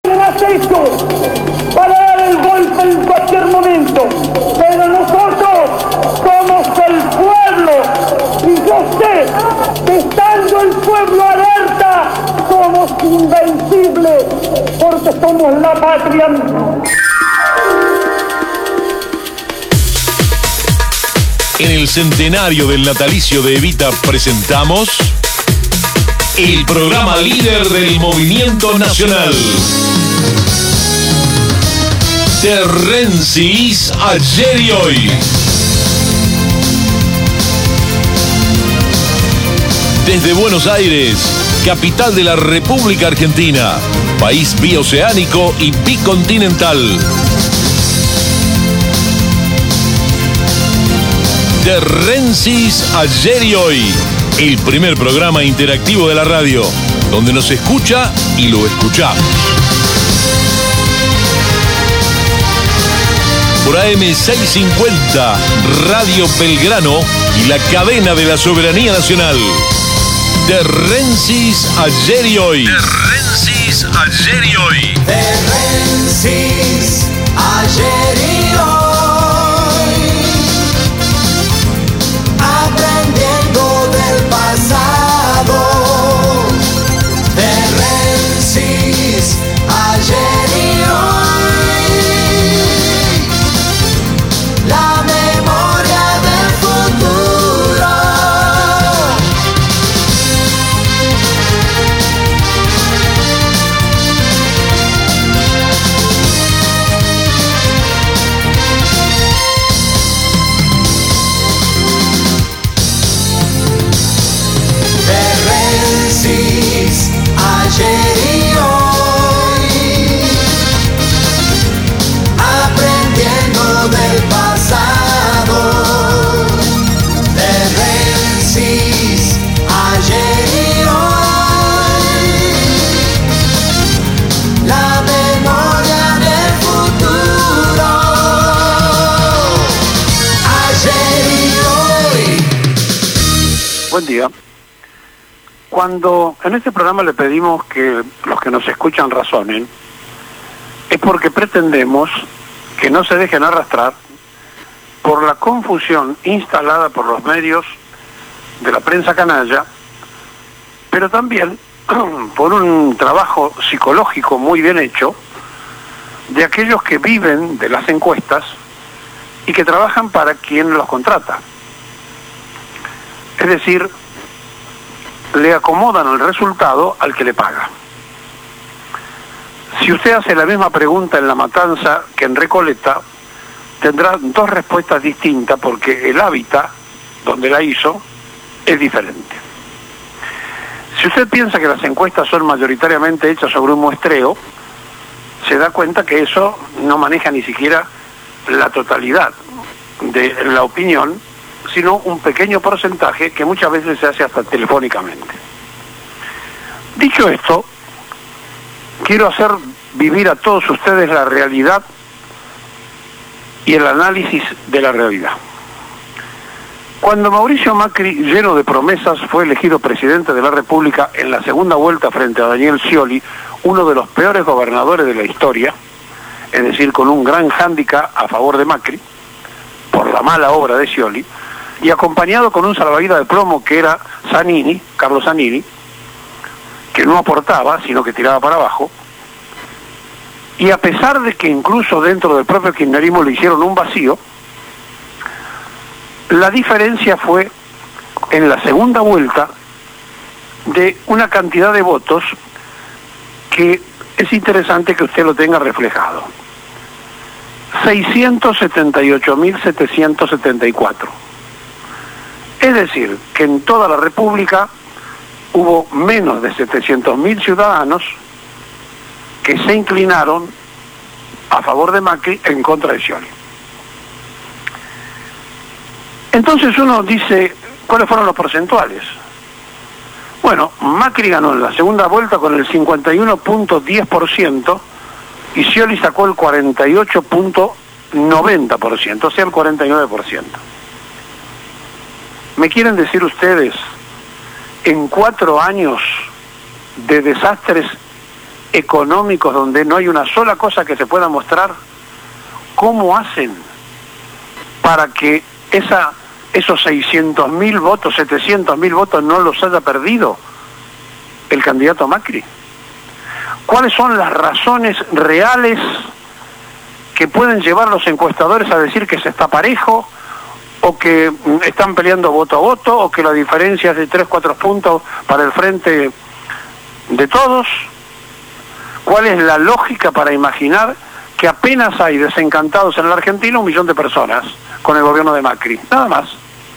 has hecho para dar el golpe en cualquier momento, pero nosotros somos el pueblo y yo sé que estando el pueblo alerta somos invencibles porque somos la patria. En el centenario del natalicio de Evita presentamos el programa líder del movimiento nacional. Terrencis ayer y hoy. Desde Buenos Aires, capital de la República Argentina, país bioceánico y bicontinental. Terrencis ayer y hoy, el primer programa interactivo de la radio, donde nos escucha y lo escuchamos. Por AM 650, Radio Belgrano y la cadena de la soberanía nacional. Terrencis ayer y hoy. Terrencis ayer y hoy. Terrencis ayer y hoy. Aprendiendo del pasado. Terrencis ayer y hoy. La memoria del futuro. Terrencis ayer y hoy. Aprendiendo del pasado. Terrencis ayer y hoy. La memoria del futuro. Ayer y hoy. Buen día. Cuando en este programa le pedimos que los que nos escuchan razonen, es porque pretendemos que no se dejen arrastrar por la confusión instalada por los medios de la prensa canalla, pero también por un trabajo psicológico muy bien hecho de aquellos que viven de las encuestas y que trabajan para quien los contrata. Es decir, le acomodan el resultado al que le paga. Si usted hace la misma pregunta en La Matanza que en Recoleta, tendrá dos respuestas distintas porque el hábitat donde la hizo es diferente. Si usted piensa que las encuestas son mayoritariamente hechas sobre un muestreo, se da cuenta que eso no maneja ni siquiera la totalidad de la opinión, sino un pequeño porcentaje que muchas veces se hace hasta telefónicamente. Dicho esto, quiero hacer vivir a todos ustedes la realidad y el análisis de la realidad. Cuando Mauricio Macri, lleno de promesas, fue elegido presidente de la República en la segunda vuelta frente a Daniel Scioli, uno de los peores gobernadores de la historia, es decir, con un gran hándicap a favor de Macri, por la mala obra de Scioli, y acompañado con un salvavidas de plomo que era Zanini, Carlos Zanini, que no aportaba, sino que tiraba para abajo, y a pesar de que incluso dentro del propio kirchnerismo le hicieron un vacío, la diferencia fue en la segunda vuelta de una cantidad de votos que es interesante que usted lo tenga reflejado. 678.774. Es decir, que en toda la República hubo menos de 700.000 ciudadanos que se inclinaron a favor de Macri en contra de Scioli. Entonces uno dice, ¿cuáles fueron los porcentuales? Bueno, Macri ganó en la segunda vuelta con el 51.10% y Scioli sacó el 48.90%, o sea, el 49%. ¿Me quieren decir ustedes, en 4 años de desastres económicos donde no hay una sola cosa que se pueda mostrar, ¿cómo hacen para que esos 600.000 votos, 700.000 votos no los haya perdido el candidato Macri? ¿Cuáles son las razones reales que pueden llevar a los encuestadores a decir que se está parejo, o que están peleando voto a voto, o que la diferencia es de 3-4 puntos para el frente de todos? ¿Cuál es la lógica para imaginar que apenas hay desencantados en la Argentina 1 millón de personas con el gobierno de Macri? Nada más.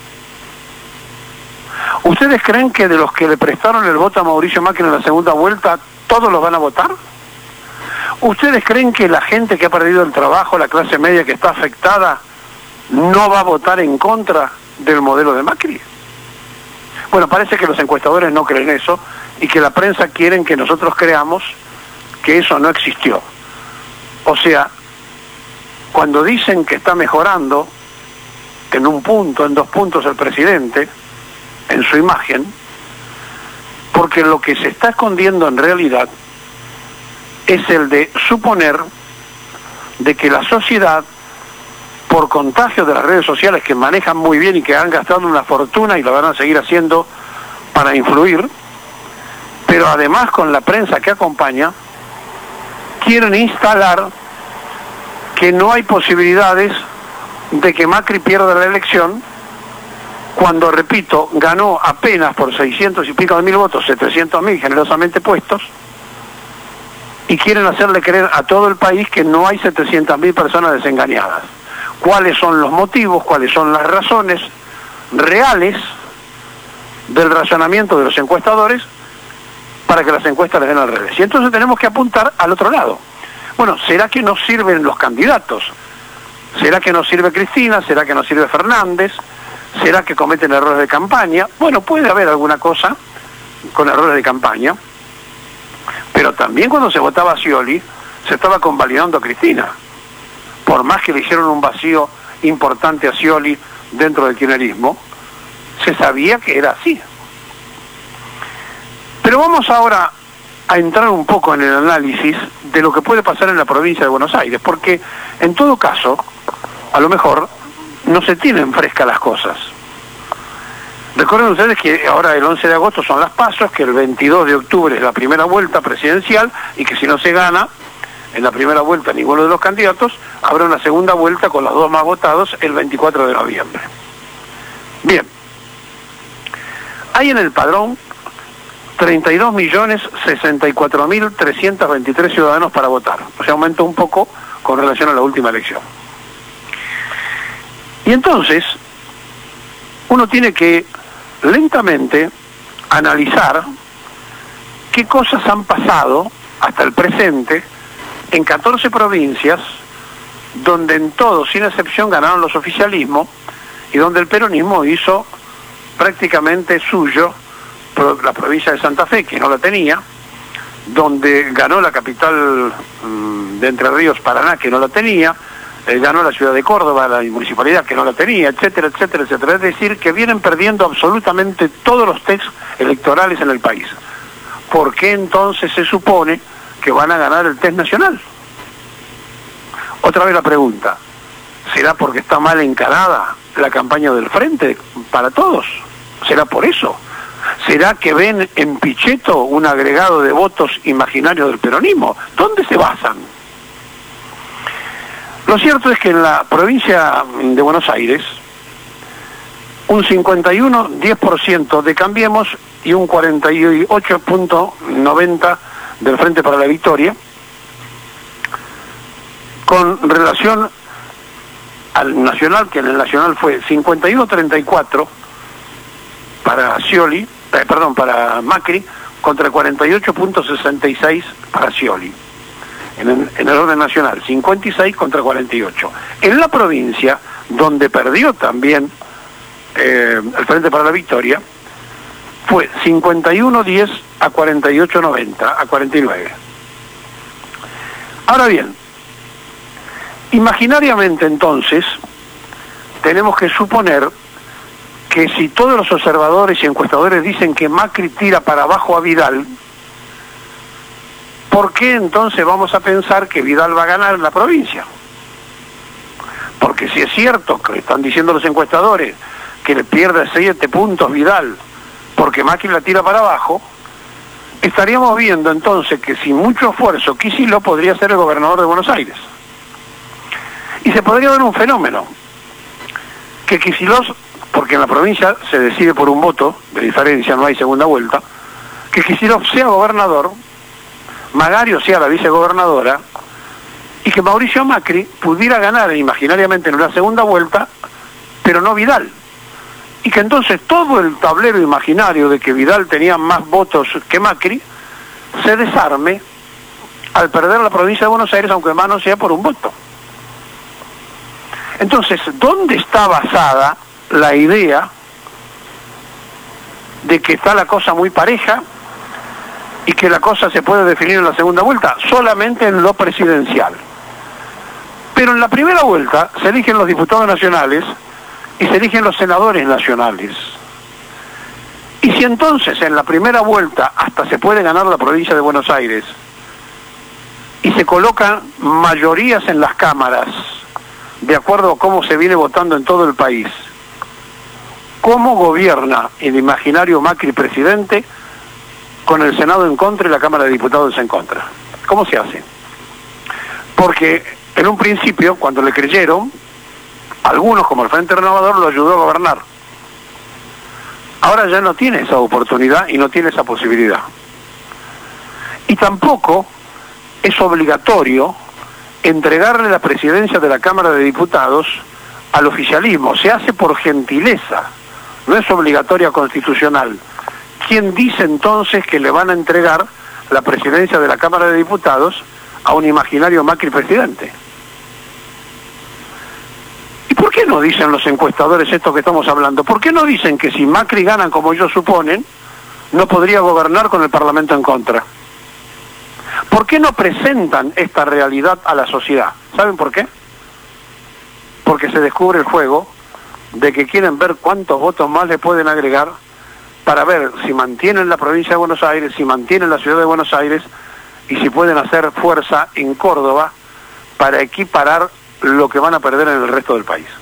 ¿Ustedes creen que de los que le prestaron el voto a Mauricio Macri en la segunda vuelta, todos los van a votar? ¿Ustedes creen que la gente que ha perdido el trabajo, la clase media que está afectada, no va a votar en contra del modelo de Macri? Bueno, parece que los encuestadores no creen eso y que la prensa quieren que nosotros creamos que eso no existió. O sea, cuando dicen que está mejorando en 1 punto, en 2 puntos el presidente, en su imagen, porque lo que se está escondiendo en realidad es el de suponer de que la sociedad, por contagio de las redes sociales que manejan muy bien y que han gastado una fortuna y lo van a seguir haciendo para influir, pero además con la prensa que acompaña, quieren instalar que no hay posibilidades de que Macri pierda la elección cuando, repito, ganó apenas por 600 y pico de mil votos, 700.000 generosamente puestos, y quieren hacerle creer a todo el país que no hay 700.000 personas desengañadas. ¿Cuáles son los motivos, cuáles son las razones reales del razonamiento de los encuestadores para que las encuestas les den al revés? Y entonces tenemos que apuntar al otro lado. Bueno, ¿será que no sirven los candidatos? ¿Será que no sirve Cristina? ¿Será que no sirve Fernández? ¿Será que cometen errores de campaña? Bueno, puede haber alguna cosa con errores de campaña, pero también cuando se votaba a Scioli, se estaba convalidando a Cristina. Por más que le hicieron un vacío importante a Scioli dentro del kirchnerismo, se sabía que era así. Pero vamos ahora a entrar un poco en el análisis de lo que puede pasar en la provincia de Buenos Aires, porque en todo caso, a lo mejor, no se tienen frescas las cosas. Recuerden ustedes que ahora el 11 de agosto son las PASO, que el 22 de octubre es la primera vuelta presidencial, y que si no se gana en la primera vuelta ninguno de los candidatos, habrá una segunda vuelta con los 2 más votados el 24 de noviembre. Bien, hay en el padrón 32.064.323 ciudadanos para votar, o sea, aumentó un poco con relación a la última elección. Y entonces, uno tiene que lentamente analizar qué cosas han pasado hasta el presente en 14 provincias donde en todo, sin excepción, ganaron los oficialismos y donde el peronismo hizo prácticamente suyo la provincia de Santa Fe, que no la tenía, donde ganó la capital de Entre Ríos, Paraná, que no la tenía, ganó la ciudad de Córdoba, la municipalidad, que no la tenía, etcétera, etcétera, etcétera. Es decir, que vienen perdiendo absolutamente todos los textos electorales en el país. ¿Por qué entonces se supone que van a ganar el test nacional? Otra vez la pregunta, ¿será porque está mal encarada la campaña del Frente para Todos? ¿Será por eso? ¿Será que ven en Pichetto un agregado de votos imaginarios del peronismo? ¿Dónde se basan? Lo cierto es que en la provincia de Buenos Aires, un 51-10% de Cambiemos y un 48.90% del Frente para la Victoria, con relación al nacional, que en el nacional fue 51-34 para Scioli, para Macri, contra 48.66 para Scioli. En el orden nacional, 56 contra 48. En la provincia, donde perdió también el Frente para la Victoria, fue 51-10 a 48-90, a 49. Ahora bien, imaginariamente entonces, tenemos que suponer que si todos los observadores y encuestadores dicen que Macri tira para abajo a Vidal, ¿por qué entonces vamos a pensar que Vidal va a ganar en la provincia? Porque si es cierto que están diciendo los encuestadores que le pierde 7 puntos Vidal porque Macri la tira para abajo, estaríamos viendo entonces que sin mucho esfuerzo Kicillof podría ser el gobernador de Buenos Aires. Y se podría dar un fenómeno, que Kicillof, porque en la provincia se decide por un voto de diferencia, no hay segunda vuelta, que Kicillof sea gobernador, Magario sea la vicegobernadora, y que Mauricio Macri pudiera ganar imaginariamente en una segunda vuelta, pero no Vidal. Y que entonces todo el tablero imaginario de que Vidal tenía más votos que Macri se desarme al perder la provincia de Buenos Aires, aunque más no sea por un voto. Entonces, ¿dónde está basada la idea de que está la cosa muy pareja y que la cosa se puede definir en la segunda vuelta? Solamente en lo presidencial. Pero en la primera vuelta se eligen los diputados nacionales y se eligen los senadores nacionales. Y si entonces en la primera vuelta hasta se puede ganar la provincia de Buenos Aires y se colocan mayorías en las cámaras de acuerdo a cómo se viene votando en todo el país, ¿cómo gobierna el imaginario Macri presidente con el Senado en contra y la Cámara de Diputados en contra? ¿Cómo se hace? Porque en un principio, cuando le creyeron, algunos, como el Frente Renovador, lo ayudó a gobernar. Ahora ya no tiene esa oportunidad y no tiene esa posibilidad. Y tampoco es obligatorio entregarle la presidencia de la Cámara de Diputados al oficialismo. Se hace por gentileza, no es obligatoria constitucional. ¿Quién dice entonces que le van a entregar la presidencia de la Cámara de Diputados a un imaginario Macri presidente? ¿Y por qué no dicen los encuestadores esto que estamos hablando? ¿Por qué no dicen que si Macri ganan como ellos suponen, no podría gobernar con el Parlamento en contra? ¿Por qué no presentan esta realidad a la sociedad? ¿Saben por qué? Porque se descubre el juego de que quieren ver cuántos votos más le pueden agregar para ver si mantienen la provincia de Buenos Aires, si mantienen la ciudad de Buenos Aires y si pueden hacer fuerza en Córdoba para equiparar lo que van a perder en el resto del país.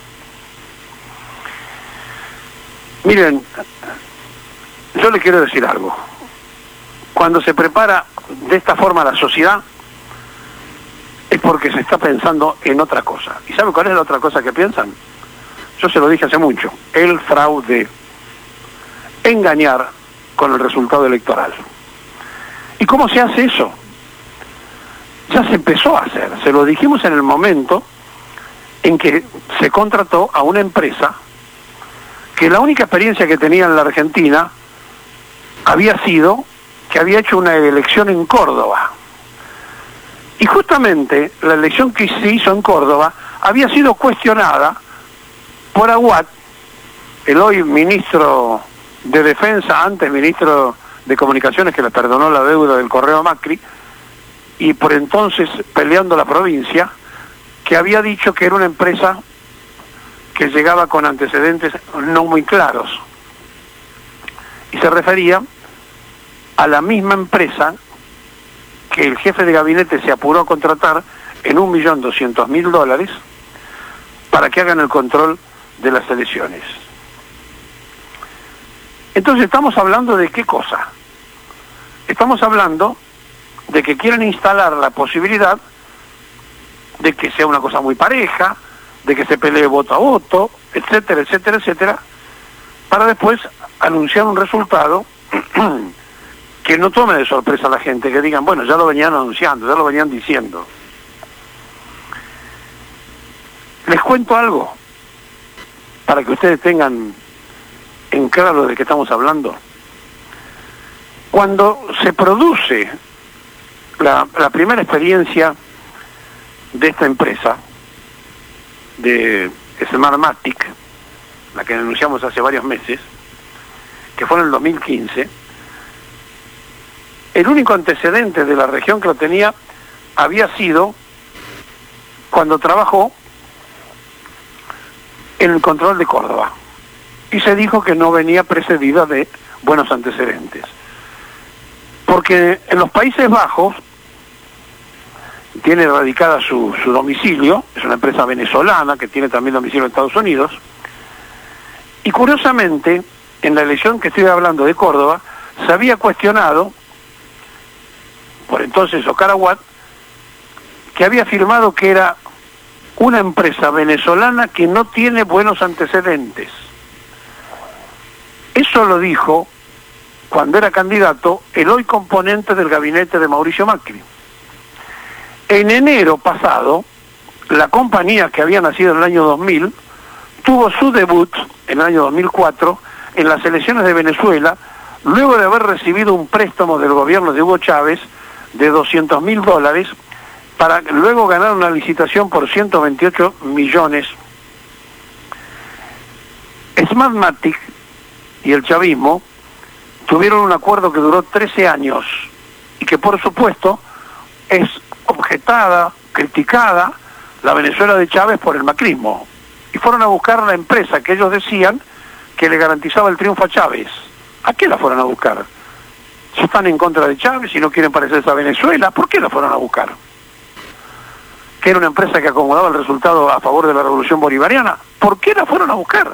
Miren, yo le quiero decir algo. Cuando se prepara de esta forma la sociedad, es porque se está pensando en otra cosa. ¿Y sabe cuál es la otra cosa que piensan? Yo se lo dije hace mucho: el fraude. Engañar con el resultado electoral. ¿Y cómo se hace eso? Ya se empezó a hacer. Se lo dijimos en el momento en que se contrató a una empresa que la única experiencia que tenía en la Argentina había sido que había hecho una elección en Córdoba. Y justamente la elección que se hizo en Córdoba había sido cuestionada por Aguad, el hoy ministro de Defensa, antes ministro de Comunicaciones, que le perdonó la deuda del correo a Macri, y por entonces peleando la provincia, que había dicho que era una empresa que llegaba con antecedentes no muy claros. Y se refería a la misma empresa que el jefe de gabinete se apuró a contratar en $1.200.000 para que hagan el control de las elecciones. Entonces estamos hablando de qué cosa. Estamos hablando de que quieren instalar la posibilidad de que sea una cosa muy pareja, de que se pelee voto a voto, etcétera, etcétera, etcétera, para después anunciar un resultado que no tome de sorpresa a la gente, que digan, bueno, ya lo venían anunciando, ya lo venían diciendo. Les cuento algo, para que ustedes tengan en claro de qué estamos hablando. Cuando se produce la primera experiencia de esta empresa, de Smartmatic, la que anunciamos hace varios meses, que fue en el 2015, el único antecedente de la región que lo tenía había sido cuando trabajó en el control de Córdoba. Y se dijo que no venía precedida de buenos antecedentes. Porque en los Países Bajos tiene radicada su domicilio, es una empresa venezolana que tiene también domicilio en Estados Unidos, y curiosamente, en la elección que estoy hablando de Córdoba, se había cuestionado, por entonces Oscar Aguad, que había afirmado que era una empresa venezolana que no tiene buenos antecedentes. Eso lo dijo, cuando era candidato, el hoy componente del gabinete de Mauricio Macri. En enero pasado, la compañía que había nacido en el año 2000, tuvo su debut en el año 2004 en las elecciones de Venezuela, luego de haber recibido un préstamo del gobierno de Hugo Chávez de $200.000, para luego ganar una licitación por 128 millones. Smartmatic y el chavismo tuvieron un acuerdo que duró 13 años y que por supuesto es objetada, criticada la Venezuela de Chávez por el macrismo. Y fueron a buscar la empresa que ellos decían que le garantizaba el triunfo a Chávez. ¿A qué la fueron a buscar? Si están en contra de Chávez y no quieren parecerse a Venezuela, ¿por qué la fueron a buscar? Que era una empresa que acomodaba el resultado a favor de la revolución bolivariana. ¿Por qué la fueron a buscar?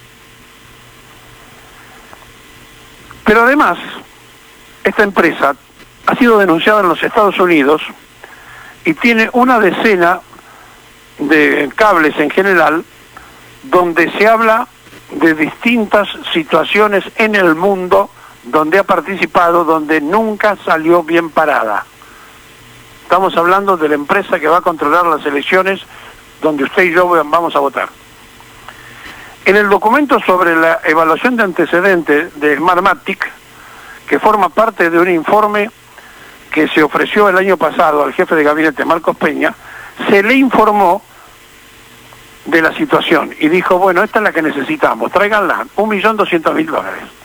Pero además, esta empresa ha sido denunciada en los Estados Unidos y tiene una decena de cables en general donde se habla de distintas situaciones en el mundo donde ha participado, donde nunca salió bien parada. Estamos hablando de la empresa que va a controlar las elecciones donde usted y yo vamos a votar. En el documento sobre la evaluación de antecedentes de Smartmatic, que forma parte de un informe que se ofreció el año pasado al jefe de gabinete Marcos Peña, se le informó de la situación y dijo, bueno, esta es la que necesitamos, tráiganla, $1.200.000.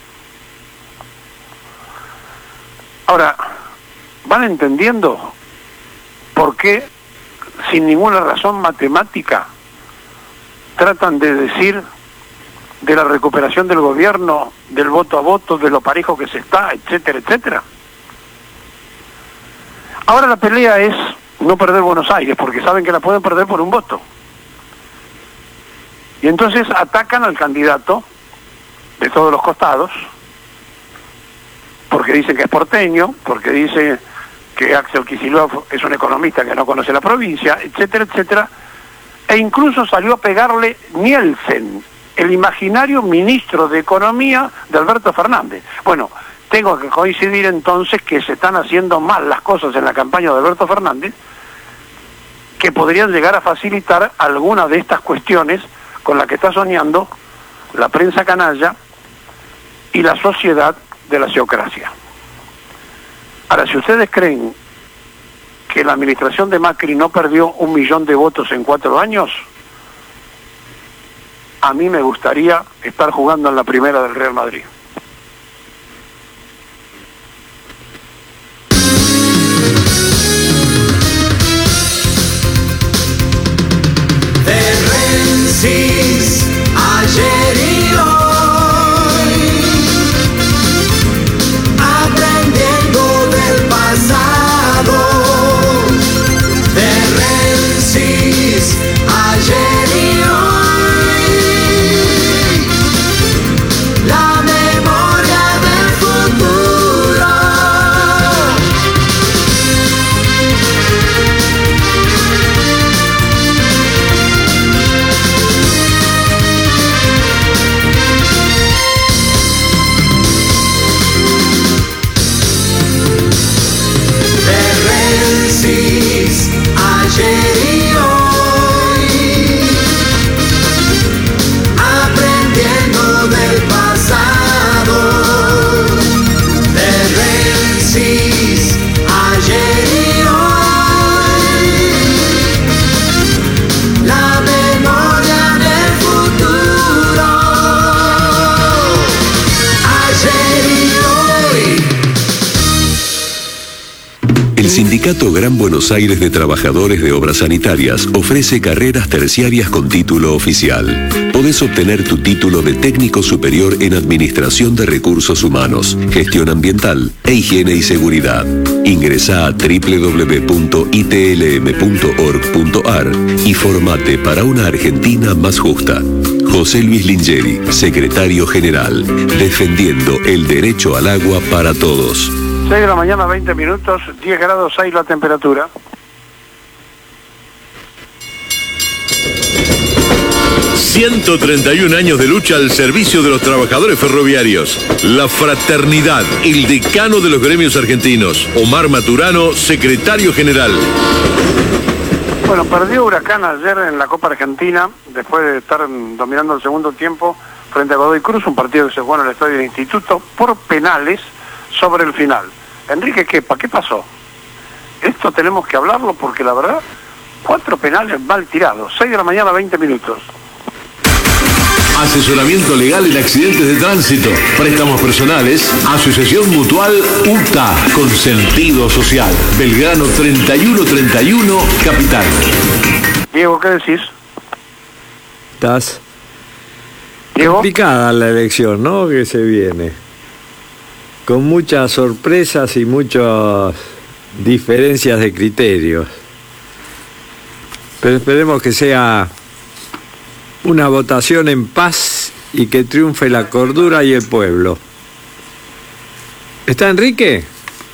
Ahora, ¿van entendiendo por qué, sin ninguna razón matemática, tratan de decir de la recuperación del gobierno, del voto a voto, de lo parejo que se está, etcétera, etcétera? Ahora la pelea es no perder Buenos Aires, porque saben que la pueden perder por un voto. Y entonces atacan al candidato de todos los costados, porque dicen que es porteño, porque dicen que Axel Kicillof es un economista que no conoce la provincia, etcétera, etcétera, e incluso salió a pegarle Nielsen, el imaginario ministro de Economía de Alberto Fernández. Bueno, tengo que coincidir entonces que se están haciendo mal las cosas en la campaña de Alberto Fernández, que podrían llegar a facilitar alguna de estas cuestiones con la que está soñando la prensa canalla y la sociedad de la geocracia. Ahora, si ustedes creen que la administración de Macri no perdió 1 millón de votos en 4 años, a mí me gustaría estar jugando en la primera del Real Madrid. Ayer y hoy, aprendiendo del pasado, de Rensis, ayer y hoy, la memoria del futuro. Ayer y hoy, aprendiendo del pasado, de Rensis, ayer y hoy, la memoria del futuro, ayer y hoy. El Sindicato Gran Buenos Aires de Trabajadores de Obras Sanitarias ofrece carreras terciarias con título oficial. Podés obtener tu título de técnico superior en Administración de Recursos Humanos, Gestión Ambiental e Higiene y Seguridad. Ingresá a www.itlm.org.ar y formate para una Argentina más justa. José Luis Lingeri, secretario general, defendiendo el derecho al agua para todos. 6 de la mañana, 20 minutos, 10 grados 6 la temperatura. ...131 años de lucha al servicio de los trabajadores ferroviarios. La fraternidad, el decano de los gremios argentinos, Omar Maturano, secretario general. Bueno, perdió Huracán ayer en la Copa Argentina, después de estar dominando el segundo tiempo frente a Godoy Cruz, un partido que se jugó en el Estadio del Instituto, por penales sobre el final. Enrique Kepa, ¿qué pasó? Esto tenemos que hablarlo porque la verdad, 4 penales mal tirados. 6 de la mañana, 20 minutos. Asesoramiento legal en accidentes de tránsito, préstamos personales, Asociación Mutual UTA, con sentido social. Belgrano 3131, Capital. Diego, ¿qué decís? Estás Diego. complicada la elección, ¿no? Que se viene. Con muchas sorpresas y muchas diferencias de criterios. Pero esperemos que sea una votación en paz y que triunfe la cordura y el pueblo. ¿Está Enrique?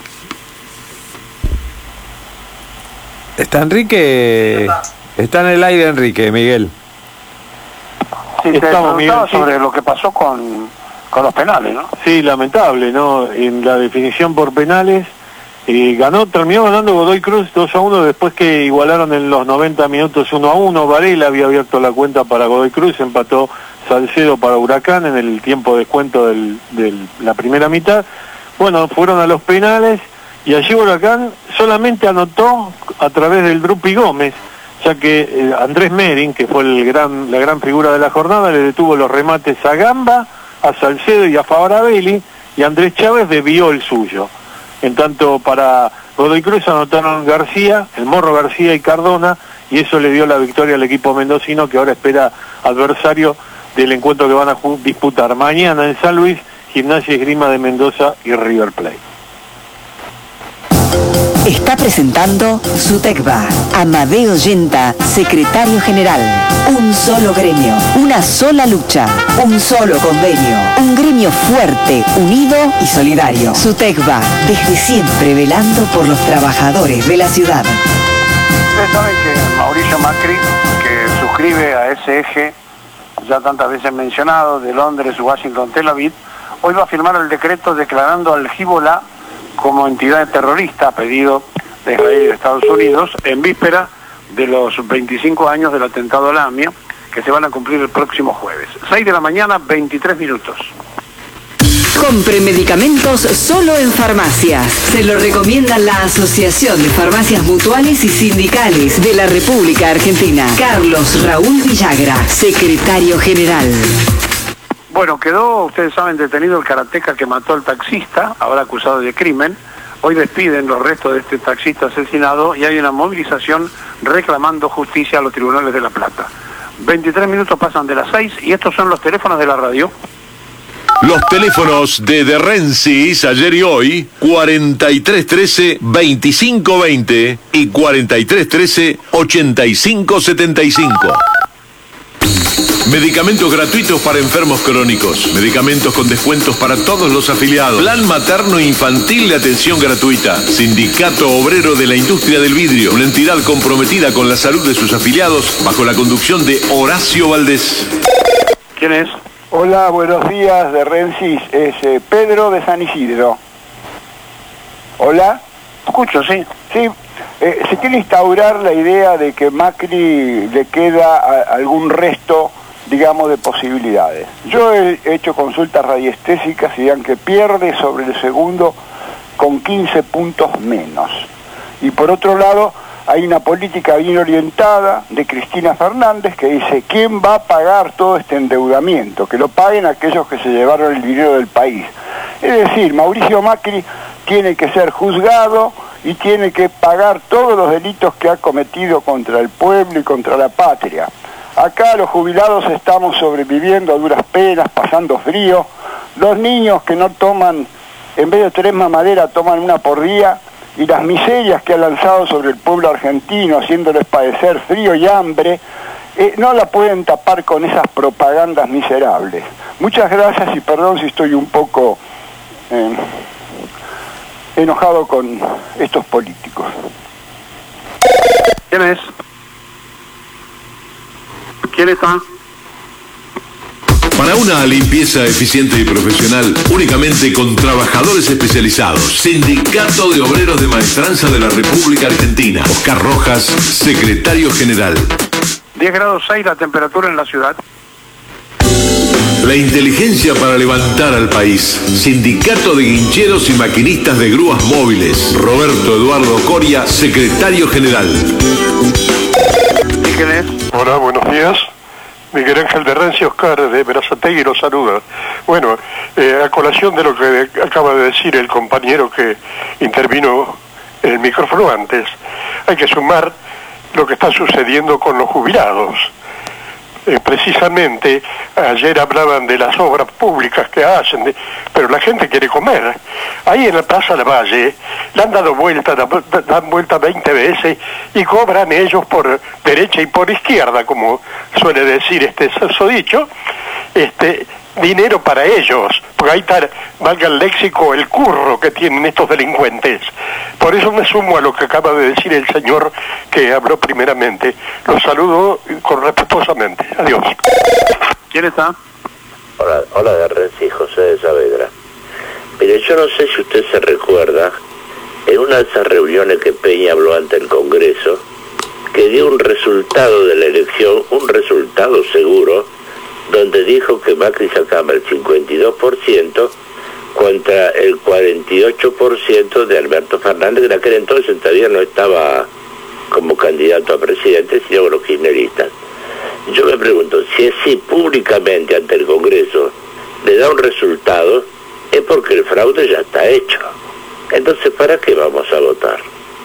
¿Está Enrique? Está en el aire Enrique, Miguel. Sí, te preguntaba sobre lo que pasó con los penales, ¿no? Sí, lamentable, ¿no? En la definición por penales, terminó ganando Godoy Cruz 2-1 después que igualaron en los 90 minutos 1-1. Varela había abierto la cuenta para Godoy Cruz, empató Salcedo para Huracán en el tiempo de descuento de la primera mitad. Bueno, fueron a los penales y allí Huracán solamente anotó a través del Drupi Gómez, ya que Andrés Merin, que fue la gran figura de la jornada, le detuvo los remates a Gamba, a Salcedo y a Fabaravelli, y Andrés Chávez desvió el suyo. En tanto, para Godoy Cruz anotaron García, el Morro García y Cardona, y eso le dio la victoria al equipo mendocino, que ahora espera adversario del encuentro que van a disputar mañana en San Luis, Gimnasia y Esgrima de Mendoza y River Plate. Está presentando Sutecba. Amadeo Yenta, secretario general. Un solo gremio, una sola lucha, un solo convenio. Un gremio fuerte, unido y solidario. Sutecba, desde siempre velando por los trabajadores de la ciudad. Ustedes saben que Mauricio Macri, que suscribe a ese eje ya tantas veces mencionado, de Londres, Washington, Tel Aviv, hoy va a firmar el decreto declarando al Hezbollah como entidad terrorista a pedido de Israel y de Estados Unidos en víspera de los 25 años del atentado a la AMIA, que se van a cumplir el próximo jueves. 6 de la mañana, 23 minutos. Compre medicamentos solo en farmacias. Se lo recomienda la Asociación de Farmacias Mutuales y Sindicales de la República Argentina. Carlos Raúl Villagra, secretario general. Bueno, quedó, ustedes saben, detenido el karateca que mató al taxista, ahora acusado de crimen. Hoy despiden los restos de este taxista asesinado y hay una movilización reclamando justicia a los tribunales de La Plata. 23 minutos pasan de las 6 y estos son los teléfonos de la radio. Los teléfonos de Rensis ayer y hoy, 4313-2520 y 4313-8575. Medicamentos gratuitos para enfermos crónicos. Medicamentos con descuentos para todos los afiliados. Plan materno infantil de atención gratuita. Sindicato Obrero de la Industria del Vidrio. Una entidad comprometida con la salud de sus afiliados bajo la conducción de Horacio Valdés. ¿Quién es? Hola, buenos días, de Rensis. Es Pedro de San Isidro. Hola. Escucho, sí. Sí. Se quiere instaurar la idea de que Macri le queda algún resto, digamos, de posibilidades. Yo he hecho consultas radiestésicas y digan que pierde sobre el segundo con 15 puntos menos. Y por otro lado, hay una política bien orientada de Cristina Fernández que dice, ¿quién va a pagar todo este endeudamiento? Que lo paguen aquellos que se llevaron el dinero del país. Es decir, Mauricio Macri tiene que ser juzgado y tiene que pagar todos los delitos que ha cometido contra el pueblo y contra la patria. Acá los jubilados estamos sobreviviendo a duras penas, pasando frío. Los niños que no toman, en vez de 3 mamaderas, toman una por día y las miserias que ha lanzado sobre el pueblo argentino, haciéndoles padecer frío y hambre, no la pueden tapar con esas propagandas miserables. Muchas gracias y perdón si estoy un poco enojado con estos políticos. ¿Quién es? ¿Quién está? Para una limpieza eficiente y profesional, únicamente con trabajadores especializados. Sindicato de Obreros de Maestranza de la República Argentina. Oscar Rojas, secretario general. 10 grados 6 la temperatura en la ciudad. La inteligencia para levantar al país. Sindicato de Guincheros y Maquinistas de Grúas Móviles. Roberto Eduardo Coria, secretario general. ¿Y quién es? Hola, buenos días. Miguel Ángel de Renzi, Oscar de Berazategui los saluda. Bueno, a colación de lo que acaba de decir el compañero que intervino en el micrófono antes, hay que sumar lo que está sucediendo con los jubilados. Precisamente ayer hablaban de las obras públicas que hacen, pero la gente quiere comer. Ahí en la Plaza Lavalle le han dado vuelta, dan vuelta 20 veces y cobran ellos por derecha y por izquierda, como suele decir este susodicho, dinero para ellos, porque ahí está, valga el léxico, el curro que tienen estos delincuentes. Por eso me sumo a lo que acaba de decir el señor que habló primeramente. Los saludo respetuosamente. Adiós. ¿Quién está? Hola de Renzi, José de Saavedra. Mire, yo no sé si usted se recuerda, en una de esas reuniones que Peña habló ante el Congreso, que dio un resultado de la elección, un resultado seguro, donde dijo que Macri sacaba el 52% contra el 48% de Alberto Fernández, que en aquel entonces todavía no estaba como candidato a presidente, sino con los kirchneristas. Yo me pregunto, si así públicamente ante el Congreso le da un resultado, es porque el fraude ya está hecho. Entonces, ¿para qué vamos a votar?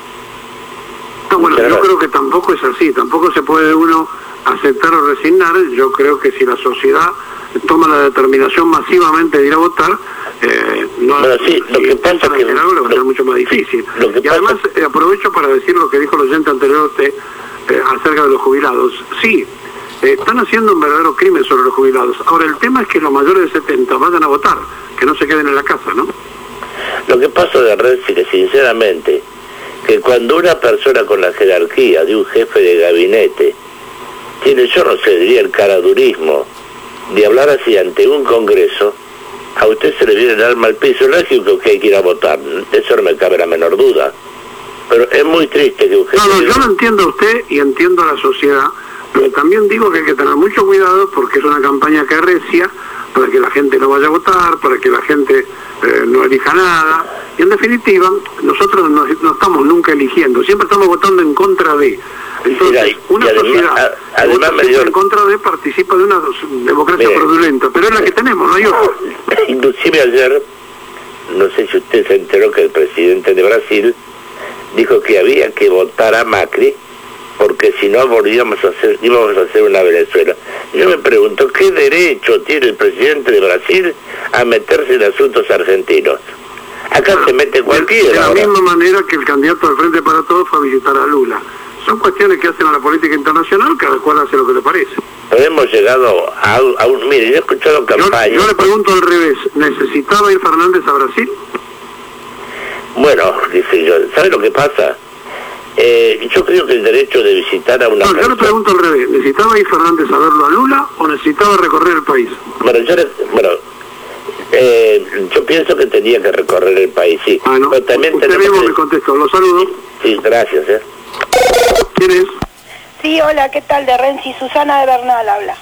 No, bueno, yo creo que tampoco es así, tampoco se puede uno aceptar o resignar. Yo creo que si la sociedad toma la determinación masivamente de ir a votar, bueno, sí, lo que pasa es que algo le va a ser mucho más difícil. Y además aprovecho para decir lo que dijo el oyente anterior a usted acerca de los jubilados. Sí, están haciendo un verdadero crimen sobre los jubilados. Ahora, el tema es que los mayores de 70 vayan a votar, que no se queden en la casa, ¿no? Lo que pasa de Renzi, que sinceramente, que cuando una persona con la jerarquía de un jefe de gabinete tiene, yo no sé, diría el caradurismo de hablar así ante un Congreso, a usted se le viene el alma al piso. Lógico que hay que ir a votar, eso no me cabe la menor duda, pero es muy triste que un jefe... No, yo lo entiendo a usted y entiendo a la sociedad, pero también digo que hay que tener mucho cuidado porque es una campaña que arrecia para que la gente no vaya a votar, para que la gente no elija nada, y en definitiva nosotros no estamos nunca eligiendo, siempre estamos votando en contra de. Entonces, una sociedad que vota siempre en contra de participa de una democracia fraudulenta, pero es la que tenemos, no hay otra. Inclusive ayer, no sé si usted se enteró que el presidente de Brasil dijo que había que votar a Macri porque si no íbamos a hacer una Venezuela. Yo me pregunto, ¿qué derecho tiene el presidente de Brasil a meterse en asuntos argentinos? Acá se mete cualquiera. De la misma manera que el candidato del Frente para Todos fue a visitar a Lula. Son cuestiones que hacen a la política internacional, cada cual hace lo que le parece. Pero hemos llegado a un... Mire, yo he escuchado campañas... Yo le pregunto al revés, ¿necesitaba ir Fernández a Brasil? Bueno, dice yo, ¿sabe lo que pasa? Yo creo que el derecho de visitar a una persona... yo le pregunto al revés, ¿necesitaba ir Fernández a verlo a Lula o necesitaba recorrer el país? Yo pienso que tenía que recorrer el país, sí. No, pero también usted mismo me contestó, lo saludo. Sí, gracias. ¿Quién es? Sí, hola, ¿qué tal? De Renzi, Susana de Bernal habla.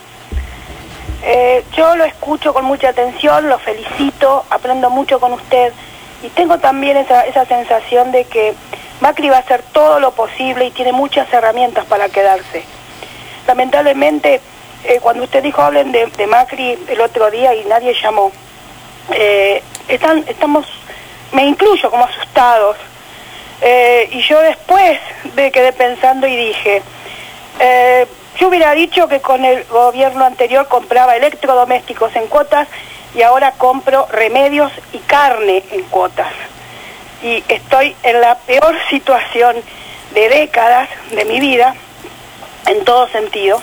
Yo lo escucho con mucha atención, lo felicito, aprendo mucho con usted y tengo también esa sensación de que Macri va a hacer todo lo posible y tiene muchas herramientas para quedarse. Lamentablemente, cuando usted dijo hablen de Macri el otro día y nadie llamó, estamos, me incluyo, como asustados. Y yo después me quedé pensando y dije, yo hubiera dicho que con el gobierno anterior compraba electrodomésticos en cuotas y ahora compro remedios y carne en cuotas. y estoy en la peor situación de décadas de mi vida, en todo sentido,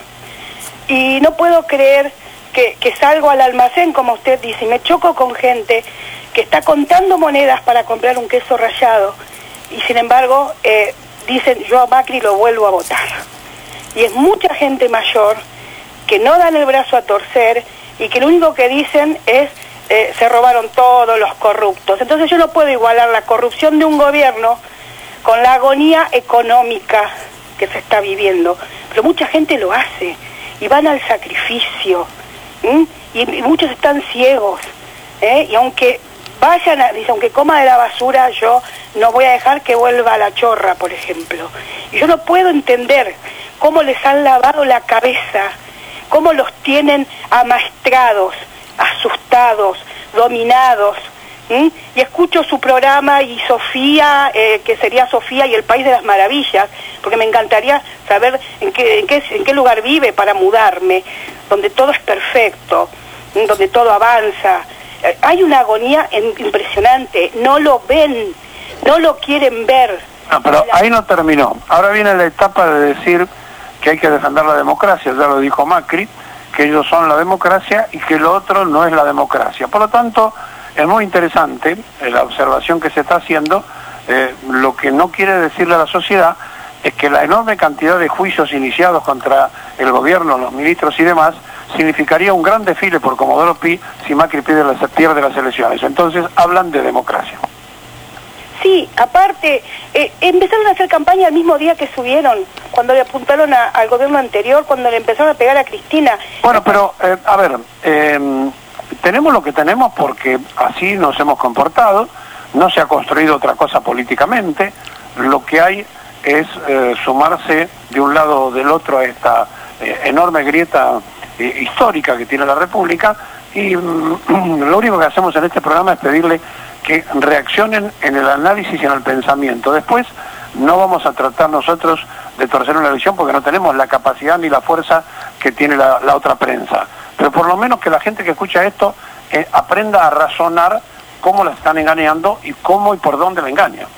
y no puedo creer que salgo al almacén, como usted dice, y me choco con gente que está contando monedas para comprar un queso rallado, y sin embargo dicen, yo a Macri lo vuelvo a votar. Y es mucha gente mayor que no dan el brazo a torcer y que lo único que dicen es se robaron todos los corruptos. Entonces yo no puedo igualar la corrupción de un gobierno con la agonía económica que se está viviendo. Pero mucha gente lo hace y van al sacrificio. Y muchos están ciegos. Y aunque vayan, dice, aunque coma de la basura, yo no voy a dejar que vuelva a la chorra, por ejemplo. Y yo no puedo entender cómo les han lavado la cabeza, cómo los tienen amaestrados, asustados, dominados. Y escucho su programa y Sofía, que sería Sofía y el País de las Maravillas, porque me encantaría saber en qué lugar vive para mudarme, donde todo es perfecto, donde todo avanza. Hay una agonía impresionante, no lo ven, no lo quieren ver. No, pero ahí no terminó. Ahora viene la etapa de decir que hay que defender la democracia, ya lo dijo Macri, que ellos son la democracia y que lo otro no es la democracia. Por lo tanto, es muy interesante la observación que se está haciendo. Lo que no quiere decirle a la sociedad es que la enorme cantidad de juicios iniciados contra el gobierno, los ministros y demás, significaría un gran desfile por Comodoro Pi si Macri pierde las elecciones. Entonces hablan de democracia. Sí, aparte, empezaron a hacer campaña el mismo día que subieron, cuando le apuntaron al gobierno anterior, cuando le empezaron a pegar a Cristina. Bueno, pero, a ver, tenemos lo que tenemos porque así nos hemos comportado, no se ha construido otra cosa políticamente, lo que hay es sumarse de un lado o del otro a esta enorme grieta histórica que tiene la República, y lo único que hacemos en este programa es pedirle que reaccionen en el análisis y en el pensamiento. Después no vamos a tratar nosotros de torcer una elección porque no tenemos la capacidad ni la fuerza que tiene la otra prensa. Pero por lo menos que la gente que escucha esto aprenda a razonar cómo la están engañando y cómo y por dónde la engañan.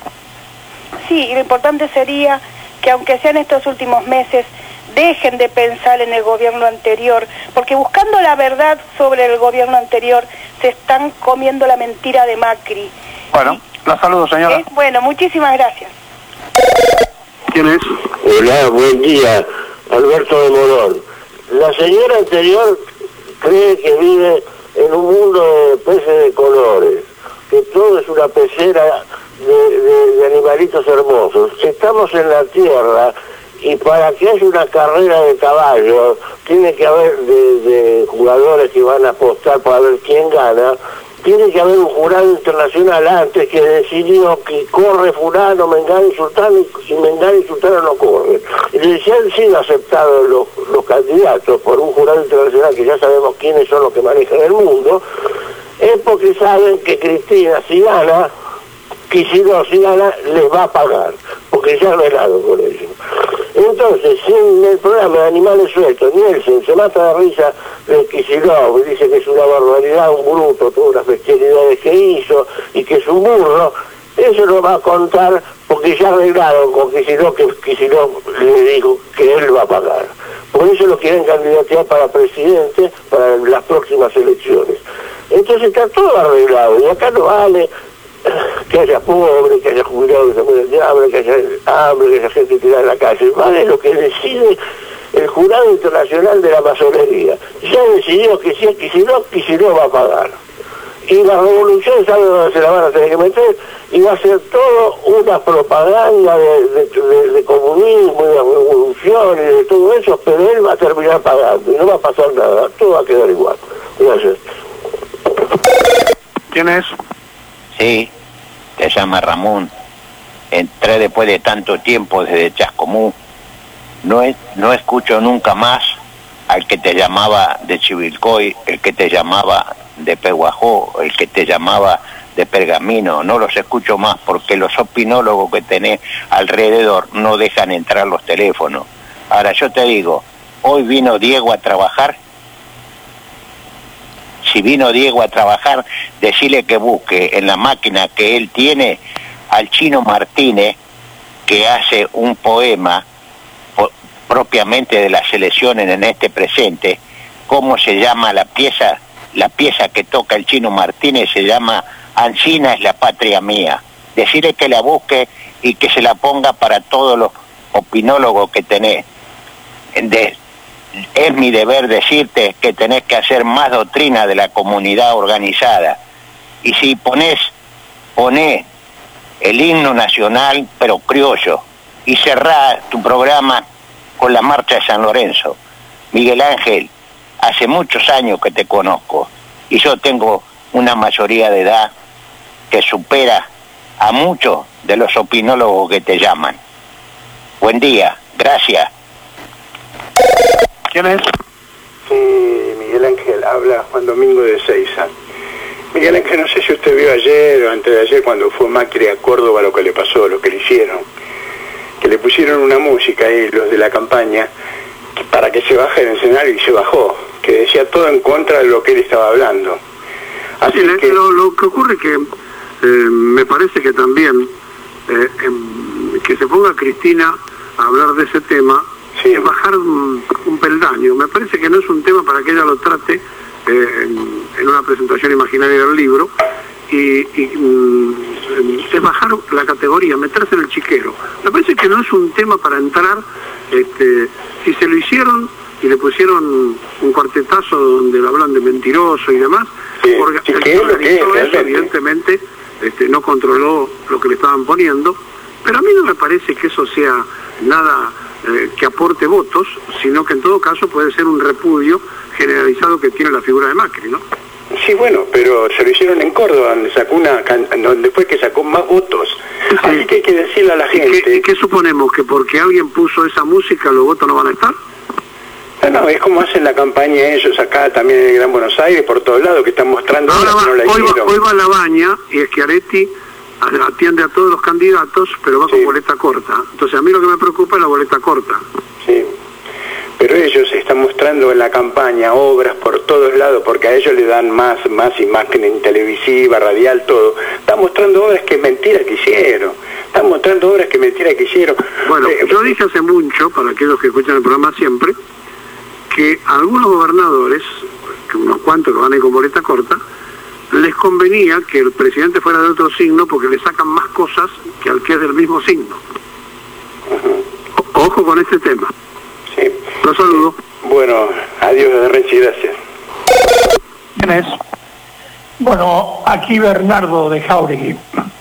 Sí, y lo importante sería que aunque sean estos últimos meses, dejen de pensar en el gobierno anterior, porque buscando la verdad sobre el gobierno anterior se están comiendo la mentira de Macri. Bueno, la saludo, señora. Bueno, muchísimas gracias. ¿Quién es? Hola, buen día, Alberto de Morón. La señora anterior cree que vive en un mundo de peces de colores, que todo es una pecera de animalitos hermosos. Estamos en la tierra y para que haya una carrera de caballos tiene que haber de jugadores que van a apostar para ver quién gana. Tiene que haber un jurado internacional antes que decidió que corre fulano, Mengano y Sultano, y Mengano y Sultano no corren. Y si han sido aceptados los candidatos por un jurado internacional, que ya sabemos quiénes son los que manejan el mundo, es porque saben que Cristina, si gana, Kicillof, si gana, les va a pagar, porque ya ha velado con ellos. Entonces, si en el programa de Animales Sueltos Nielsen se mata de risa de Kicillof y dice que es una barbaridad, un bruto, todas las bestialidades que hizo y que es un burro, eso lo va a contar porque ya arreglaron con Kicillof, que Kicillof le dijo que él va a pagar. Por eso lo quieren candidatear para presidente para las próximas elecciones. Entonces está todo arreglado y acá no vale que haya pobres, que haya jubilados que se mueren de hambre, que haya hambre, que haya gente tirada en la calle. Vale lo que decide el jurado internacional de la masonería. Ya decidió que si es Kicillof va a pagar. Y la revolución sabe dónde se la van a tener que meter y va a ser todo una propaganda de comunismo y de revolución y de todo eso, pero él va a terminar pagando y no va a pasar nada, todo va a quedar igual. Gracias. ¿Quién es? Sí, se llama Ramón. Entré después de tanto tiempo desde Chascomú. No escucho nunca más al que te llamaba de Chivilcoy, el que te llamaba de Peguajó, el que te llamaba de Pergamino. No los escucho más porque los opinólogos que tenés alrededor no dejan entrar los teléfonos. Ahora yo te digo, hoy vino Diego a trabajar. Si vino Diego a trabajar, decirle que busque en la máquina que él tiene al Chino Martínez, que hace un poema propiamente de las elecciones en este presente. ¿Cómo se llama la pieza? La pieza que toca el Chino Martínez se llama Ancina es la patria mía. Decirle que la busque y que se la ponga para todos los opinólogos que tenés. Es mi deber decirte que tenés que hacer más doctrina de la comunidad organizada. Y si poné el himno nacional, pero criollo, y cerrá tu programa con la marcha de San Lorenzo. Miguel Ángel, hace muchos años que te conozco, y yo tengo una mayoría de edad que supera a muchos de los opinólogos que te llaman. Buen día, gracias. ¿Quién es? Sí, Miguel Ángel, habla Juan Domingo de Seiza. Miguel Ángel, no sé si usted vio ayer o antes de ayer cuando fue Macri a Córdoba lo que le pasó, lo que le hicieron. Que le pusieron una música ahí, los de la campaña, para que se baje del escenario y se bajó, que decía todo en contra de lo que él estaba hablando. Así sí, que... Lo que ocurre es que me parece que también que se ponga Cristina a hablar de ese tema, sí, es bajar un peldaño. Me parece que no es un tema para que ella lo trate en una presentación imaginaria del libro, y es bajar la categoría, meterse en el chiquero. Me parece que no es un tema para entrar, si se lo hicieron y le pusieron un cuartetazo donde le hablan de mentiroso y demás, sí, porque el que organizó eso evidentemente no controló lo que le estaban poniendo, pero a mí no me parece que eso sea nada que aporte votos, sino que en todo caso puede ser un repudio generalizado que tiene la figura de Macri, ¿no? Sí, bueno, pero se lo hicieron en Córdoba, donde sacó donde fue que sacó más votos. Sí. Así que hay que decirle a la gente... ¿Y qué suponemos? ¿Que porque alguien puso esa música los votos no van a estar? No, es como hacen la campaña ellos acá también en Gran Buenos Aires, por todos lados, que están mostrando ahora que no la hicieron. Hoy va Labaña y Schiaretti atiende a todos los candidatos, pero va con boleta corta. Entonces a mí lo que me preocupa es la boleta corta. Sí. Pero ellos están mostrando en la campaña obras por todos lados, porque a ellos le dan más imagen en televisiva, radial, todo. Están mostrando obras que es mentira que hicieron. Están mostrando obras que es mentira que hicieron. Bueno, yo dije hace mucho, para aquellos que escuchan el programa siempre, que a algunos gobernadores, que unos cuantos que van a ir con boleta corta, les convenía que el presidente fuera de otro signo porque le sacan más cosas que al que es del mismo signo. Ojo con este tema. Sí. Los saludo. Bueno, adiós, Renzi, gracias. ¿Quién es? Bueno, aquí Bernardo de Jauregui.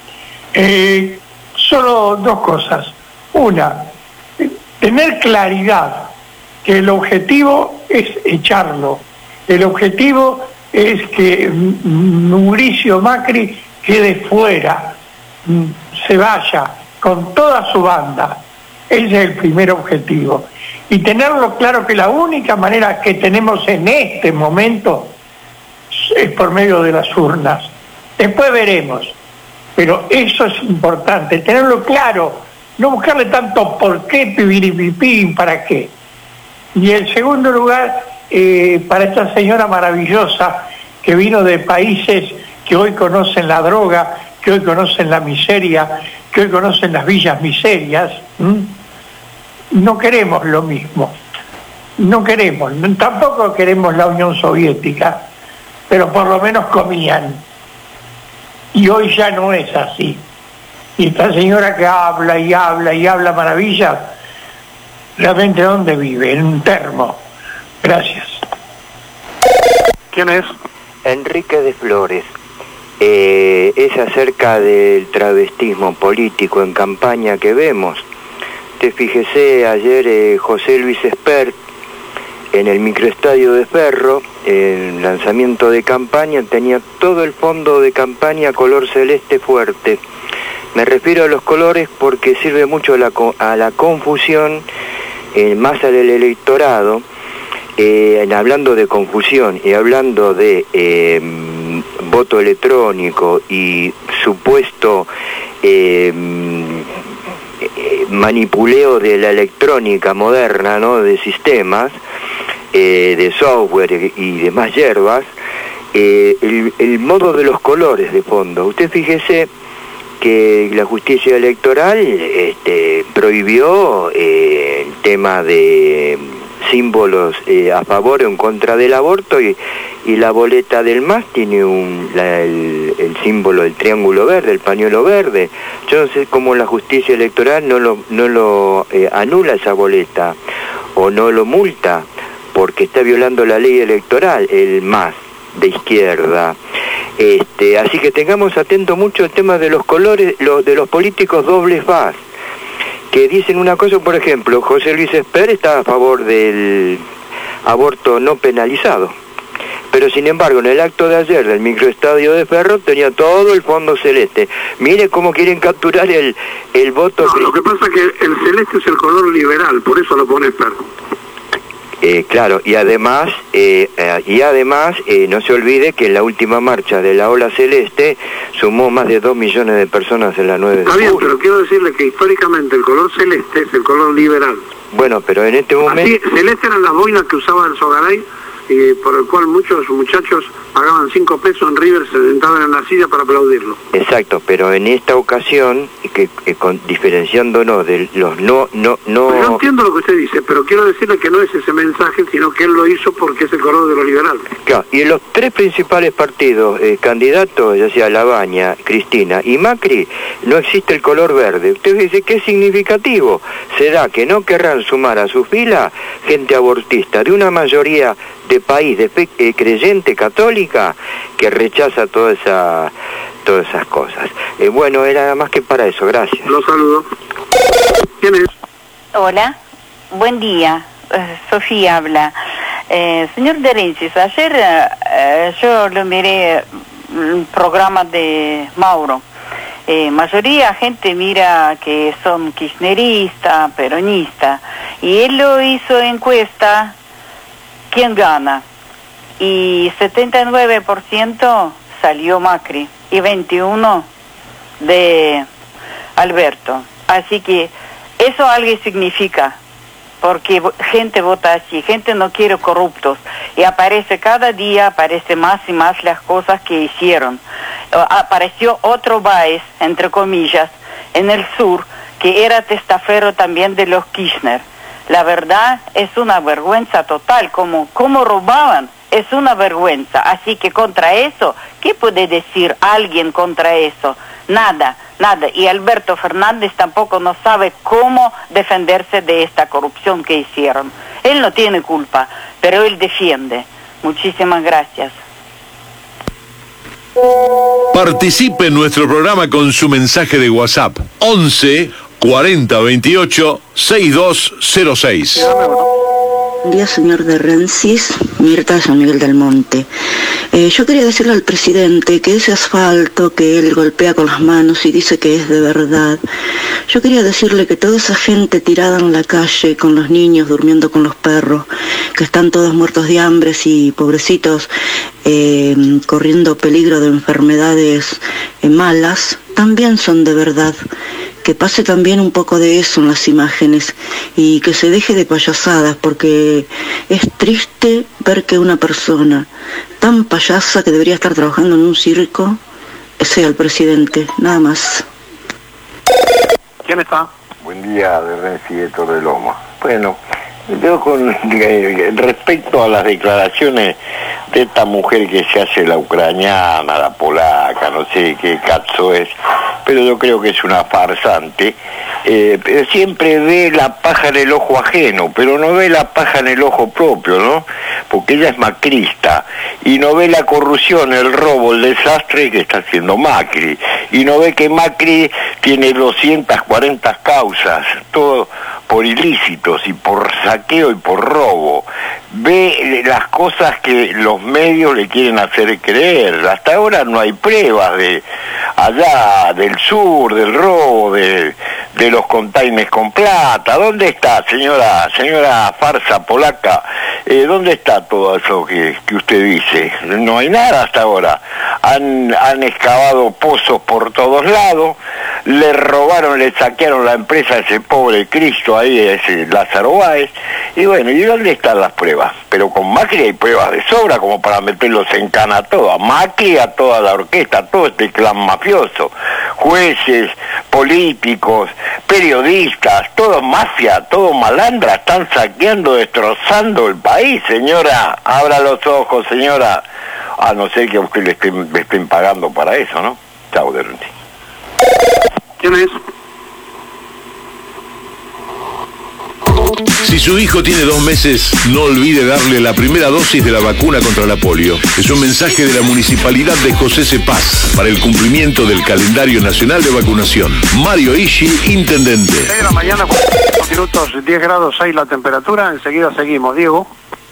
Solo dos cosas. Una, tener claridad que el objetivo es echarlo. El objetivo es que Mauricio Macri quede fuera, se vaya con toda su banda. Ese es el primer objetivo. Y tenerlo claro que la única manera que tenemos en este momento es por medio de las urnas. Después veremos. Pero eso es importante, tenerlo claro, no buscarle tanto por qué, pibiripipín, para qué. Y en segundo lugar, para esta señora maravillosa que vino de países que hoy conocen la droga, que hoy conocen la miseria, que hoy conocen las villas miserias, no queremos lo mismo. No queremos, tampoco queremos la Unión Soviética, pero por lo menos comían. Y hoy ya no es así. Y esta señora que habla y habla y habla maravillas, realmente ¿dónde vive? En un termo. Gracias. ¿Quién es? Enrique de Flores. Es acerca del travestismo político en campaña que vemos. Te fíjese ayer José Luis Espert en el microestadio de Ferro, el lanzamiento de campaña, tenía todo el fondo de campaña color celeste fuerte. Me refiero a los colores porque sirve mucho a la confusión, más al electorado, hablando de confusión y hablando de voto electrónico y supuesto manipuleo de la electrónica moderna, ¿no?, de sistemas, de software y demás hierbas, el modo de los colores de fondo. Usted fíjese que la justicia electoral prohibió el tema de símbolos a favor o en contra del aborto, y la boleta del MAS tiene el símbolo del triángulo verde, el pañuelo verde. Yo no sé cómo la justicia electoral no lo anula esa boleta o no lo multa, porque está violando la ley electoral, el MAS de izquierda. Así que tengamos atento mucho el tema de los colores, de los políticos dobles faz, que dicen una cosa. Por ejemplo, José Luis Esper está a favor del aborto no penalizado, pero sin embargo en el acto de ayer del microestadio de Ferro tenía todo el fondo celeste. Mire cómo quieren capturar el voto. No, lo que pasa es que el celeste es el color liberal, por eso lo pone Esper. Claro, y además no se olvide que en la última marcha de la Ola Celeste sumó más de 2 millones de personas en la 9 de Está bien, julio. pero quiero decirle que históricamente el color celeste es el color liberal. Bueno, pero en este momento... Así, celeste eran las boinas que usaba el Sogaray, y por el cual muchos muchachos pagaban 5 pesos en River, se sentaban en la silla para aplaudirlo. Exacto, pero en esta ocasión, diferenciándonos de los no... Pero yo entiendo lo que usted dice, pero quiero decirle que no es ese mensaje, sino que él lo hizo porque es el color de los liberales. Claro, y en los 3 principales partidos, candidatos, ya sea Labaña, Cristina y Macri, no existe el color verde. Usted dice que es significativo. ¿Será que no querrán sumar a su fila gente abortista de una mayoría de país de fe creyente católica que rechaza todas esas cosas? Bueno, era nada más que para eso. Gracias. Los saludo. ¿Quién es? Hola, buen día. Sofía habla. Señor de Rensis, ayer yo lo miré el programa de Mauro. Mayoría gente mira que son kirchneristas, peronistas, y él lo hizo encuesta ¿quién gana? Y 79% salió Macri y 21% de Alberto. Así que eso algo significa, porque gente vota así, gente no quiere corruptos, y cada día aparece más y más las cosas que hicieron. Apareció otro Báez, entre comillas, en el sur, que era testaferro también de los Kirchner. La verdad es una vergüenza total, como robaban, es una vergüenza. Así que contra eso, ¿qué puede decir alguien contra eso? Nada. Y Alberto Fernández tampoco no sabe cómo defenderse de esta corrupción que hicieron. Él no tiene culpa, pero él defiende. Muchísimas gracias. Participe en nuestro programa con su mensaje de WhatsApp 11 40 28 6206. Buen día, señor de Rensis, Mirta de San Miguel del Monte. Yo quería decirle al presidente que ese asfalto que él golpea con las manos y dice que es de verdad, yo quería decirle que toda esa gente tirada en la calle con los niños, durmiendo con los perros, que están todos muertos de hambre y pobrecitos, corriendo peligro de enfermedades malas, también son de verdad. Que pase también un poco de eso en las imágenes y que se deje de payasadas, porque es triste ver que una persona tan payasa que debería estar trabajando en un circo sea el presidente, nada más. ¿Quién está? Buen día, de Renzi de Torrelomo. Bueno, yo con respecto a las declaraciones de esta mujer que se hace la ucraniana, la polaca, no sé qué cazzo es, pero yo creo que es una farsante, siempre ve la paja en el ojo ajeno, pero no ve la paja en el ojo propio, ¿no? Porque ella es macrista, y no ve la corrupción, el robo, el desastre que está haciendo Macri, y no ve que Macri tiene 240 causas, todo por ilícitos y por saqueo y por robo. Ve las cosas que los medios le quieren hacer creer. Hasta ahora no hay pruebas de allá, del sur, del robo, de los containers con plata. ¿Dónde está, señora farsa polaca? ¿Dónde está todo eso que usted dice? No hay nada hasta ahora. Han excavado pozos por todos lados, le robaron, le saquearon la empresa a ese pobre Cristo ahí, ese Lázaro Báez, y bueno, ¿y dónde están las pruebas? Pero con Macri hay pruebas de sobra como para meterlos en cana a todos, a Macri, a toda la orquesta, a todo este clan mafioso. jueces, políticos, periodistas, todo mafia, todo malandra, están saqueando, destrozando el país, señora. Abra los ojos, señora. A no ser que a usted le estén pagando para eso, ¿no? Chao, de Renzi. ¿Quién es? Si su hijo tiene 2 meses, no olvide darle la primera dosis de la vacuna contra la polio. Es un mensaje de la Municipalidad de José C. Paz para el cumplimiento del calendario nacional de vacunación. Mario Ishi, intendente. 6 de la mañana, 4 minutos, 10 grados 6 la temperatura. Enseguida seguimos. Diego.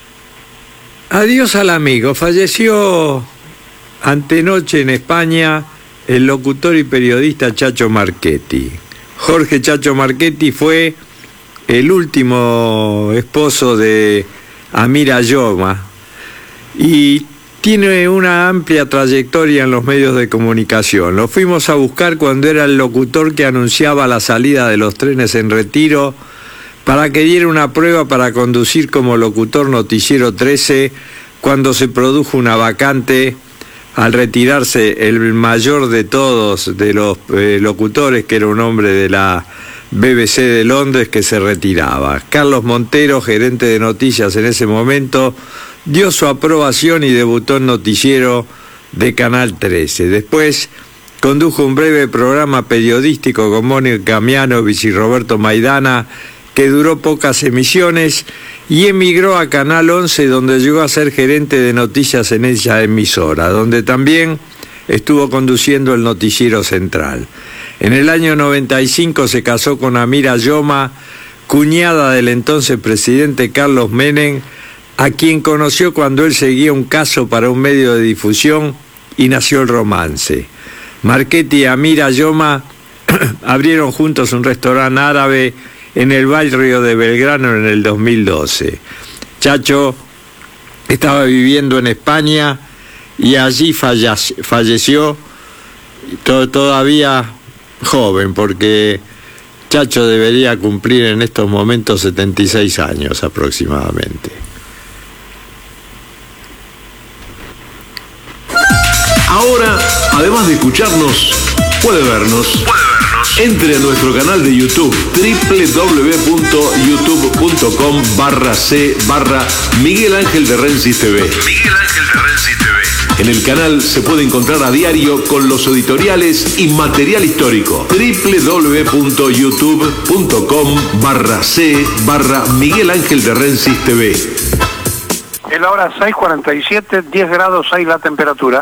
Adiós al amigo. Falleció antenoche en España el locutor y periodista Chacho Marchetti. Jorge Chacho Marchetti fue el último esposo de Amira Yoma y tiene una amplia trayectoria en los medios de comunicación. Lo fuimos a buscar cuando era el locutor que anunciaba la salida de los trenes en retiro para que diera una prueba para conducir como locutor Noticiero 13 cuando se produjo una vacante al retirarse el mayor de todos de los locutores, que era un hombre de la BBC de Londres, que se retiraba. Carlos Montero, gerente de noticias en ese momento, dio su aprobación y debutó en Noticiero de Canal 13. Después condujo un breve programa periodístico con Mónica Mianovich y Roberto Maidana, que duró pocas emisiones, y emigró a Canal 11, donde llegó a ser gerente de noticias en esa emisora, donde también estuvo conduciendo el noticiero central. En el año 95 se casó con Amira Yoma, cuñada del entonces presidente Carlos Menem, a quien conoció cuando él seguía un caso para un medio de difusión, y nació el romance. Marchetti y Amira Yoma abrieron juntos un restaurante árabe en el barrio de Belgrano en el 2012. Chacho estaba viviendo en España y allí falleció todavía joven, porque Chacho debería cumplir en estos momentos 76 años aproximadamente. Ahora, además de escucharnos, puede vernos. Entre a nuestro canal de YouTube, www.youtube.com/c/Miguel Ángel de Rensis TV. En el canal se puede encontrar a diario con los editoriales y material histórico. www.youtube.com/c/Miguel Ángel de Rensis TV. Es la hora 6:47, 10 grados 6 la temperatura.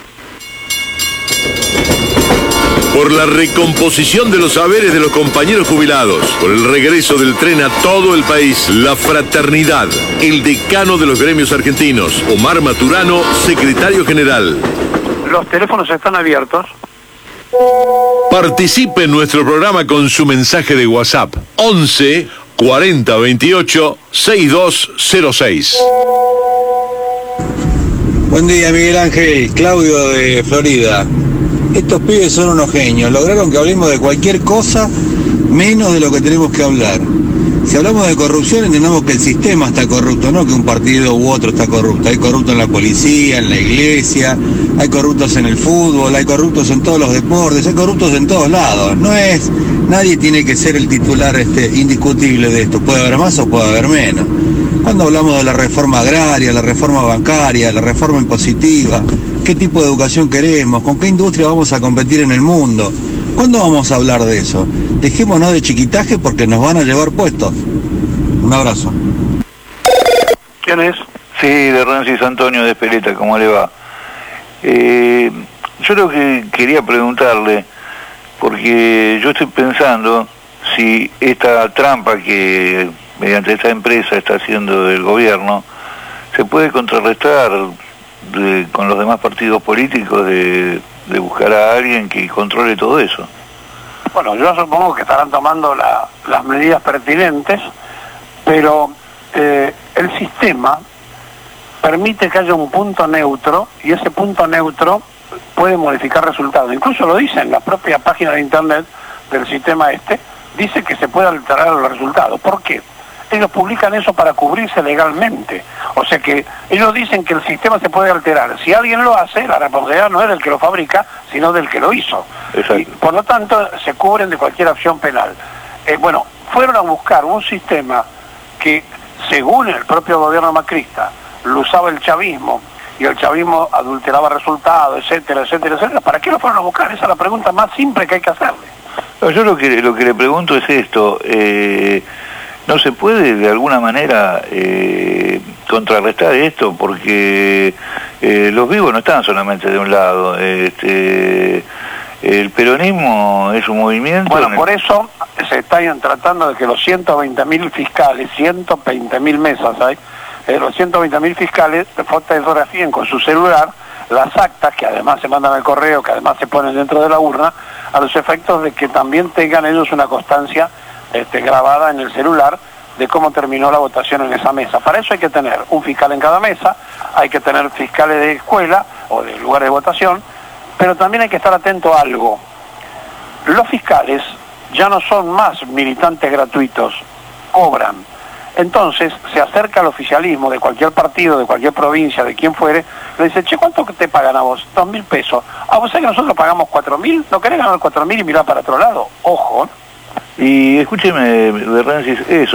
Por la recomposición de los saberes de los compañeros jubilados, por el regreso del tren a todo el país, la fraternidad, el decano de los gremios argentinos, Omar Maturano, secretario general. Los teléfonos están abiertos. Participe en nuestro programa con su mensaje de WhatsApp 11 40 28 6206. Buen día, Miguel Ángel. Claudio de Florida. Estos pibes son unos genios. Lograron que hablemos de cualquier cosa menos de lo que tenemos que hablar. Si hablamos de corrupción, entendamos que el sistema está corrupto, no que un partido u otro está corrupto. Hay corruptos en la policía, en la iglesia, hay corruptos en el fútbol, hay corruptos en todos los deportes, hay corruptos en todos lados. Nadie tiene que ser el titular indiscutible de esto. Puede haber más o puede haber menos. Cuando hablamos de la reforma agraria, la reforma bancaria, la reforma impositiva, ¿qué tipo de educación queremos? ¿Con qué industria vamos a competir en el mundo? ¿Cuándo vamos a hablar de eso? Dejémonos de chiquitaje porque nos van a llevar puestos. Un abrazo. ¿Quién es? Sí, de Rensis Antonio de Espeleta, ¿cómo le va? Yo lo que quería preguntarle, porque yo estoy pensando si esta trampa que mediante esta empresa está haciendo el gobierno se puede contrarrestar con los demás partidos políticos de buscar a alguien que controle todo eso. Bueno, yo supongo que estarán tomando las medidas pertinentes, pero el sistema permite que haya un punto neutro y ese punto neutro puede modificar resultados. Incluso lo dice en la propia página de internet del sistema dice que se puede alterar los resultados. ¿Por qué? Ellos publican eso para cubrirse legalmente. O sea que ellos dicen que el sistema se puede alterar. Si alguien lo hace, la responsabilidad no es del que lo fabrica, sino del que lo hizo. Exacto. Y, por lo tanto, se cubren de cualquier acción penal. Bueno, fueron a buscar un sistema que, según el propio gobierno macrista, lo usaba el chavismo, y el chavismo adulteraba resultados, etcétera, etcétera, etcétera. ¿Para qué lo fueron a buscar? Esa es la pregunta más simple que hay que hacerle. No, yo lo que le pregunto es esto, ¿no se puede de alguna manera contrarrestar esto? Porque los vivos no están solamente de un lado, el peronismo es un movimiento... Bueno, por eso se están tratando de que los 120.000 fiscales, 120.000 mesas hay, los 120.000 fiscales fotografíen con su celular las actas, que además se mandan al correo, que además se ponen dentro de la urna, a los efectos de que también tengan ellos una constancia grabada en el celular de cómo terminó la votación en esa mesa. Para eso hay que tener un fiscal en cada mesa, hay que tener fiscales de escuela o de lugar de votación, pero también hay que estar atento a algo. Los fiscales ya no son más militantes gratuitos, cobran. Entonces se acerca al oficialismo de cualquier partido, de cualquier provincia, de quien fuere, le dice, che, ¿cuánto te pagan a vos? 2.000 pesos. ¿A vos sabés que nosotros pagamos 4.000? ¿No querés ganar 4.000 y mirar para otro lado? Ojo. Y escúcheme, de Rensis, eso,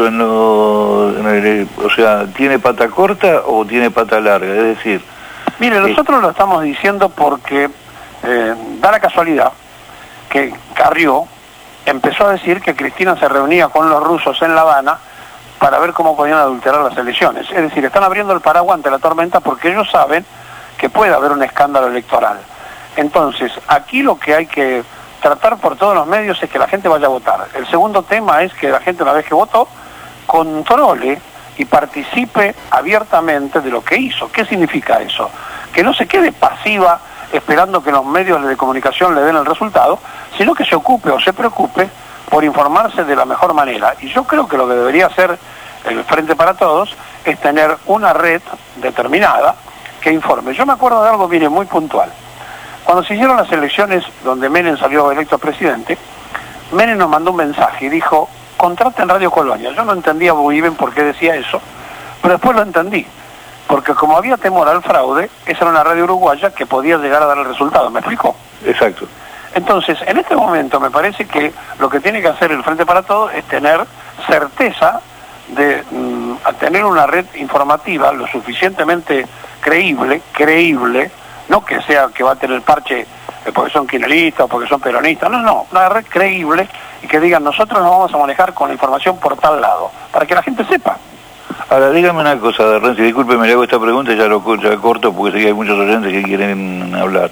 o sea, ¿tiene pata corta o tiene pata larga? Es decir... Mire, nosotros lo estamos diciendo porque da la casualidad que Carrió empezó a decir que Cristina se reunía con los rusos en La Habana para ver cómo podían adulterar las elecciones. Es decir, están abriendo el paraguas ante la tormenta porque ellos saben que puede haber un escándalo electoral. Entonces, aquí lo que hay que tratar por todos los medios es que la gente vaya a votar. El segundo tema es que la gente, una vez que votó, controle y participe abiertamente de lo que hizo. ¿Qué significa eso? Que no se quede pasiva esperando que los medios de comunicación le den el resultado, sino que se ocupe o se preocupe por informarse de la mejor manera. Y yo creo que lo que debería hacer el Frente para Todos es tener una red determinada que informe. Yo me acuerdo de algo, mire, muy puntual. Cuando se hicieron las elecciones donde Menem salió electo presidente, Menem nos mandó un mensaje y dijo, contraten Radio Colonia. Yo no entendía muy bien por qué decía eso, pero después lo entendí. Porque como había temor al fraude, esa era una radio uruguaya que podía llegar a dar el resultado. ¿Me explico? Exacto. Entonces, en este momento me parece que lo que tiene que hacer el Frente para Todos es tener certeza de tener una red informativa lo suficientemente creíble, no que sea que va a tener parche porque son kirchneristas o porque son peronistas, no, una red creíble y que digan nosotros nos vamos a manejar con la información por tal lado, para que la gente sepa. Ahora, dígame una cosa, Renzi, discúlpeme, le hago esta pregunta y ya corto porque sé que hay muchos oyentes que quieren hablar.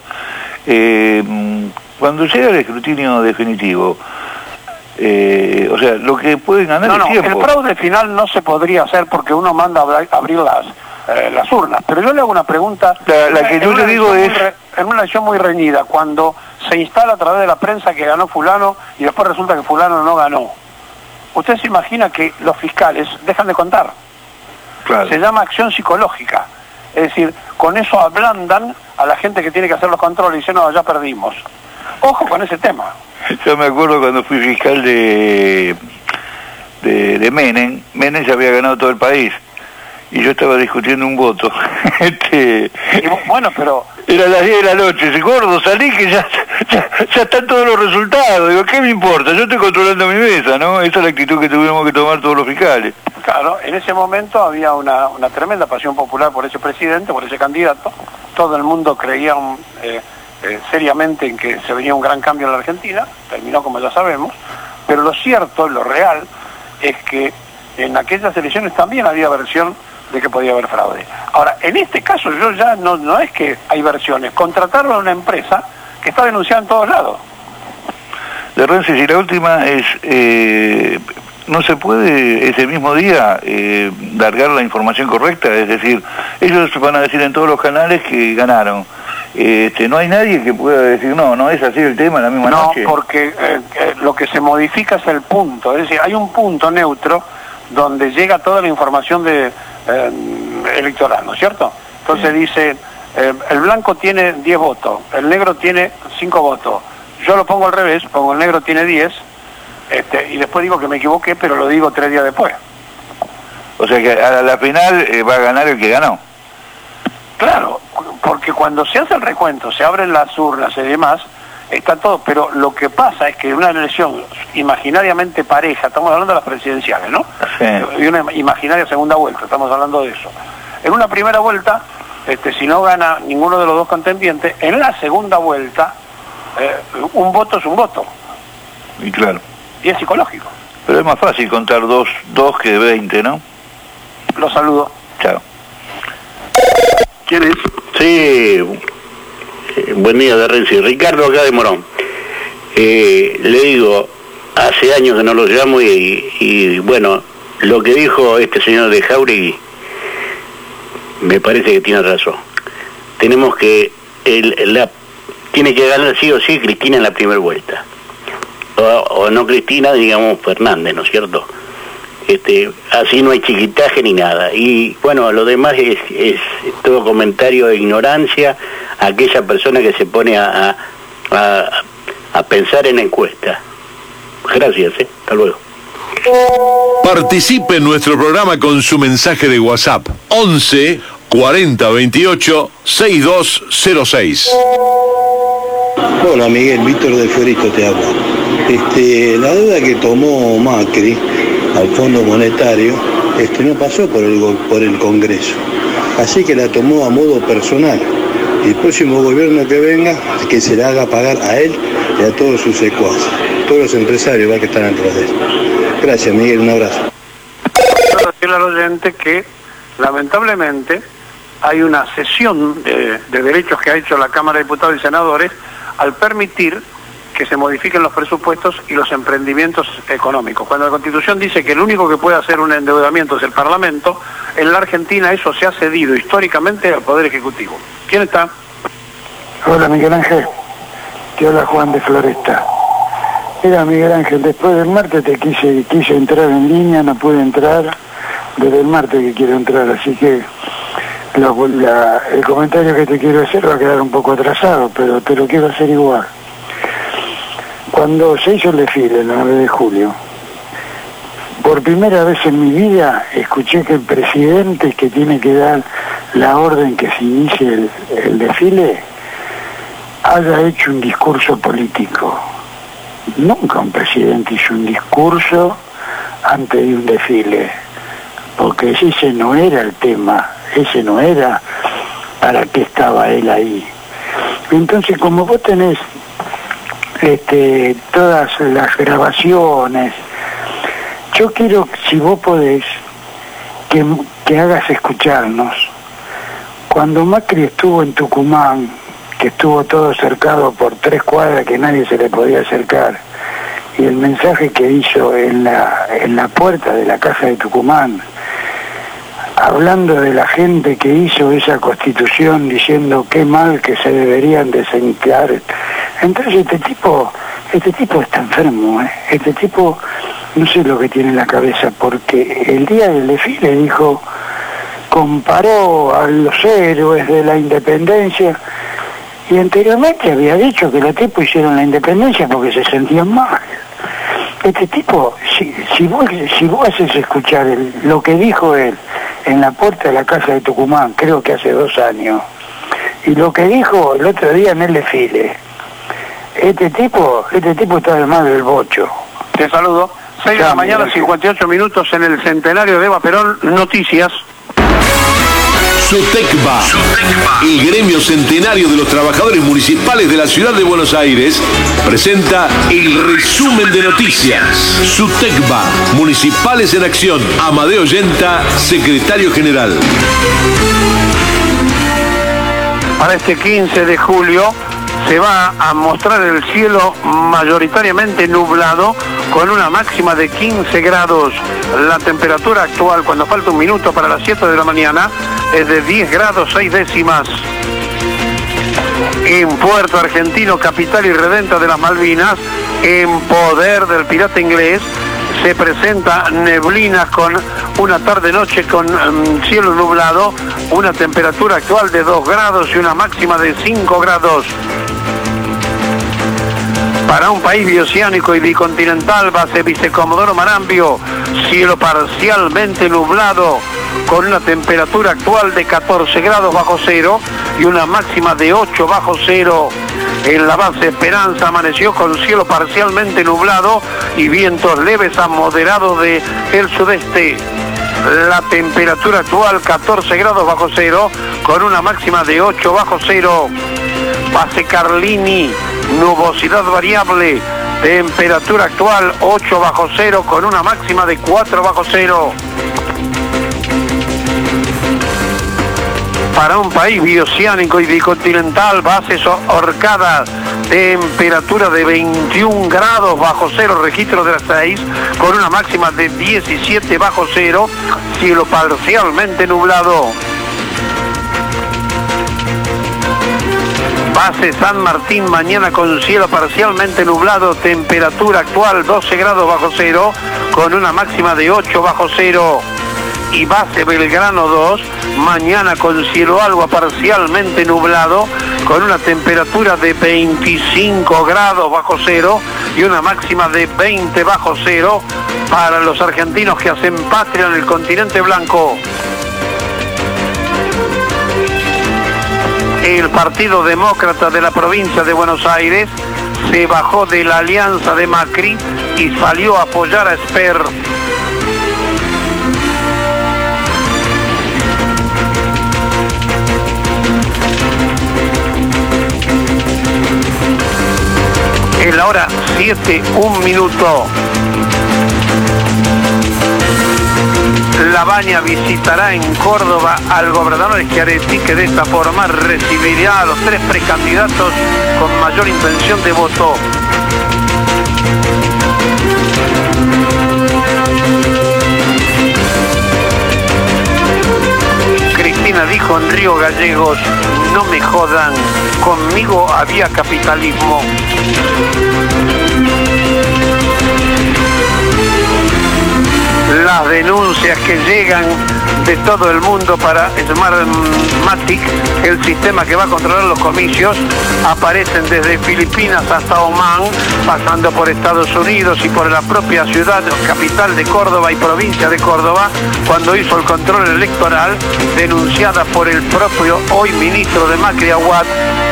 Cuando llega el escrutinio definitivo, o sea, lo que pueden ganar es tiempo. El fraude final no se podría hacer porque uno manda a abrir las urnas. Pero yo le hago una pregunta. La que yo le digo es... En una elección muy reñida, cuando se instala a través de la prensa que ganó fulano y después resulta que fulano no ganó. ¿Usted se imagina que los fiscales dejan de contar? Claro. Se llama acción psicológica. Es decir, con eso ablandan a la gente que tiene que hacer los controles y dicen, no, ya perdimos. Ojo con ese tema. Yo me acuerdo cuando fui fiscal de Menem. Menem se había ganado todo el país y yo estaba discutiendo un voto. Bueno, pero... Era las 10 de la noche, dice, gordo, salí que ya están todos los resultados. Digo, ¿qué me importa? Yo estoy controlando mi mesa, ¿no? Esa es la actitud que tuvimos que tomar todos los fiscales. Claro, en ese momento había una tremenda pasión popular por ese presidente, por ese candidato. Todo el mundo creía seriamente en que se venía un gran cambio en la Argentina, terminó como ya sabemos, pero lo cierto, lo real, es que en aquellas elecciones también había versión de que podía haber fraude. Ahora, en este caso yo ya no es que hay versiones, contrataron a una empresa que está denunciada en todos lados. De Renzi, y la última es, ¿no se puede ese mismo día largar la información correcta? Es decir, ellos van a decir en todos los canales que ganaron. No hay nadie que pueda decir, no es así el tema la misma noche. No, porque lo que se modifica es el punto, es decir, hay un punto neutro donde llega toda la información electoral, ¿no es cierto? Entonces dice, el blanco tiene 10 votos, el negro tiene 5 votos, yo lo pongo al revés, pongo el negro tiene 10, y después digo que me equivoqué, pero lo digo 3 días después. O sea que a la final va a ganar el que ganó. Claro, porque cuando se hace el recuento, se abren las urnas y demás, está todo, pero lo que pasa es que en una elección imaginariamente pareja, estamos hablando de las presidenciales, ¿no? Sí. Y una imaginaria segunda vuelta, estamos hablando de eso. En una primera vuelta, si no gana ninguno de los dos contendientes, en la segunda vuelta, un voto es un voto. Y claro. Y es psicológico. Pero es más fácil contar dos que 20, ¿no? Los saludo. Chao. ¿Quién es? Sí, buen día de Renzi. Ricardo acá de Morón. Le digo, hace años que no lo llamo y bueno, lo que dijo este señor de Jáuregui, me parece que tiene razón. Tenemos que, tiene que ganar sí o sí Cristina en la primera vuelta. O no Cristina, digamos Fernández, ¿no es cierto? Así no hay chiquitaje ni nada. Y bueno, lo demás es todo comentario de ignorancia a aquella persona que se pone a pensar en la encuesta. Gracias, hasta luego. Participe en nuestro programa con su mensaje de WhatsApp 11 40 28 6206. Hola Miguel, Víctor de Fiorito te habla. La deuda que tomó Macri al Fondo Monetario no pasó por el Congreso, así que la tomó a modo personal. Y el próximo gobierno que venga, que se la haga pagar a él y a todos sus secuaces, todos los empresarios que están atrás de él. Gracias Miguel, un abrazo. Quiero decirle al oyente que lamentablemente hay una cesión de derechos que ha hecho la Cámara de Diputados y Senadores al permitir que se modifiquen los presupuestos y los emprendimientos económicos. Cuando la Constitución dice que el único que puede hacer un endeudamiento es el Parlamento, en la Argentina eso se ha cedido históricamente al Poder Ejecutivo. ¿Quién está? Hola Miguel Ángel, te habla Juan de Floresta. Mira Miguel Ángel, después del martes te quise entrar en línea, no pude entrar, desde el martes que quiero entrar, así que el comentario que te quiero hacer va a quedar un poco atrasado, pero te lo quiero hacer igual. Cuando se hizo el desfile, el 9 de julio, por primera vez en mi vida escuché que el presidente que tiene que dar la orden que se inicie el desfile haya hecho un discurso político. Nunca un presidente hizo un discurso antes de un desfile, porque ese no era el tema, ese no era para qué estaba él ahí. Entonces, como vos tenés todas las grabaciones, yo quiero, si vos podés, que hagas escucharnos. Cuando Macri estuvo en Tucumán, que estuvo todo cercado por 3 cuadras que nadie se le podía acercar, y el mensaje que hizo en la puerta de la casa de Tucumán, hablando de la gente que hizo esa constitución, diciendo qué mal que se deberían desencajar. Entonces este tipo está enfermo, este tipo no sé lo que tiene en la cabeza, porque el día del desfile dijo, comparó a los héroes de la independencia, y anteriormente había dicho que los tipos hicieron la independencia porque se sentían mal. Este tipo, si vos haces escuchar lo que dijo él en la puerta de la casa de Tucumán, creo que hace 2 años, y lo que dijo el otro día en el desfile, este tipo está de mal del bocho. Te saludo. 6 de la mañana, 58 minutos en el centenario de Eva Perón. Noticias. SUTECBA, el gremio centenario de los trabajadores municipales de la ciudad de Buenos Aires, presenta el resumen de noticias. SUTECBA, Municipales en Acción. Amadeo Yenta, secretario general. Para este 15 de julio se va a mostrar el cielo mayoritariamente nublado con una máxima de 15 grados. La temperatura actual, cuando falta un minuto para las 7 de la mañana, es de 10 grados 6 décimas. En Puerto Argentino, capital y redenta de las Malvinas, en poder del pirata inglés, se presenta neblinas con una tarde-noche con cielo nublado, una temperatura actual de 2 grados y una máxima de 5 grados. Para un país bioceánico y bicontinental, base Vicecomodoro Marambio, cielo parcialmente nublado, con una temperatura actual de 14 grados bajo cero y una máxima de 8 bajo cero. En la base Esperanza amaneció con cielo parcialmente nublado y vientos leves a moderados del sudeste. La temperatura actual 14 grados bajo cero, con una máxima de 8 bajo cero. Base Carlini, nubosidad variable, temperatura actual 8 bajo cero, con una máxima de 4 bajo cero. Para un país bioceánico y bicontinental, bases Orcadas, temperatura de 21 grados bajo cero, registro de las 6, con una máxima de 17 bajo cero, cielo parcialmente nublado. Base San Martín, mañana con cielo parcialmente nublado, temperatura actual 12 grados bajo cero, con una máxima de 8 bajo cero. Y base Belgrano 2, mañana con cielo algo parcialmente nublado, con una temperatura de 25 grados bajo cero y una máxima de 20 bajo cero para los argentinos que hacen patria en el continente blanco. El Partido Demócrata de la provincia de Buenos Aires se bajó de la alianza de Macri y salió a apoyar a Sper. En la hora 7, 1 minuto. Labaña visitará en Córdoba al gobernador Schiaretti, que de esta forma recibirá a los 3 precandidatos con mayor intención de voto. Cristina dijo en Río Gallegos: no me jodan, conmigo había capitalismo. Las denuncias que llegan de todo el mundo para Smartmatic, el sistema que va a controlar los comicios, aparecen desde Filipinas hasta Omán, pasando por Estados Unidos y por la propia ciudad capital de Córdoba y provincia de Córdoba, cuando hizo el control electoral, denunciada por el propio hoy ministro de Macri, Aguad.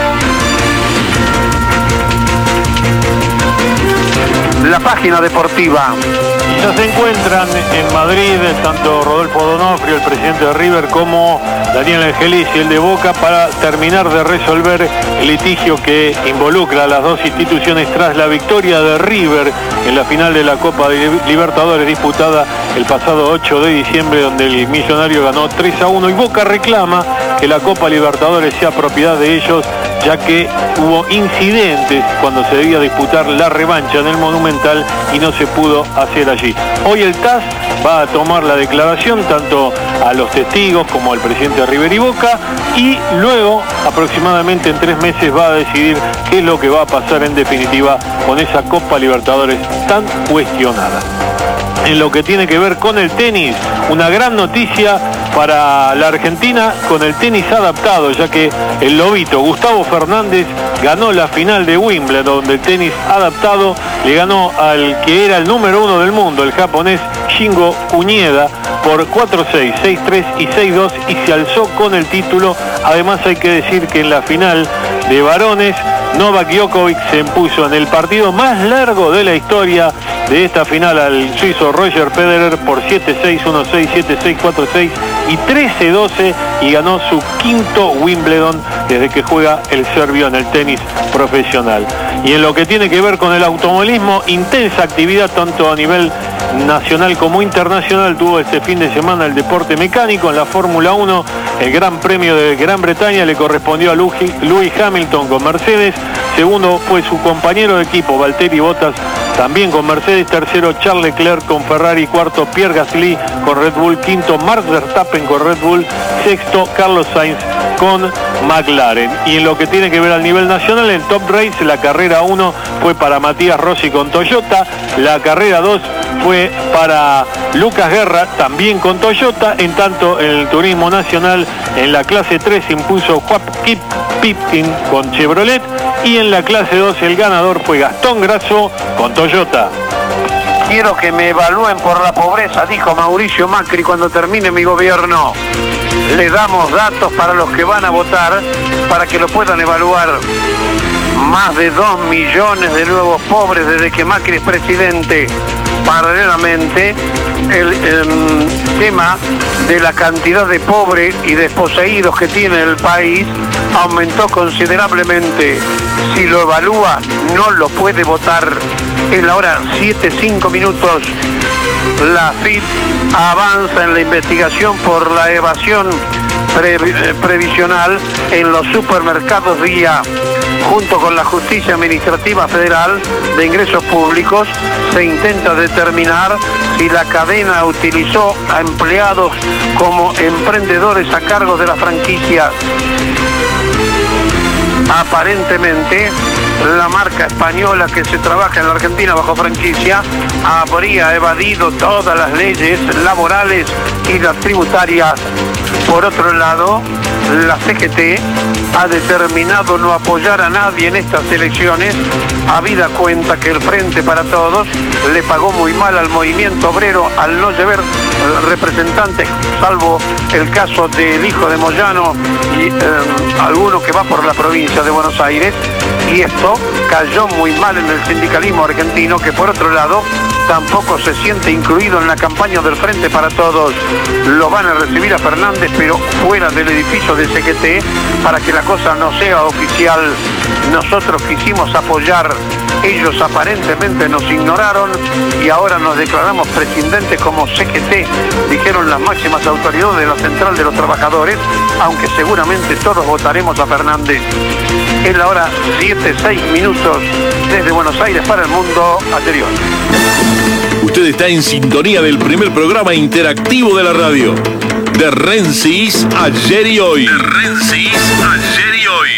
La página deportiva. Ya se encuentran en Madrid tanto Rodolfo Donofrio, el presidente de River, como Daniel Angelis y el de Boca, para terminar de resolver el litigio que involucra a las dos instituciones tras la victoria de River en la final de la Copa de Libertadores disputada el pasado 8 de diciembre, donde el millonario ganó 3-1, y Boca reclama que la Copa Libertadores sea propiedad de ellos, ya que hubo incidentes cuando se debía disputar la revancha en el Monumental y no se pudo hacer allí. Hoy el TAS va a tomar la declaración tanto a los testigos como al presidente de River y Boca, y luego, aproximadamente en 3 meses, va a decidir qué es lo que va a pasar en definitiva con esa Copa Libertadores tan cuestionada. En lo que tiene que ver con el tenis, una gran noticia para la Argentina con el tenis adaptado, ya que el lobito Gustavo Fernández ganó la final de Wimbledon, donde el tenis adaptado le ganó al que era el número 1 del mundo, el japonés Shingo Kunieda, por 4-6, 6-3 y 6-2, y se alzó con el título. Además, hay que decir que en la final de varones, Novak Djokovic se impuso en el partido más largo de la historia de esta final al suizo Roger Federer por 7-6, 1-6, 7-6, 4-6 y 13-12, y ganó su 5º Wimbledon desde que juega el serbio en el tenis profesional. Y en lo que tiene que ver con el automovilismo, intensa actividad tanto a nivel nacional como internacional tuvo este fin de semana el deporte mecánico. En la Fórmula 1, el Gran Premio de Gran Bretaña le correspondió a Lewis Hamilton con Mercedes. Segundo fue su compañero de equipo Valtteri Bottas, también con Mercedes. Tercero Charles Leclerc con Ferrari. Cuarto Pierre Gasly con Red Bull. Quinto Max Verstappen con Red Bull. Sexto Carlos Sainz con McLaren. Y en lo que tiene que ver al nivel nacional, en Top Race, la carrera 1 fue para Matías Rossi con Toyota. La carrera 2 fue para Lucas Guerra, también con Toyota. En tanto, en el turismo nacional, en la clase 3 se impuso Juan Pipkin con Chevrolet, y en la clase 2 el ganador fue Gastón Grasso con Toyota. Quiero que me evalúen por la pobreza, dijo Mauricio Macri, cuando termine mi gobierno. le damos datos para los que van a votar, para que lo puedan evaluar. Más de 2 millones de nuevos pobres desde que Macri es presidente. Paralelamente, el tema de la cantidad de pobres y desposeídos que tiene el país aumentó considerablemente. Si lo evalúa, no lo puede votar. Es la hora 7:05. La AFIP avanza en la investigación por la evasión previsional en los supermercados vía. Junto con la Justicia Administrativa Federal de Ingresos Públicos, se intenta determinar si la cadena utilizó a empleados como emprendedores a cargo de la franquicia. Aparentemente, la marca española que se trabaja en la Argentina bajo franquicia habría evadido todas las leyes laborales y las tributarias. Por otro lado, la CGT ha determinado no apoyar a nadie en estas elecciones, habida cuenta que el Frente para Todos le pagó muy mal al movimiento obrero al no llevar representantes, salvo el caso del hijo de Moyano y alguno que va por la provincia de Buenos Aires, y esto cayó muy mal en el sindicalismo argentino, que por otro lado tampoco se siente incluido en la campaña del Frente para Todos. Lo van a recibir a Fernández, pero fuera del edificio de CGT, para que la cosa no sea oficial. Nosotros quisimos apoyar, ellos aparentemente nos ignoraron y ahora nos declaramos prescindentes como CGT, dijeron las máximas autoridades de la Central de los Trabajadores, aunque seguramente todos votaremos a Fernández. Es la hora 7:06 desde Buenos Aires para el mundo anterior. Usted está en sintonía del primer programa interactivo de la radio. De Rensis, ayer y hoy. De Rensis, ayer y hoy.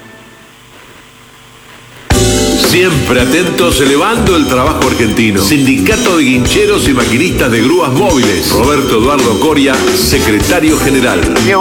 Siempre atentos, elevando el trabajo argentino. Sindicato de Guincheros y Maquinistas de Grúas Móviles. Roberto Eduardo Coria, secretario general.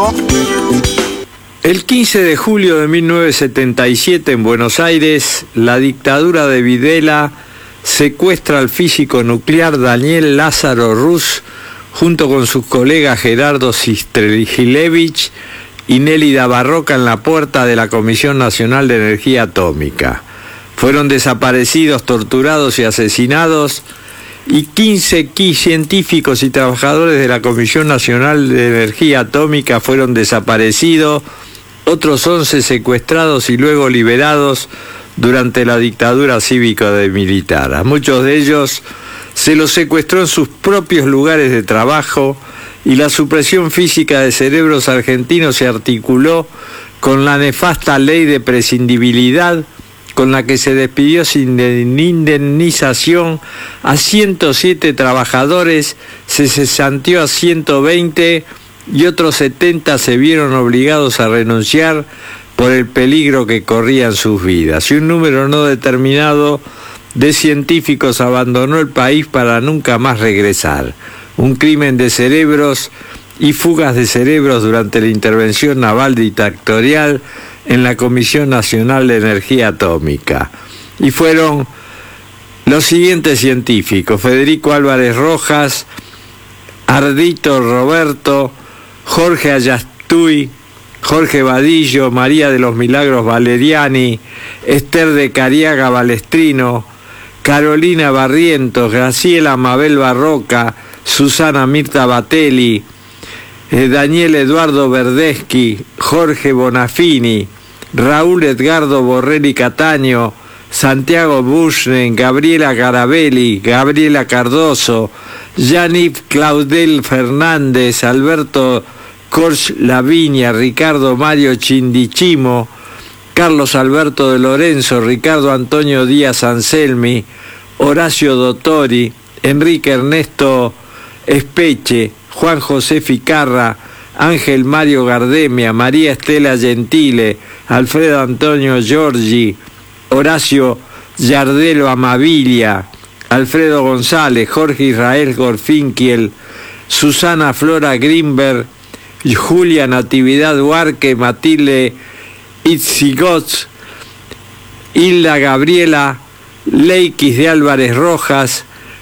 El 15 de julio de 1977 en Buenos Aires, la dictadura de Videla secuestra al físico nuclear Daniel Lázaro Ruz junto con sus colegas Gerardo Sistrelevich y Nélida Barroca en la puerta de la Comisión Nacional de Energía Atómica. Fueron desaparecidos, torturados y asesinados, y 15 científicos y trabajadores de la Comisión Nacional de Energía Atómica fueron desaparecidos, otros 11 secuestrados y luego liberados durante la dictadura cívico-militar. A muchos de ellos se los secuestró en sus propios lugares de trabajo y la supresión física de cerebros argentinos se articuló con la nefasta ley de prescindibilidad con la que se despidió sin indemnización a 107 trabajadores, se cesanteó a 120 y otros 70 se vieron obligados a renunciar por el peligro que corrían sus vidas. Y un número no determinado de científicos abandonó el país para nunca más regresar. Un crimen de cerebros y fugas de cerebros durante la intervención naval dictatorial en la Comisión Nacional de Energía Atómica. Y fueron los siguientes científicos: Federico Álvarez Rojas, Ardito Roberto, Jorge Ayastuy, Jorge Vadillo, María de los Milagros Valeriani, Esther de Cariaga Balestrino, Carolina Barrientos, Graciela Mabel Barroca, Susana Mirta Batelli, Daniel Eduardo Verdeschi, Jorge Bonafini, Raúl Edgardo Borrelli Cataño, Santiago Bushnen, Gabriela Garabelli, Gabriela Cardoso, Yanif Claudel Fernández, Alberto Corch Laviña, Ricardo Mario Chindichimo, Carlos Alberto de Lorenzo, Ricardo Antonio Díaz Anselmi, Horacio Dottori, Enrique Ernesto Espeche, Juan José Ficarra, Ángel Mario Gardemia, María Estela Gentile, Alfredo Antonio Giorgi, Horacio Yardelo Amabilia, Alfredo González, Jorge Israel Gorfinkiel, Susana Flora Grimberg, Julia Natividad Huarque, Matilde Itzigots, Hilda Gabriela Leikis de Álvarez Rojas,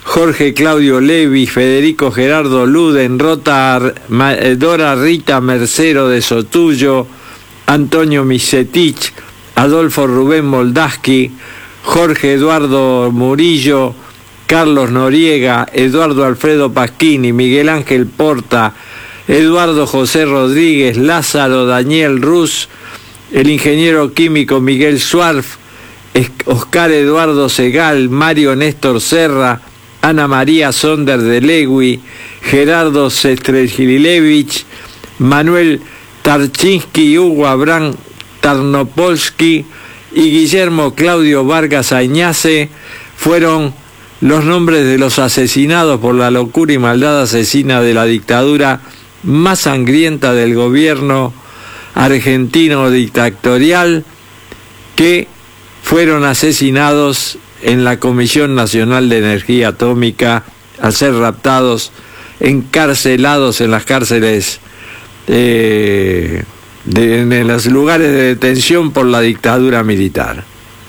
Jorge Claudio Levi, Federico Gerardo Luden, Dora Rita Mercero de Sotullo, Antonio Misetich, Adolfo Rubén Moldaski, Jorge Eduardo Murillo, Carlos Noriega, Eduardo Alfredo Pasquini, Miguel Ángel Porta, Eduardo José Rodríguez, Lázaro Daniel Ruz, el ingeniero químico Miguel Suarf, Oscar Eduardo Segal, Mario Néstor Serra, Ana María Sonder de Legui, Gerardo Sestrelilevich, Manuel Tarchinsky, Hugo Abraham Tarnopolsky y Guillermo Claudio Vargas Añace fueron los nombres de los asesinados por la locura y maldad asesina de la dictadura más sangrienta del gobierno argentino dictatorial, que fueron asesinados en la Comisión Nacional de Energía Atómica al ser raptados, encarcelados en las cárceles, en los lugares de detención por la dictadura militar.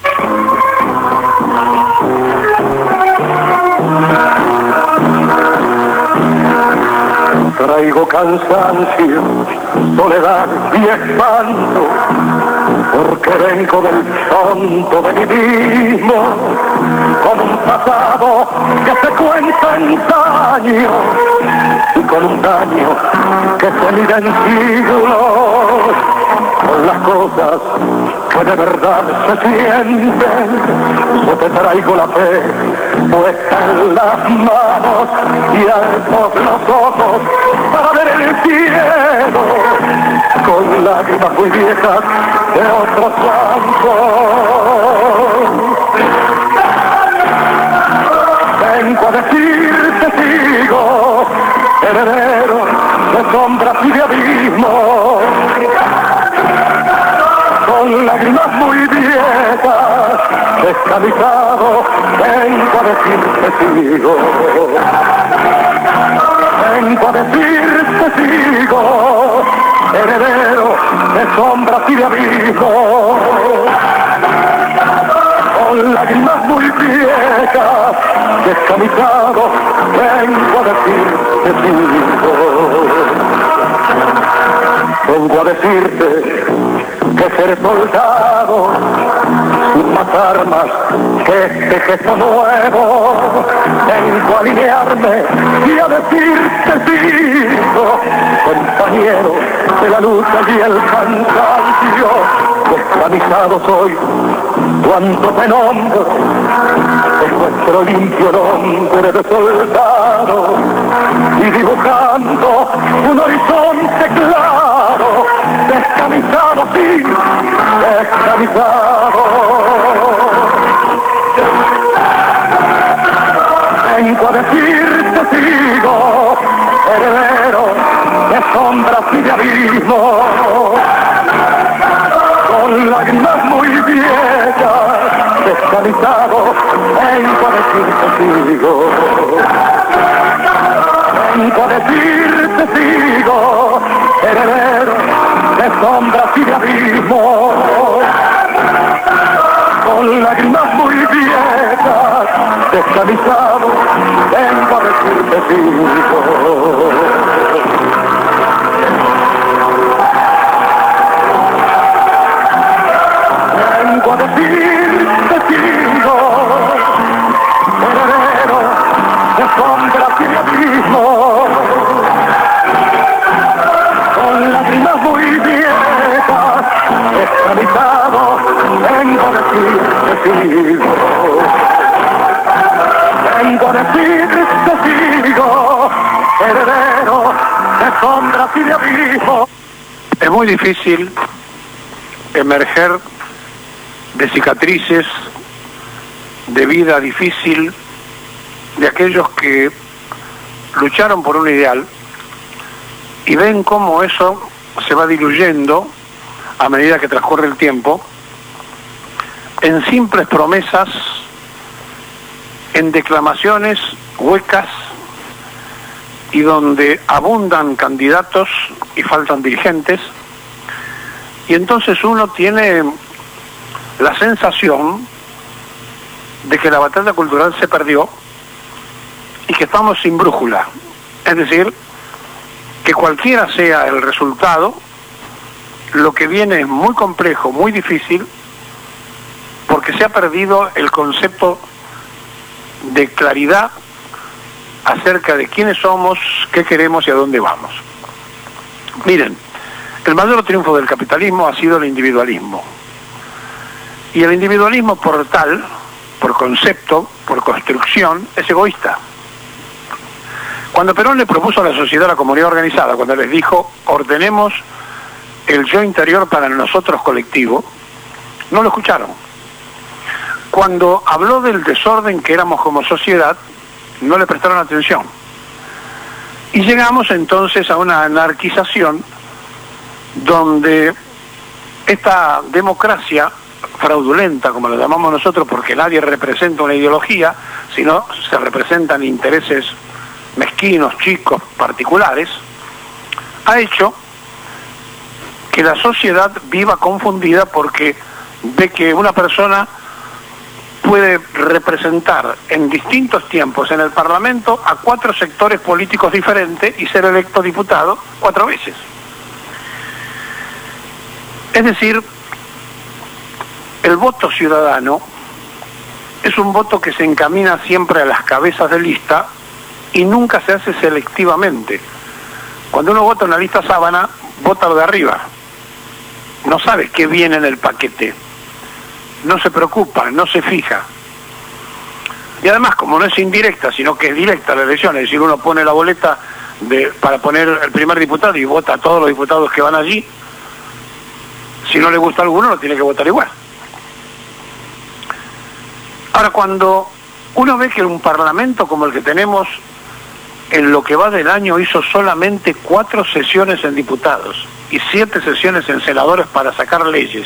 Traigo cansancio, soledad y espanto, porque vengo del fondo de mí mismo, con un pasado que se cuenta en años y con un daño que se mide en siglos, con las cosas que de verdad se sienten. Yo te traigo la fe puesta en las manos y altos los ojos para ver el cielo, con lágrimas muy viejas de otros bancos. Vengo a decirte sigo, heredero de sombras y de abismos, con lágrimas muy viejas, descamisado, vengo a decirte sigo. Vengo a decirte sigo, heredero de sombras y de abismos, con lágrimas muy viejas, descamisado, vengo a decirte sigo. Vengo a decirte que ser soldado sin más armas que este gesto nuevo, vengo a alinearme y a decirte sigo, compañero de la lucha y el cansancio, descamisado soy cuando te nombro, es nuestro limpio nombre de soldado, y dibujando un horizonte claro, descamisado sí, descamisado. Vengo a decirte sigo, heredero de sombras y de abismos, con lágrimas muy viejas, descamisado, vengo a decirte sigo. Vengo a decirte sigo, heredero de sombras y de abismos, con lágrimas muy viejas, descamisado, vengo a decirte sigo. Vengo a decirte sigo, heredero de sombras y de abismos, con lágrimas muy viejas, descamisado, vengo a decirte sigo. Vengo a decirte sigo, heredero de sombras y de abismos. Es muy difícil emerger de cicatrices, de vida difícil, de aquellos que lucharon por un ideal y ven cómo eso se va diluyendo a medida que transcurre el tiempo en simples promesas, en declamaciones huecas y donde abundan candidatos y faltan dirigentes, y entonces uno tiene la sensación de que la batalla cultural se perdió y que estamos sin brújula. Es decir, que cualquiera sea el resultado, lo que viene es muy complejo, muy difícil, porque se ha perdido el concepto de claridad acerca de quiénes somos, qué queremos y a dónde vamos. Miren, el mayor triunfo del capitalismo ha sido el individualismo. Y el individualismo por tal, por concepto, por construcción, es egoísta. Cuando Perón le propuso a la sociedad la comunidad organizada, cuando les dijo, ordenemos el yo interior para nosotros colectivo, no lo escucharon. Cuando habló del desorden que éramos como sociedad, no le prestaron atención. Y llegamos entonces a una anarquización donde esta democracia fraudulenta, como la llamamos nosotros, porque nadie representa una ideología, sino se representan intereses mezquinos, chicos, particulares, ha hecho que la sociedad viva confundida porque ve que una persona puede representar en distintos tiempos en el Parlamento a 4 sectores políticos diferentes y ser electo diputado 4 veces. Es decir, el voto ciudadano es un voto que se encamina siempre a las cabezas de lista y nunca se hace selectivamente. Cuando uno vota en una lista sábana, vota lo de arriba. No sabe qué viene en el paquete. No se preocupa, no se fija. Y además, como no es indirecta, sino que es directa la elección, es decir, uno pone la boleta para poner el primer diputado y vota a todos los diputados que van allí, si no le gusta a alguno, lo tiene que votar igual. Ahora, cuando uno ve que un parlamento como el que tenemos, en lo que va del año hizo solamente 4 sesiones en diputados y 7 sesiones en senadores para sacar leyes,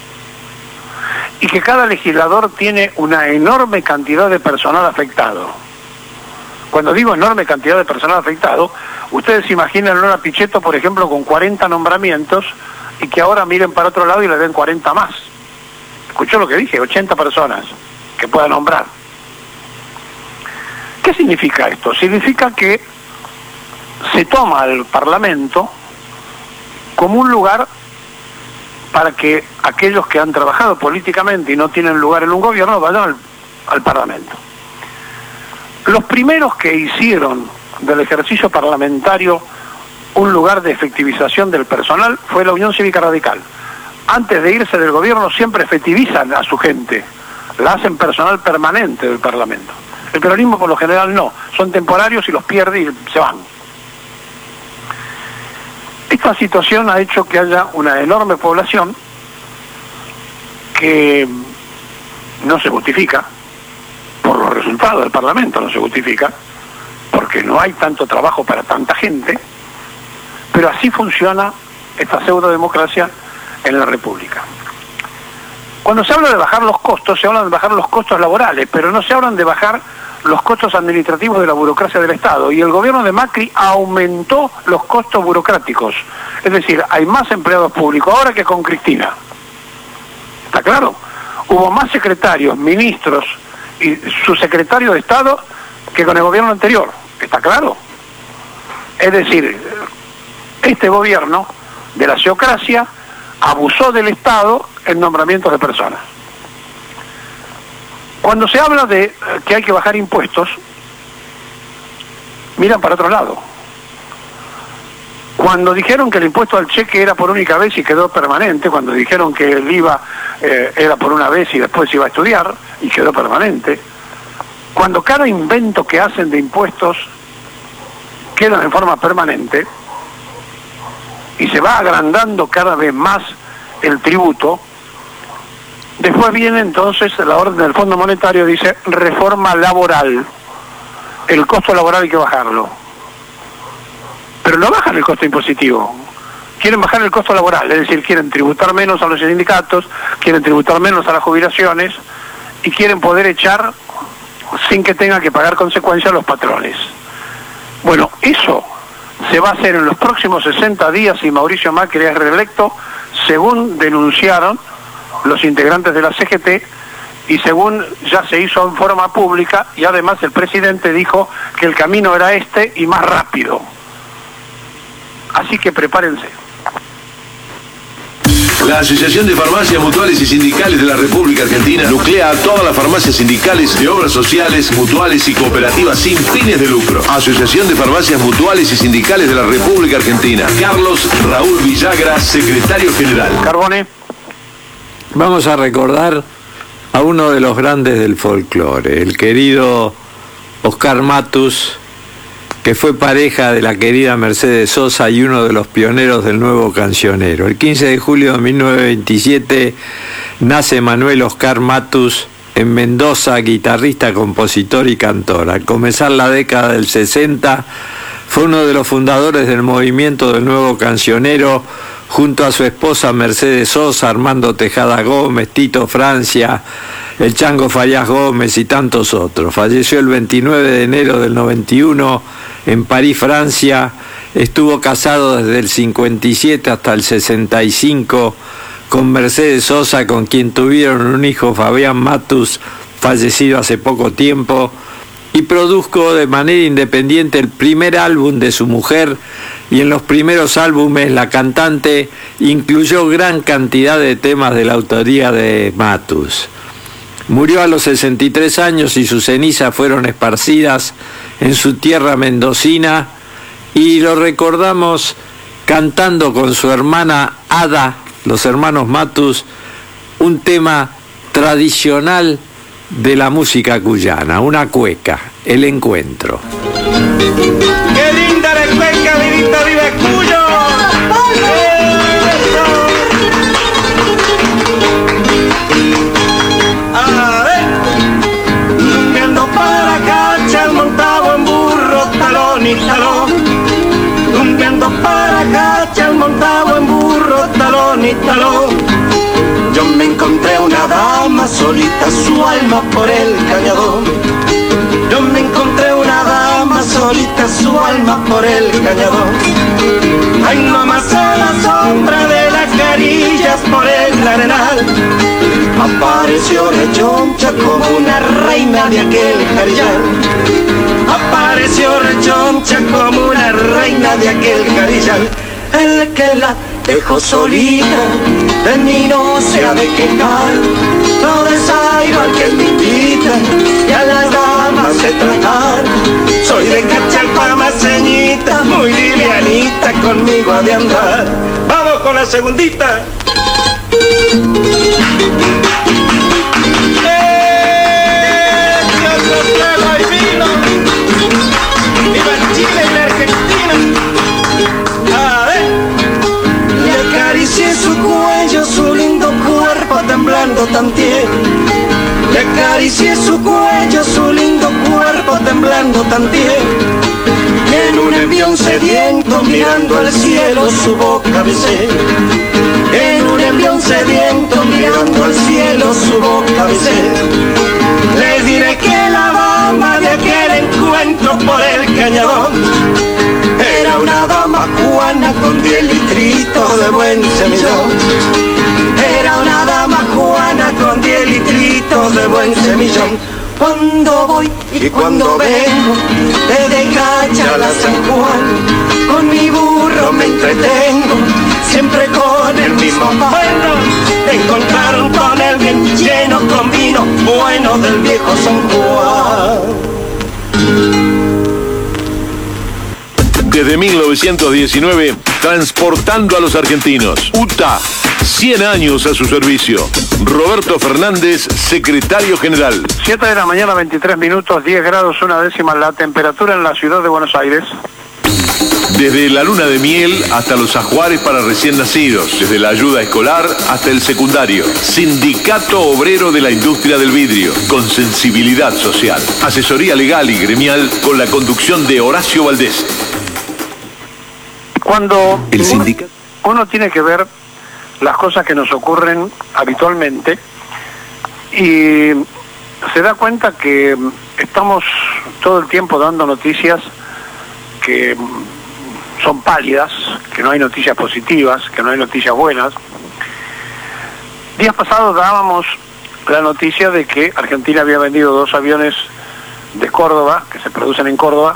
y que cada legislador tiene una enorme cantidad de personal afectado. Cuando digo enorme cantidad de personal afectado, ustedes se imaginan a Lola Pichetto, por ejemplo, con 40 nombramientos, y que ahora miren para otro lado y le den 40 más. ¿Escuchó lo que dije? 80 personas que pueda nombrar. ¿Qué significa esto? Significa que se toma al Parlamento como un lugar para que aquellos que han trabajado políticamente y no tienen lugar en un gobierno vayan al Parlamento. Los primeros que hicieron del ejercicio parlamentario un lugar de efectivización del personal fue la Unión Cívica Radical. Antes de irse del gobierno siempre efectivizan a su gente, la hacen personal permanente del Parlamento. El peronismo por lo general no, son temporarios y los pierde y se van. Esta situación ha hecho que haya una enorme población que no se justifica por los resultados del Parlamento, no se justifica porque no hay tanto trabajo para tanta gente, pero así funciona esta pseudodemocracia en la República. Cuando se habla de bajar los costos, se habla de bajar los costos laborales, pero no se hablan de bajar los costos administrativos de la burocracia del Estado. Y el gobierno de Macri aumentó los costos burocráticos. Es decir, hay más empleados públicos ahora que con Cristina. ¿Está claro? Hubo más secretarios, ministros y subsecretarios de Estado que con el gobierno anterior. ¿Está claro? Es decir, este gobierno de la xeocracia abusó del Estado en nombramientos de personas. Cuando se habla de que hay que bajar impuestos, miran para otro lado. Cuando dijeron que el impuesto al cheque era por única vez y quedó permanente, cuando dijeron que el IVA era por una vez y después iba a estudiar y quedó permanente, cuando cada invento que hacen de impuestos queda en forma permanente y se va agrandando cada vez más el tributo, después viene entonces la orden del Fondo Monetario, dice reforma laboral, el costo laboral hay que bajarlo. Pero no bajan el costo impositivo, quieren bajar el costo laboral, es decir, quieren tributar menos a los sindicatos, quieren tributar menos a las jubilaciones y quieren poder echar sin que tengan que pagar consecuencias los patrones. Bueno, eso se va a hacer en los próximos 60 días si Mauricio Macri es reelecto, según denunciaron los integrantes de la CGT y según ya se hizo en forma pública, y además el presidente dijo que el camino era este y más rápido. Así que prepárense. La Asociación de Farmacias Mutuales y Sindicales de la República Argentina nuclea a todas las farmacias sindicales de obras sociales, mutuales y cooperativas sin fines de lucro. Asociación de Farmacias Mutuales y Sindicales de la República Argentina. Carlos Raúl Villagra, secretario general. Carbone. Vamos a recordar a uno de los grandes del folclore, el querido Oscar Matus, que fue pareja de la querida Mercedes Sosa y uno de los pioneros del nuevo cancionero. El 15 de julio de 1927 nace Manuel Oscar Matus en Mendoza, guitarrista, compositor y cantor. Al comenzar la década del 60, fue uno de los fundadores del movimiento del nuevo cancionero, junto a su esposa Mercedes Sosa, Armando Tejada Gómez, Tito Francia, el Chango Fayás Gómez y tantos otros. Falleció el 29 de enero del 91 en París, Francia. Estuvo casado desde el 57 hasta el 65 con Mercedes Sosa, con quien tuvieron un hijo, Fabián Matus, fallecido hace poco tiempo, y produjo de manera independiente el primer álbum de su mujer, y en los primeros álbumes la cantante incluyó gran cantidad de temas de la autoría de Matus. Murió a los 63 años y sus cenizas fueron esparcidas en su tierra mendocina, y lo recordamos cantando con su hermana Ada, los hermanos Matus, un tema tradicional de la música cuyana, una cueca, El Encuentro. ¡Qué linda la cueca, vivita, viva Cuyo! A ver, rumbeando para Cachal, montado en burro, talón y talón. Rumbeando para Cachal, montado en burro, talón y talón. Yo me encontré una dama solita, su alma por el cañadón. Yo me encontré una dama solita, su alma por el cañadón. Ay, nomás a la sombra de las carillas por el arenal apareció la choncha como una reina de aquel carillal. Apareció la choncha como una reina de aquel carillal. El que la dejó solita, de mí no se ha de quejar. No desairo al que me invita y a las damas se tratar. Soy de Cachalpama, ceñita, muy livianita, conmigo ha de andar. Vamos con la segundita. ¡Viva Chile y la Argentina! A ver. Le acaricié su cuello, su lindo cuerpo temblando tantier. Le acaricié su cuello, su lindo cuerpo temblando tantier. En un envión sediento mirando al cielo su boca besé. En un envión sediento mirando al cielo su boca besé. Les diré que la dama de aquel encuentro por el cañadón era una dama juana con 10 litritos de buen semillón. Era una dama juana con 10 litritos de buen semillón. Cuando voy y cuando vengo desde Cachala a San Juan, con mi burro me entretengo, siempre con el mismo pueblo. Encontraron con él bien lleno con vino bueno del viejo San Juan. Desde 1919, transportando a los argentinos. UTA, 100 años a su servicio. Roberto Fernández, secretario general. 7 de la mañana, 23 minutos, 10 grados, 1 décima la temperatura en la ciudad de Buenos Aires. Desde la luna de miel hasta los ajuares para recién nacidos. Desde la ayuda escolar hasta el secundario. Sindicato Obrero de la Industria del Vidrio. Con sensibilidad social. Asesoría legal y gremial con la conducción de Horacio Valdés. Cuando uno tiene que ver las cosas que nos ocurren habitualmente y se da cuenta que estamos todo el tiempo dando noticias que son pálidas, que no hay noticias positivas, que no hay noticias buenas. Días pasados dábamos la noticia de que Argentina había vendido 2 aviones de Córdoba, que se producen en Córdoba,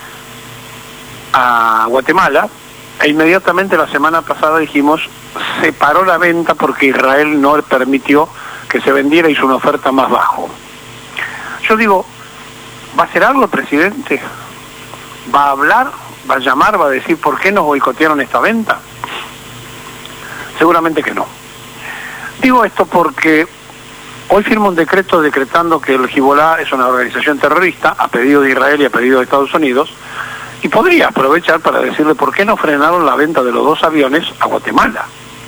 a Guatemala, e inmediatamente la semana pasada dijimos, se paró la venta porque Israel no permitió que se vendiera, hizo una oferta más bajo. Yo digo, ¿va a hacer algo el presidente? ¿Va a hablar? ¿Va a llamar? ¿Va a decir por qué nos boicotearon esta venta? Seguramente que no. Digo esto porque hoy firma un decreto decretando que el Hezbollah es una organización terrorista a pedido de Israel y a pedido de Estados Unidos, y podría aprovechar para decirle por qué no frenaron la venta de los 2 aviones a Guatemala.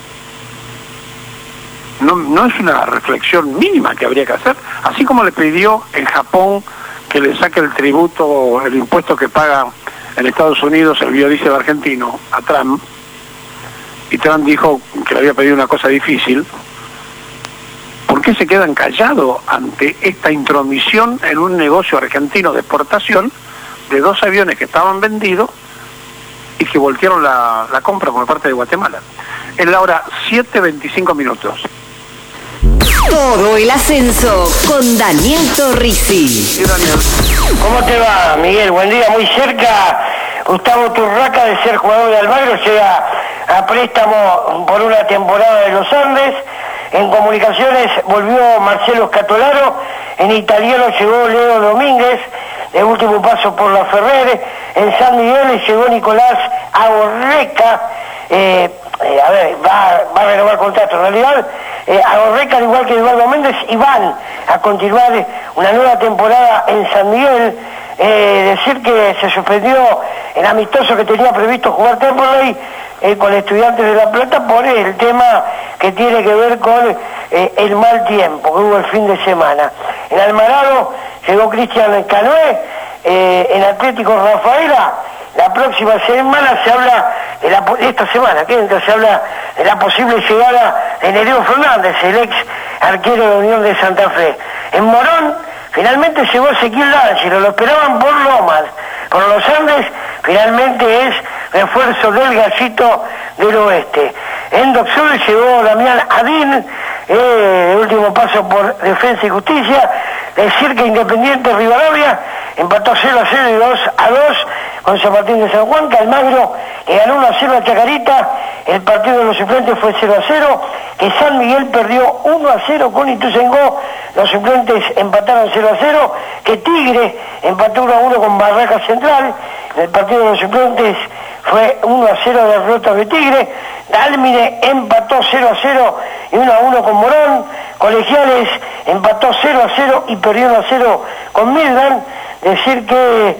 No es una reflexión mínima que habría que hacer, así como le pidió en Japón que le saque el tributo, el impuesto que paga en Estados Unidos el biodiesel argentino a Trump, y Trump dijo que le había pedido una cosa difícil. ¿Por qué se quedan callados ante esta intromisión en un negocio argentino de exportación de 2 aviones que estaban vendidos y que voltearon la compra por parte de Guatemala? Es la hora 7:25. Todo el ascenso con Daniel Torrisi. Sí, Daniel. ¿Cómo te va, Miguel? Buen día, muy cerca. Gustavo Turraca, de ser jugador de Almagro, llega a préstamo por una temporada de los Andes. En Comunicaciones volvió Marcelo Scatolaro. En Italiano llegó Leo Domínguez, de último paso por la Ferrer. En San Miguel llegó Nicolás Agorreca. Va a renovar contrato. En realidad, Agorreca, al igual que Eduardo Méndez, y van a continuar una nueva temporada en San Miguel. Decir que se suspendió el amistoso que tenía previsto jugar Temperley con Estudiantes de La Plata por el tema que tiene que ver con el mal tiempo que hubo el fin de semana. En Alvarado llegó Cristian Canoé. En Atlético Rafaela, la próxima semana se habla de esta semana que entra, se habla de la posible llegada de Nereo Fernández, el ex arquero de Unión de Santa Fe. En Morón finalmente llegó Ezequiel D'Angelo, lo esperaban por Lomas, por los Andes, finalmente es refuerzo del Gallito del Oeste. En Doxul llegó Damián Adín, último paso por Defensa y Justicia. Decir que Independiente Rivadavia empató 0-0 y 2-2 con San Martín de San Juan, que Almagro le ganó 1-0 a Chacarita, el partido de los suplentes fue 0-0, que San Miguel perdió 1-0 con Ituzaingó, los suplentes empataron 0-0, que Tigre empató 1-1 con Barraca Central, el partido de los suplentes fue 1-0 derrota de Tigre. Dálmine empató 0-0 y 1-1 con Morón. Colegiales empató 0-0 y perdió 1-0 con Mildan. Decir que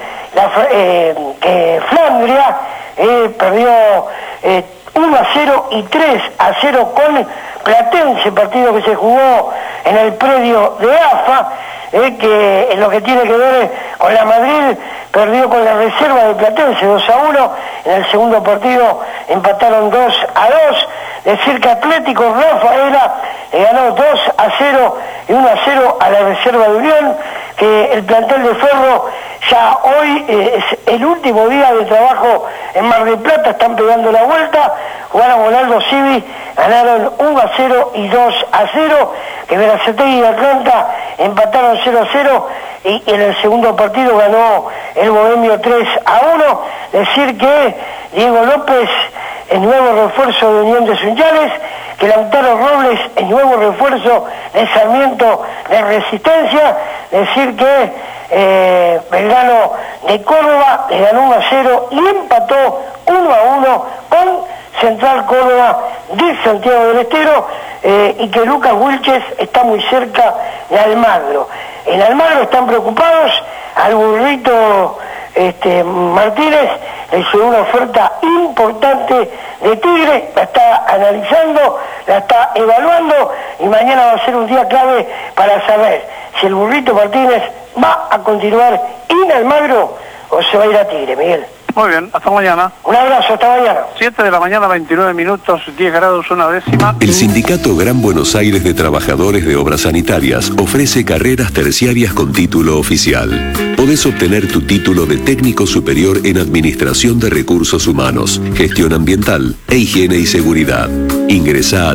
Flandria perdió 1-0 y 3-0 con Platense, partido que se jugó en el predio de AFA. Que en lo que tiene que ver con la Madrid, perdió con la reserva de Platense 2-1, en el segundo partido empataron 2-2, decir que Atlético Rafaela le ganó 2-0 y 1-0 a la reserva de Unión, que el plantel de Ferro ya hoy es el último día de trabajo en Mar del Plata, están pegando la vuelta, jugaron con Aldo Civi, ganaron 1-0 y 2-0, que Verazategui y Atlanta empataron 0-0 y en el segundo partido ganó el Bohemio 3-1. Decir que Diego López, el nuevo refuerzo de Unión de Sunchales, que Lautaro Robles, el nuevo refuerzo de Sarmiento de Resistencia. Decir que Belgrano de Córdoba le ganó 1-0 y empató 1-1 con Central Córdoba de Santiago del Estero, y que Lucas Wilches está muy cerca de Almagro. En Almagro están preocupados, al burrito Martínez le llegó una oferta importante de Tigre, la está analizando, la está evaluando, y mañana va a ser un día clave para saber si el burrito Martínez va a continuar en Almagro o se va a ir a Tigre, Miguel. Muy bien, hasta mañana. Un abrazo, hasta mañana. 7 de la mañana, 29 minutos, 10 grados, 1 décima. El Sindicato Gran Buenos Aires de Trabajadores de Obras Sanitarias ofrece carreras terciarias con título oficial. Podés obtener tu título de técnico superior en Administración de Recursos Humanos, Gestión Ambiental e Higiene y Seguridad. Ingresá a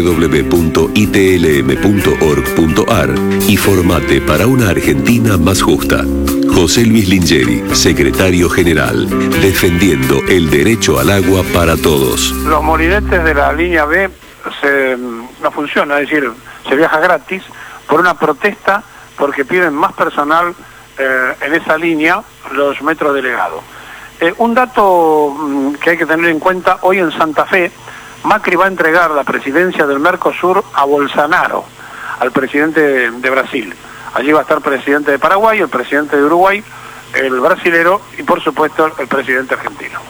www.itlm.org.ar y formate para una Argentina más justa. José Luis Lingeri, secretario general, defendiendo el derecho al agua para todos. Los molinetes de la línea B no funciona, es decir, se viaja gratis por una protesta porque piden más personal en esa línea los metros delegados. Un dato que hay que tener en cuenta, hoy en Santa Fe, Macri va a entregar la presidencia del Mercosur a Bolsonaro, al presidente de Brasil. Allí va a estar el presidente de Paraguay, el presidente de Uruguay, el brasilero y por supuesto el presidente argentino.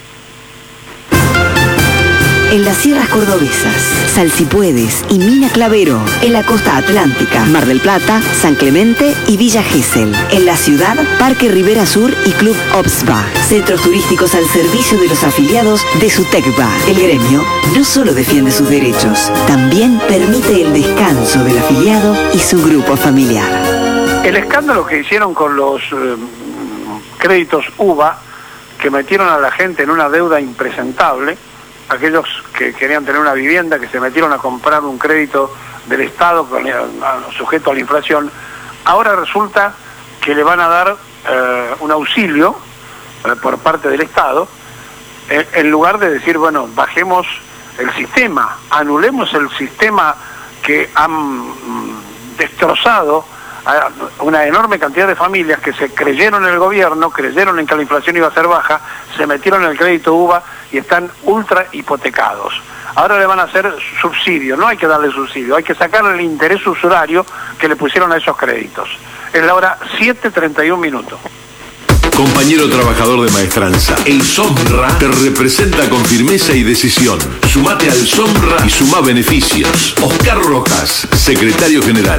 En las sierras cordobesas, Salsipuedes y Mina Clavero. En la costa atlántica, Mar del Plata, San Clemente y Villa Gesell. En la ciudad, Parque Rivera Sur y Club Obsba. Centros turísticos al servicio de los afiliados de Sutecba. El gremio no solo defiende sus derechos, también permite el descanso del afiliado y su grupo familiar. El escándalo que hicieron con los créditos UBA, que metieron a la gente en una deuda impresentable, aquellos que querían tener una vivienda, que se metieron a comprar un crédito del Estado sujeto a la inflación, ahora resulta que le van a dar un auxilio por parte del Estado, en lugar de decir, bueno, bajemos el sistema, anulemos el sistema que han destrozado a una enorme cantidad de familias que se creyeron en el gobierno, creyeron en que la inflación iba a ser baja, se metieron en el crédito UBA y están ultra hipotecados. Ahora le van a hacer subsidio, no hay que darle subsidio, hay que sacarle el interés usurario que le pusieron a esos créditos. Es la hora 7:31. Compañero trabajador de maestranza, el SOMRA te representa con firmeza y decisión. Sumate al SOMRA y sumá beneficios. Oscar Rojas, secretario general.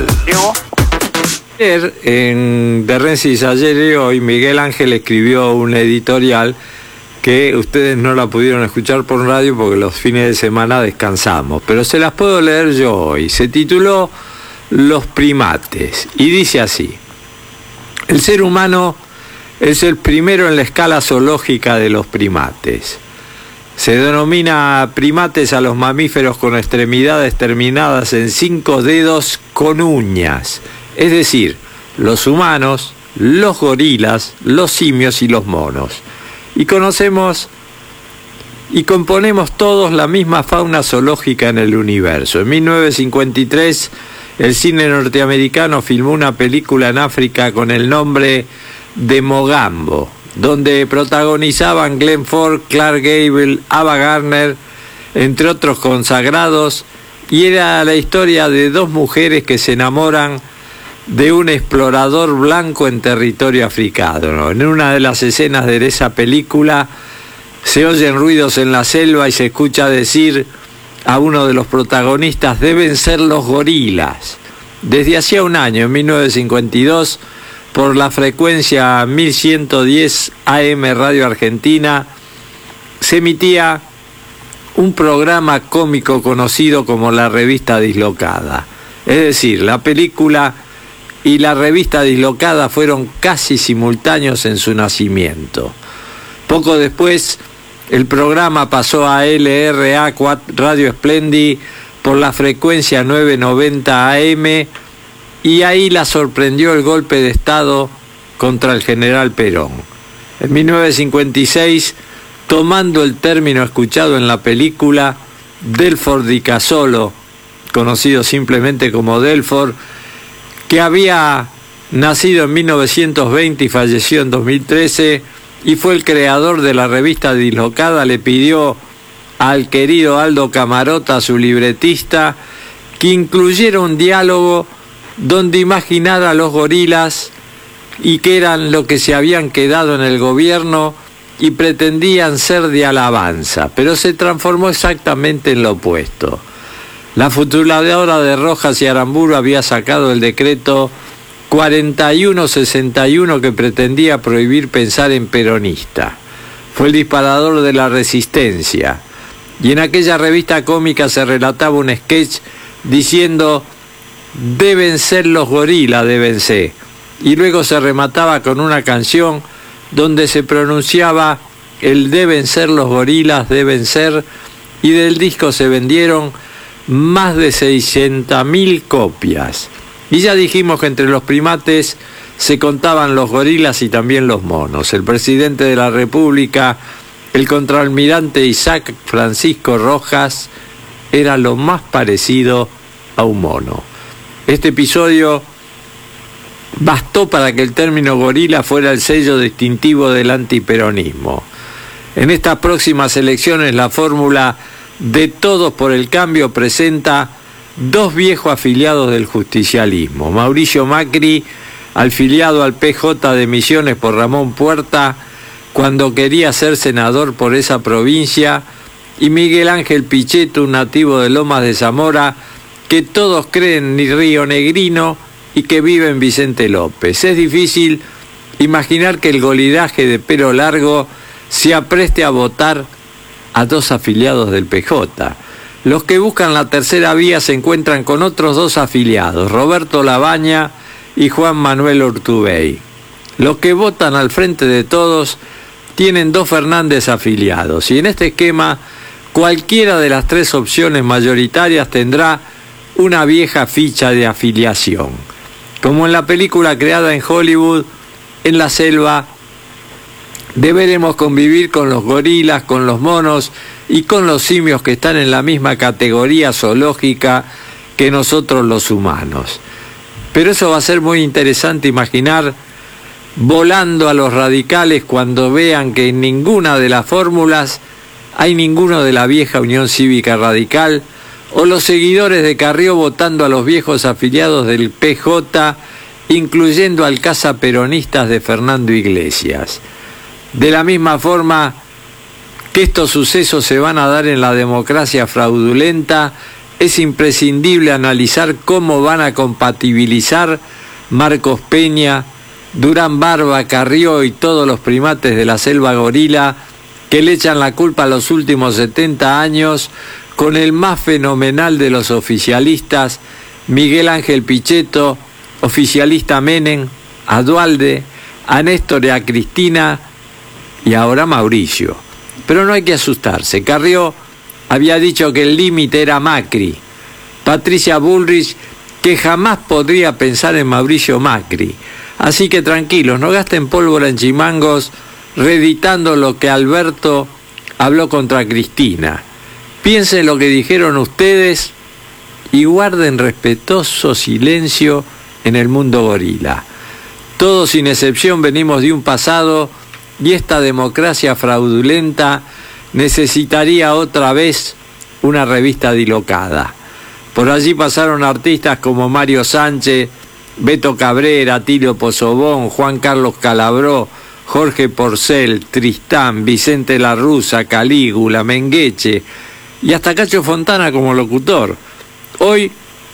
En De Rensis ayer y hoy, Miguel Ángel escribió un editorial que ustedes no la pudieron escuchar por radio porque los fines de semana descansamos, pero se las puedo leer yo hoy. Se tituló Los primates y dice así: el ser humano es el primero en la escala zoológica de los primates. Se denomina primates a los mamíferos con extremidades terminadas en 5 dedos con uñas, es decir, los humanos, los gorilas, los simios y los monos. Y conocemos y componemos todos la misma fauna zoológica en el universo. En 1953, el cine norteamericano filmó una película en África con el nombre de Mogambo, donde protagonizaban Glenn Ford, Clark Gable, Ava Gardner, entre otros consagrados, y era la historia de 2 mujeres que se enamoran de un explorador blanco en territorio africano. En una de las escenas de esa película se oyen ruidos en la selva y se escucha decir a uno de los protagonistas: deben ser los gorilas. Desde hacía un año, en 1952, por la frecuencia 1110 AM Radio Argentina, se emitía un programa cómico conocido como La Revista Dislocada. Es decir, la película y la revista Dislocada fueron casi simultáneos en su nacimiento. Poco después, el programa pasó a LRA Radio Splendid por la frecuencia 990 AM y ahí la sorprendió el golpe de Estado contra el general Perón. En 1956, tomando el término escuchado en la película, Delford Di Casolo, conocido simplemente como Delford, que había nacido en 1920 y falleció en 2013, y fue el creador de la revista Dislocada, le pidió al querido Aldo Camarota, su libretista, que incluyera un diálogo donde imaginara a los gorilas y que eran lo que se habían quedado en el gobierno y pretendían ser de alabanza, pero se transformó exactamente en lo opuesto. La futuradora de Rojas y Aramburu había sacado el decreto 4161 que pretendía prohibir pensar en peronista. Fue el disparador de la resistencia. Y en aquella revista cómica se relataba un sketch diciendo: deben ser los gorilas, deben ser. Y luego se remataba con una canción donde se pronunciaba el deben ser los gorilas, deben ser, y del disco se vendieron más de 600.000 copias. Y ya dijimos que entre los primates se contaban los gorilas y también los monos. El presidente de la República, el contraalmirante Isaac Francisco Rojas, era lo más parecido a un mono. Este episodio bastó para que el término gorila fuera el sello distintivo del antiperonismo. En estas próximas elecciones, la fórmula de Todos por el Cambio presenta dos viejos afiliados del justicialismo: Mauricio Macri, afiliado al PJ de Misiones por Ramón Puerta cuando quería ser senador por esa provincia, y Miguel Ángel Pichetto, un nativo de Lomas de Zamora, que todos creen rionegrino y que vive en Vicente López. Es difícil imaginar que el golidaje de pelo largo se apreste a votar a dos afiliados del PJ. Los que buscan la tercera vía se encuentran con otros dos afiliados, Roberto Labaña y Juan Manuel Urtubey. Los que votan al Frente de Todos tienen dos Fernández afiliados, y en este esquema cualquiera de las tres opciones mayoritarias tendrá una vieja ficha de afiliación. Como en la película creada en Hollywood, En la selva, deberemos convivir con los gorilas, con los monos y con los simios que están en la misma categoría zoológica que nosotros los humanos. Pero eso va a ser muy interesante imaginar volando a los radicales cuando vean que en ninguna de las fórmulas hay ninguno de la vieja Unión Cívica Radical, o los seguidores de Carrió votando a los viejos afiliados del PJ, incluyendo al cazaperonistas de Fernando Iglesias. De la misma forma que estos sucesos se van a dar en la democracia fraudulenta, es imprescindible analizar cómo van a compatibilizar Marcos Peña, Durán Barba, Carrió y todos los primates de la selva gorila que le echan la culpa a los últimos 70 años con el más fenomenal de los oficialistas, Miguel Ángel Pichetto, oficialista Menem, a Duhalde, a Néstor y a Cristina y ahora Mauricio. Pero no hay que asustarse. Carrió había dicho que el límite era Macri. Patricia Bullrich que jamás podría pensar en Mauricio Macri. Así que tranquilos, no gasten pólvora en chimangos reeditando lo que Alberto habló contra Cristina. Piensen lo que dijeron ustedes y guarden respetuoso silencio en el mundo gorila. Todos sin excepción venimos de un pasado y esta democracia fraudulenta necesitaría otra vez una revista dilocada. Por allí pasaron artistas como Mario Sánchez, Beto Cabrera, Tilio Pozobón, Juan Carlos Calabró, Jorge Porcel, Tristán, Vicente Larruza, Calígula, Mengueche y hasta Cacho Fontana como locutor. Hoy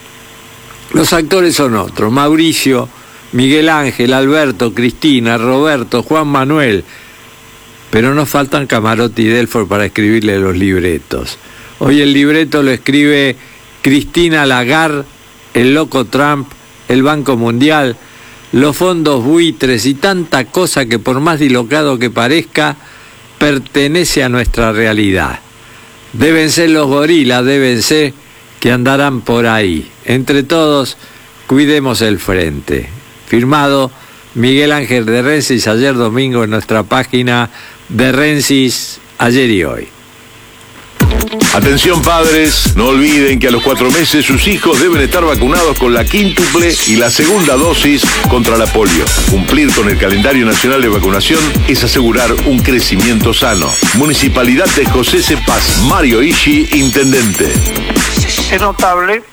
los actores son otros: Mauricio, Miguel Ángel, Alberto, Cristina, Roberto, Juan Manuel. Pero nos faltan Camarote y Delford para escribirle los libretos. Hoy el libreto lo escribe Cristina Lagarde, el loco Trump, el Banco Mundial, los fondos buitres y tanta cosa que, por más dilocado que parezca, pertenece a nuestra realidad. Deben ser los gorilas, deben ser que andarán por ahí. Entre todos, cuidemos el frente. Firmado Miguel Ángel de Rensis, ayer domingo en nuestra página de Rensis, ayer y hoy. Atención padres, no olviden que a los 4 meses sus hijos deben estar vacunados con la quíntuple y la segunda dosis contra la polio. Cumplir con el calendario nacional de vacunación es asegurar un crecimiento sano. Municipalidad de José C. Paz, Mario Ishi, intendente. Es notable,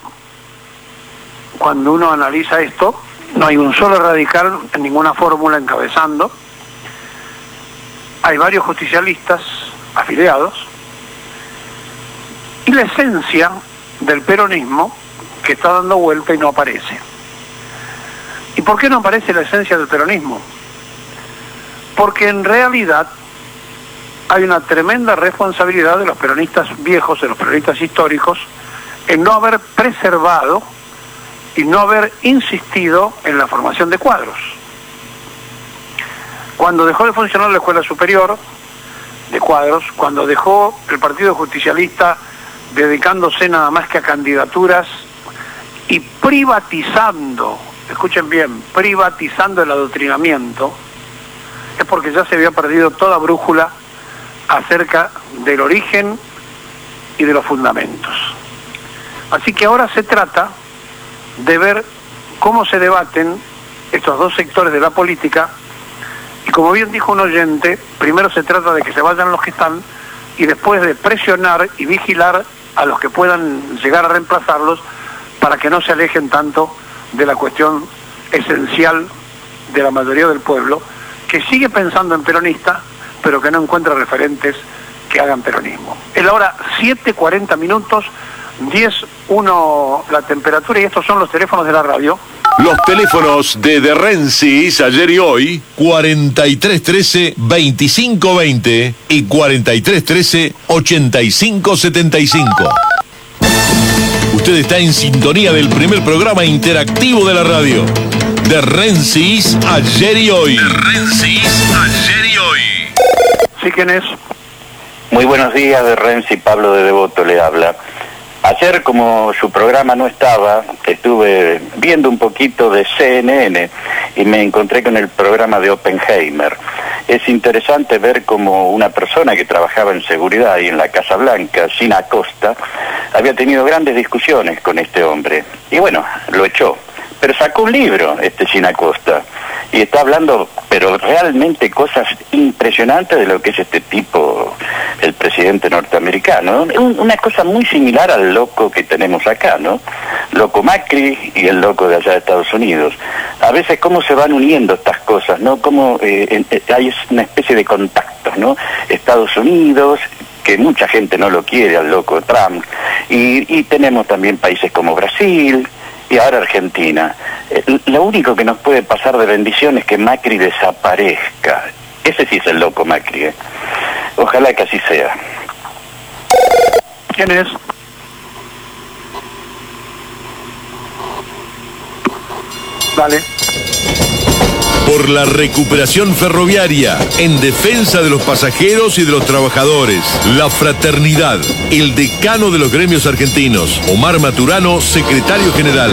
cuando uno analiza esto, no hay un solo radical en ninguna fórmula encabezando. Hay varios justicialistas afiliados. Y la esencia del peronismo que está dando vuelta y no aparece. ¿Y por qué no aparece la esencia del peronismo? Porque en realidad hay una tremenda responsabilidad de los peronistas viejos, de los peronistas históricos, en no haber preservado y no haber insistido en la formación de cuadros. Cuando dejó de funcionar la escuela superior, de Cuadros, cuando dejó el Partido Justicialista dedicándose nada más que a candidaturas y privatizando, escuchen bien, privatizando el adoctrinamiento, es porque ya se había perdido toda brújula acerca del origen y de los fundamentos. Así que ahora se trata de ver cómo se debaten estos dos sectores de la política, y como bien dijo un oyente, primero se trata de que se vayan los que están y después de presionar y vigilar a los que puedan llegar a reemplazarlos para que no se alejen tanto de la cuestión esencial de la mayoría del pueblo, que sigue pensando en peronista, pero que no encuentra referentes que hagan peronismo. Es la hora 7:40 minutos, 10:1 la temperatura, y estos son los teléfonos de la radio. Los teléfonos de Rensis ayer y hoy, 4313-2520 y 4313-8575. Usted está en sintonía del primer programa interactivo de la radio. De Rensis ayer y hoy. De Rensis ayer y hoy. ¿Sí, quién es? Muy buenos días, de Renzi, Pablo de Devoto le habla. Ayer, como su programa no estaba, estuve viendo un poquito de CNN y me encontré con el programa de Oppenheimer. Es interesante ver cómo una persona que trabajaba en seguridad y en la Casa Blanca, Gina Acosta, había tenido grandes discusiones con este hombre. Y bueno, lo echó. Pero sacó un libro, Gina Acosta, y está hablando, pero realmente cosas impresionantes de lo que es este tipo, el presidente norteamericano, ¿no? Una cosa muy similar al loco que tenemos acá, ¿no? Loco Macri y el loco de allá de Estados Unidos. A veces cómo se van uniendo estas cosas, ¿no? Cómo hay una especie de contactos, ¿no? Estados Unidos, que mucha gente no lo quiere al loco Trump, y tenemos también países como Brasil, y ahora Argentina. Lo único que nos puede pasar de bendición es que Macri desaparezca. Ese sí es el loco Macri, ¿eh? Ojalá que así sea. ¿Quién es? Vale. Por la recuperación ferroviaria, en defensa de los pasajeros y de los trabajadores. La Fraternidad, el decano de los gremios argentinos. Omar Maturano, secretario general.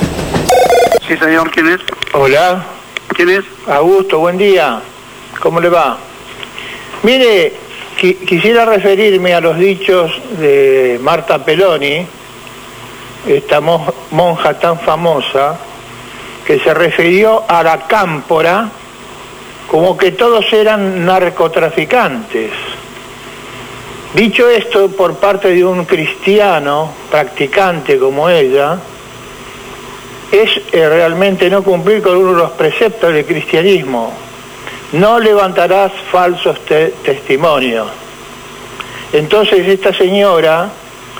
Sí, señor, ¿quién es? Hola. ¿Quién es? Augusto, buen día. ¿Cómo le va? Mire, quisiera referirme a los dichos de Marta Peloni, esta monja tan famosa, que se refirió a la cámpora como que todos eran narcotraficantes. Dicho esto por parte de un cristiano practicante como ella, es realmente no cumplir con uno de los preceptos del cristianismo. No levantarás falsos testimonios. Entonces esta señora,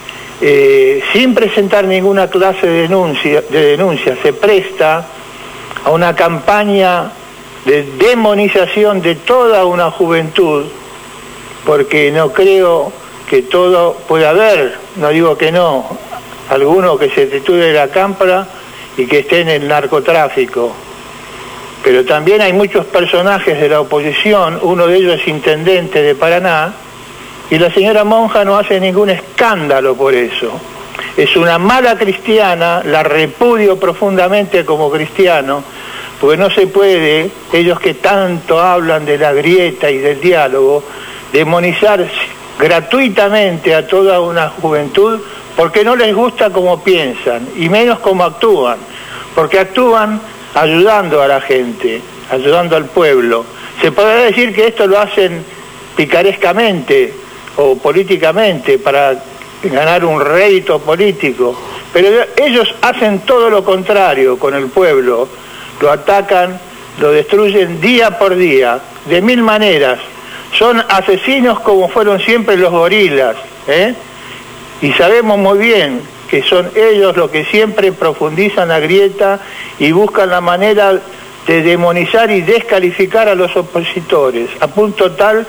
sin presentar ninguna clase de denuncia, se presta a una campaña de demonización de toda una juventud, porque no creo que todo pueda haber, no digo que no, alguno que se titule de la cámpora y que esté en el narcotráfico. Pero también hay muchos personajes de la oposición, uno de ellos es intendente de Paraná, y la señora monja no hace ningún escándalo por eso. Es una mala cristiana, la repudio profundamente como cristiano, porque no se puede, ellos que tanto hablan de la grieta y del diálogo, demonizar gratuitamente a toda una juventud porque no les gusta cómo piensan, y menos cómo actúan, porque actúan ayudando a la gente, ayudando al pueblo. Se podrá decir que esto lo hacen picarescamente o políticamente para ganar un rédito político, pero ellos hacen todo lo contrario con el pueblo, lo atacan, lo destruyen día por día, de mil maneras. Son asesinos como fueron siempre los gorilas, ¿eh? Y sabemos muy bien que son ellos los que siempre profundizan la grieta y buscan la manera de demonizar y descalificar a los opositores, a punto tal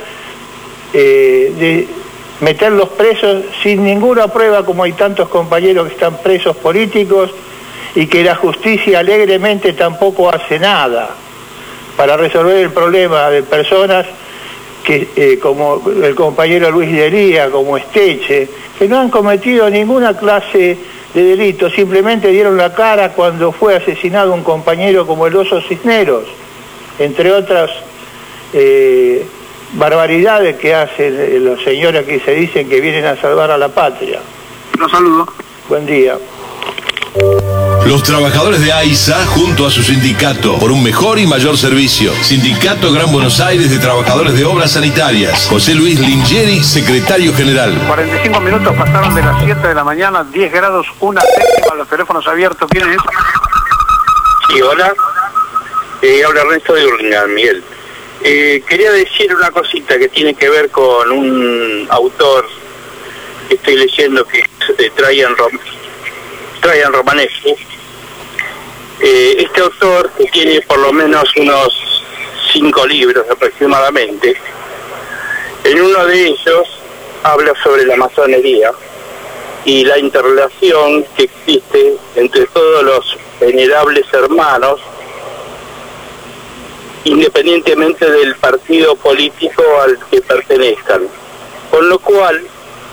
de meterlos presos sin ninguna prueba, como hay tantos compañeros que están presos políticos, y que la justicia alegremente tampoco hace nada para resolver el problema de personas como el compañero Luis Delía, como Esteche, que no han cometido ninguna clase de delito, simplemente dieron la cara cuando fue asesinado un compañero como el Oso Cisneros, entre otras barbaridades que hacen los señores que se dicen que vienen a salvar a la patria. Los saludo. Buen día. Los trabajadores de AISA, junto a su sindicato, por un mejor y mayor servicio. Sindicato Gran Buenos Aires de Trabajadores de Obras Sanitarias. José Luis Lingieri, secretario general. 45 minutos pasaron de las 7 de la mañana, 10 grados, 1/7, los teléfonos abiertos. ¿Quién es? Sí, hola. Habla Ernesto de Hurlingham, Miguel. Quería decir una cosita que tiene que ver con un autor que estoy leyendo, que es Traian Romanescu. Este autor, que tiene por lo menos unos 5 libros aproximadamente, en uno de ellos habla sobre la masonería y la interrelación que existe entre todos los venerables hermanos, independientemente del partido político al que pertenezcan. Con lo cual,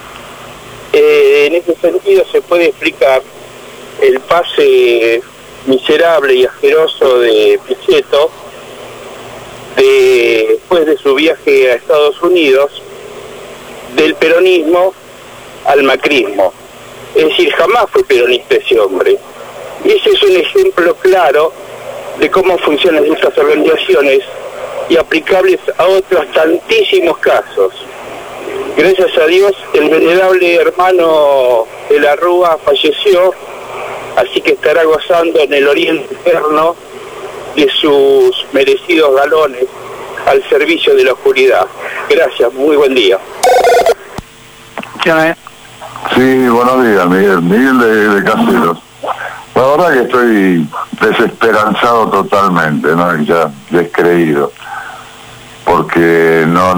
en ese sentido se puede explicar el pase miserable y asqueroso de Pichetto después de su viaje a Estados Unidos, del peronismo al macrismo. Es decir, jamás fue peronista ese hombre. Y ese es un ejemplo claro de cómo funcionan estas organizaciones y aplicables a otros tantísimos casos. Gracias a Dios, el venerable hermano de la Rúa falleció, así que estará gozando en el Oriente Eterno de sus merecidos galones al servicio de la oscuridad. Gracias, muy buen día. ¿Quién es? Sí, buenos días, Miguel. Miguel de Caseros. La verdad que estoy desesperanzado totalmente, ¿no? Ya descreído, porque no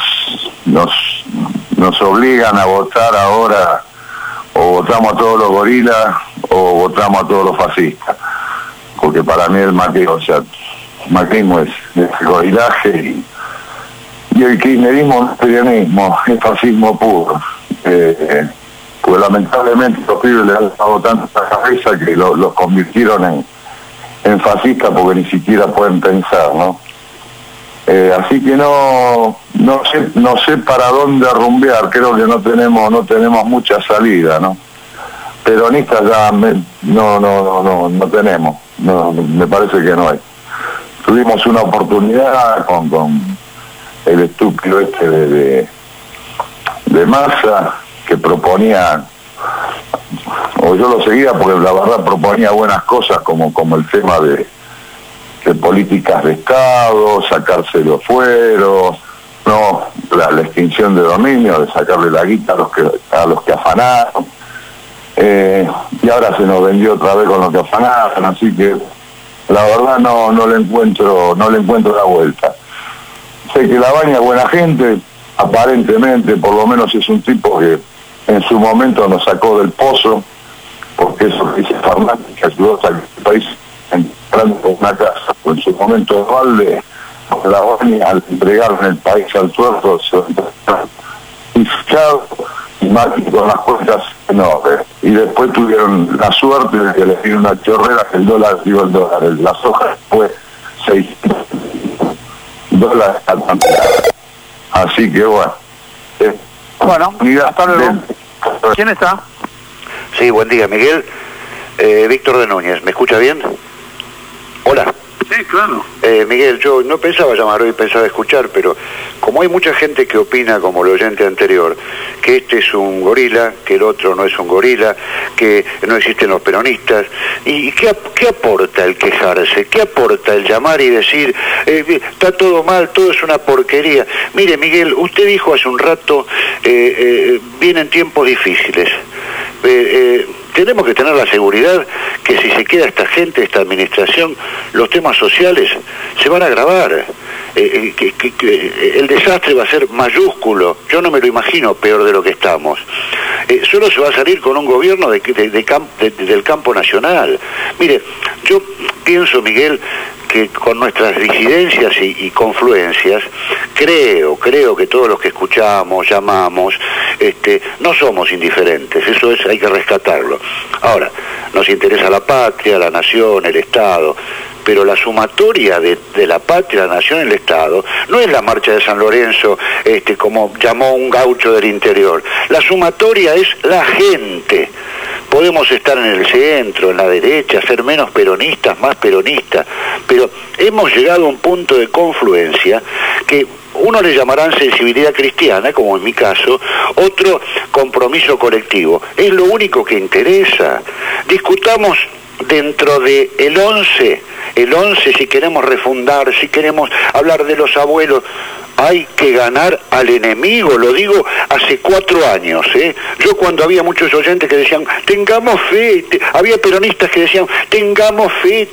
nos obligan a votar ahora, o votamos a todos los gorilas o votamos a todos los fascistas, porque para mí el macrismo es gorilaje y el kirchnerismo es peronismo, es fascismo puro. Pues lamentablemente los pibes le han dado tanta cabeza que los convirtieron en fascistas porque ni siquiera pueden pensar, ¿no? Así que no sé para dónde rumbear, creo que no tenemos mucha salida, ¿no? Peronistas ya no tenemos, me parece que no hay. Tuvimos una oportunidad con el estúpido este de Massa, que proponía, o yo lo seguía porque la verdad proponía buenas cosas como el tema de políticas de Estado, sacarse los fueros, no la extinción de dominio, de sacarle la guita a los que afanaron, y ahora se nos vendió otra vez con los que afanaron, así que la verdad no le encuentro la vuelta. Sé que Labaña es buena gente, aparentemente, por lo menos es un tipo que en su momento nos sacó del pozo, porque eso que dice Fernández, que ayudó a salir del país entrando por una casa, pues en su momento Valde, la ONU, al entregar el país al tuerto, se y fichado, y Macri con las cuentas enormes. Y después tuvieron la suerte de que les dio una chorrera, que el dólar, la soja fue $600 al campeonato. Así que bueno. Bueno, hasta luego. ¿Quién está? Sí, buen día, Miguel. Víctor de Núñez, ¿me escucha bien? Hola. Sí, claro. Miguel, yo no pensaba llamar hoy, pensaba escuchar, pero como hay mucha gente que opina, como el oyente anterior, que este es un gorila, que el otro no es un gorila, que no existen los peronistas, ¿y qué aporta el quejarse? ¿Qué aporta el llamar y decir, está todo mal, todo es una porquería? Mire, Miguel, usted dijo hace un rato, vienen tiempos difíciles. Tenemos que tener la seguridad que si se queda esta gente, esta administración, los temas sociales se van a agravar. El desastre va a ser mayúsculo. Yo no me lo imagino peor de lo que estamos. Solo se va a salir con un gobierno del campo nacional. Mire, yo pienso, Miguel, que con nuestras disidencias y confluencias, creo que todos los que escuchamos, llamamos, no somos indiferentes, eso hay que rescatarlo. Ahora, nos interesa la patria, la nación, el Estado, pero la sumatoria de la patria, la nación y el Estado no es la marcha de San Lorenzo, como llamó un gaucho del interior. La sumatoria es la gente. Podemos estar en el centro, en la derecha, ser menos peronistas, más peronistas, pero hemos llegado a un punto de confluencia que uno le llamarán sensibilidad cristiana, como en mi caso, otro compromiso colectivo. Es lo único que interesa. Discutamos dentro de el 11 si queremos refundar, si queremos hablar de los abuelos. Hay que ganar al enemigo, lo digo hace 4 años, Yo cuando había muchos oyentes que decían, tengamos fe, había peronistas que decían, tengamos fe,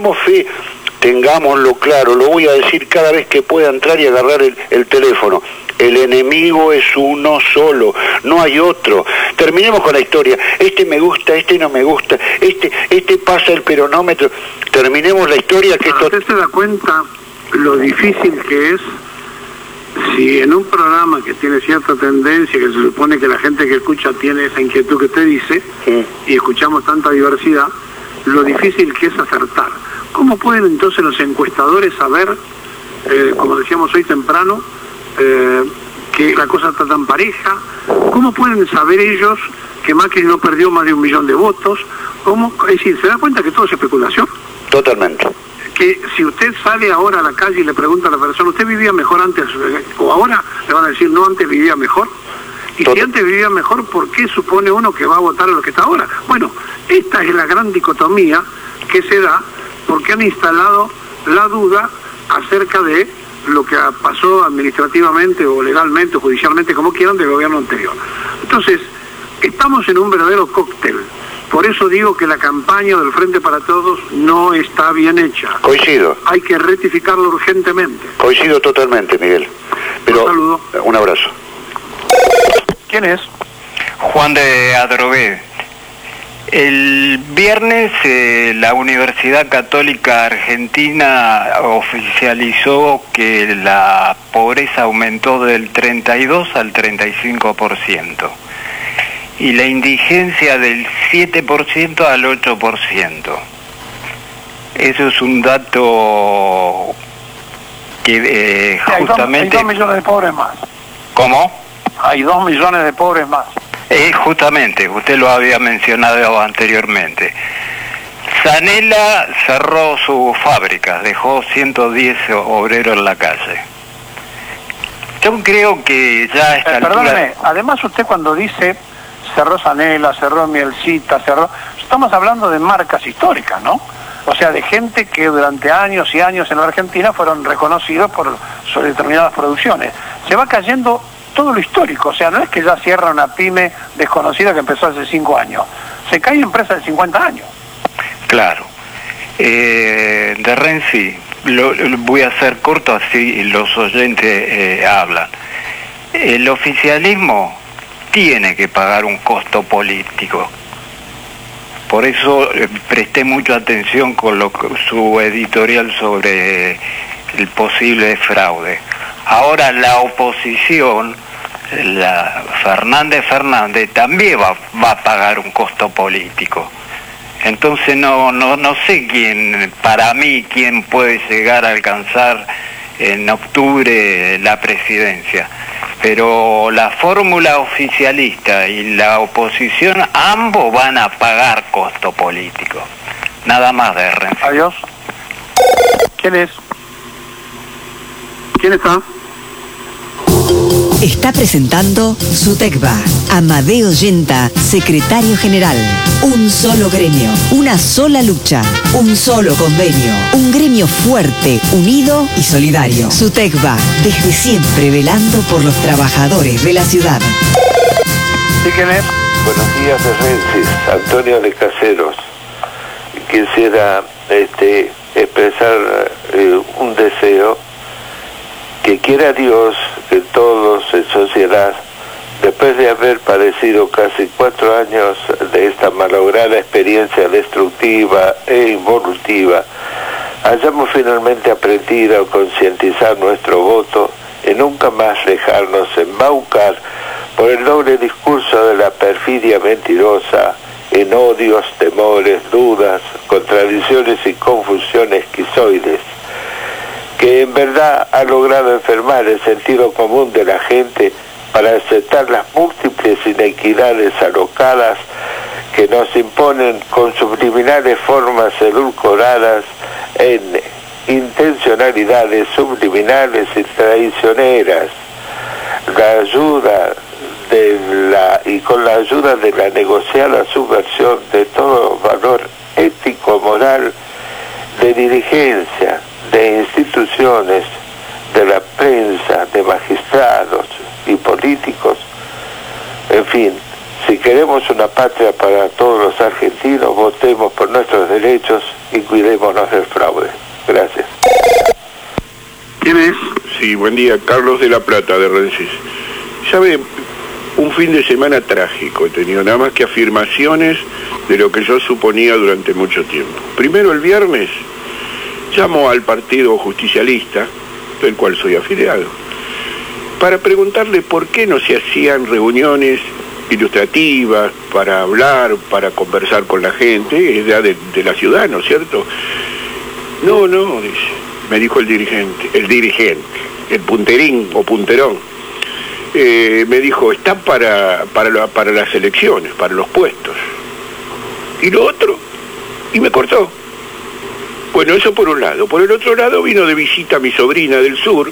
tengámoslo claro, lo voy a decir cada vez que pueda entrar y agarrar el teléfono. El enemigo es uno solo, no hay otro. Terminemos con la historia. Me gusta, no me gusta, pasa el peronómetro. Terminemos la historia que ¿Usted se da cuenta lo difícil que es si en un programa que tiene cierta tendencia, que se supone que la gente que escucha tiene esa inquietud que usted dice, y escuchamos tanta diversidad, lo difícil que es acertar? ¿Cómo pueden entonces los encuestadores saber, como decíamos hoy temprano, que la cosa está tan pareja? ¿Cómo pueden saber ellos que Macri no perdió más de 1 millón de votos? ¿Cómo? Es decir, ¿se da cuenta que todo es especulación? Totalmente. Que si usted sale ahora a la calle y le pregunta a la persona, ¿usted vivía mejor antes o ahora? Le van a decir, no, antes vivía mejor. Y si antes vivía mejor, ¿por qué supone uno que va a votar a lo que está ahora? Bueno, esta es la gran dicotomía que se da porque han instalado la duda acerca de lo que pasó administrativamente o legalmente o judicialmente, como quieran, del gobierno anterior. Entonces, estamos en un verdadero cóctel. Por eso digo que la campaña del Frente para Todos no está bien hecha. Coincido. Hay que rectificarlo urgentemente. Coincido totalmente, Miguel. Pero, un saludo. Un abrazo. ¿Quién es? Juan de Adrogué. El viernes la Universidad Católica Argentina oficializó que la pobreza aumentó del 32 al 35%. Y la indigencia del 7% al 8%. Eso es un dato que justamente... Hay 2 millones de pobres más. ¿Cómo? Hay 2 millones de pobres más. Justamente, usted lo había mencionado anteriormente. Zanella cerró sus fábricas, dejó 110 obreros en la calle. Yo creo que ya a esta altura... Perdóneme, además usted cuando dice... cerró Zanella, cerró Mielcita, estamos hablando de marcas históricas, ¿no? O sea, de gente que durante años y años en la Argentina fueron reconocidos por sus determinadas producciones. Se va cayendo todo lo histórico, o sea, no es que ya cierra una pyme desconocida que empezó hace 5 años. Se cae empresa de 50 años. Claro. De Renzi, lo voy a hacer corto, así los oyentes hablan. El oficialismo tiene que pagar un costo político. Por eso presté mucha atención con su editorial sobre el posible fraude. Ahora la oposición, la Fernández también va a pagar un costo político. Entonces no sé quién puede llegar a alcanzar en octubre la presidencia. Pero la fórmula oficialista y la oposición, ambos van a pagar costo político. Nada más de Renzi. Adiós. ¿Quién es? ¿Quién está? Está presentando Sutecba. Amadeo Yenta, secretario general. Un solo gremio, una sola lucha, un solo convenio. Un gremio fuerte, unido y solidario. Sutecba, desde siempre velando por los trabajadores de la ciudad. ¿Sí, quién es? Buenos días, Renzi. Antonio de Caseros. Quisiera expresar un deseo. Que quiera Dios que todos en sociedad, después de haber padecido casi 4 años de esta malograda experiencia destructiva e involutiva, hayamos finalmente aprendido a concientizar nuestro voto y nunca más dejarnos embaucar por el doble discurso de la perfidia mentirosa en odios, temores, dudas, contradicciones y confusiones esquizoides, que en verdad ha logrado enfermar el sentido común de la gente para aceptar las múltiples inequidades alocadas que nos imponen con subliminales formas edulcoradas en intencionalidades subliminales y traicioneras. Con la ayuda de la negociada subversión de todo valor ético, moral, de dirigencia, de instituciones, de la prensa, de magistrados y políticos, en fin, si queremos una patria para todos los argentinos, votemos por nuestros derechos y cuidémonos del fraude. Gracias. ¿Quién es? Sí, buen día, Carlos de la Plata, de Rensis. ¿Sabe? Un fin de semana trágico he tenido, nada más que afirmaciones de lo que yo suponía durante mucho tiempo. Primero, el viernes, llamo al Partido Justicialista, del cual soy afiliado, para preguntarle por qué no se hacían reuniones ilustrativas para hablar, para conversar con la gente, idea de la ciudad, ¿no es cierto? No, dice, me dijo el dirigente, el punterín o punterón. Me dijo, está para las elecciones, para los puestos. Y lo otro, y me cortó. Bueno, eso por un lado. Por el otro lado, vino de visita mi sobrina del sur,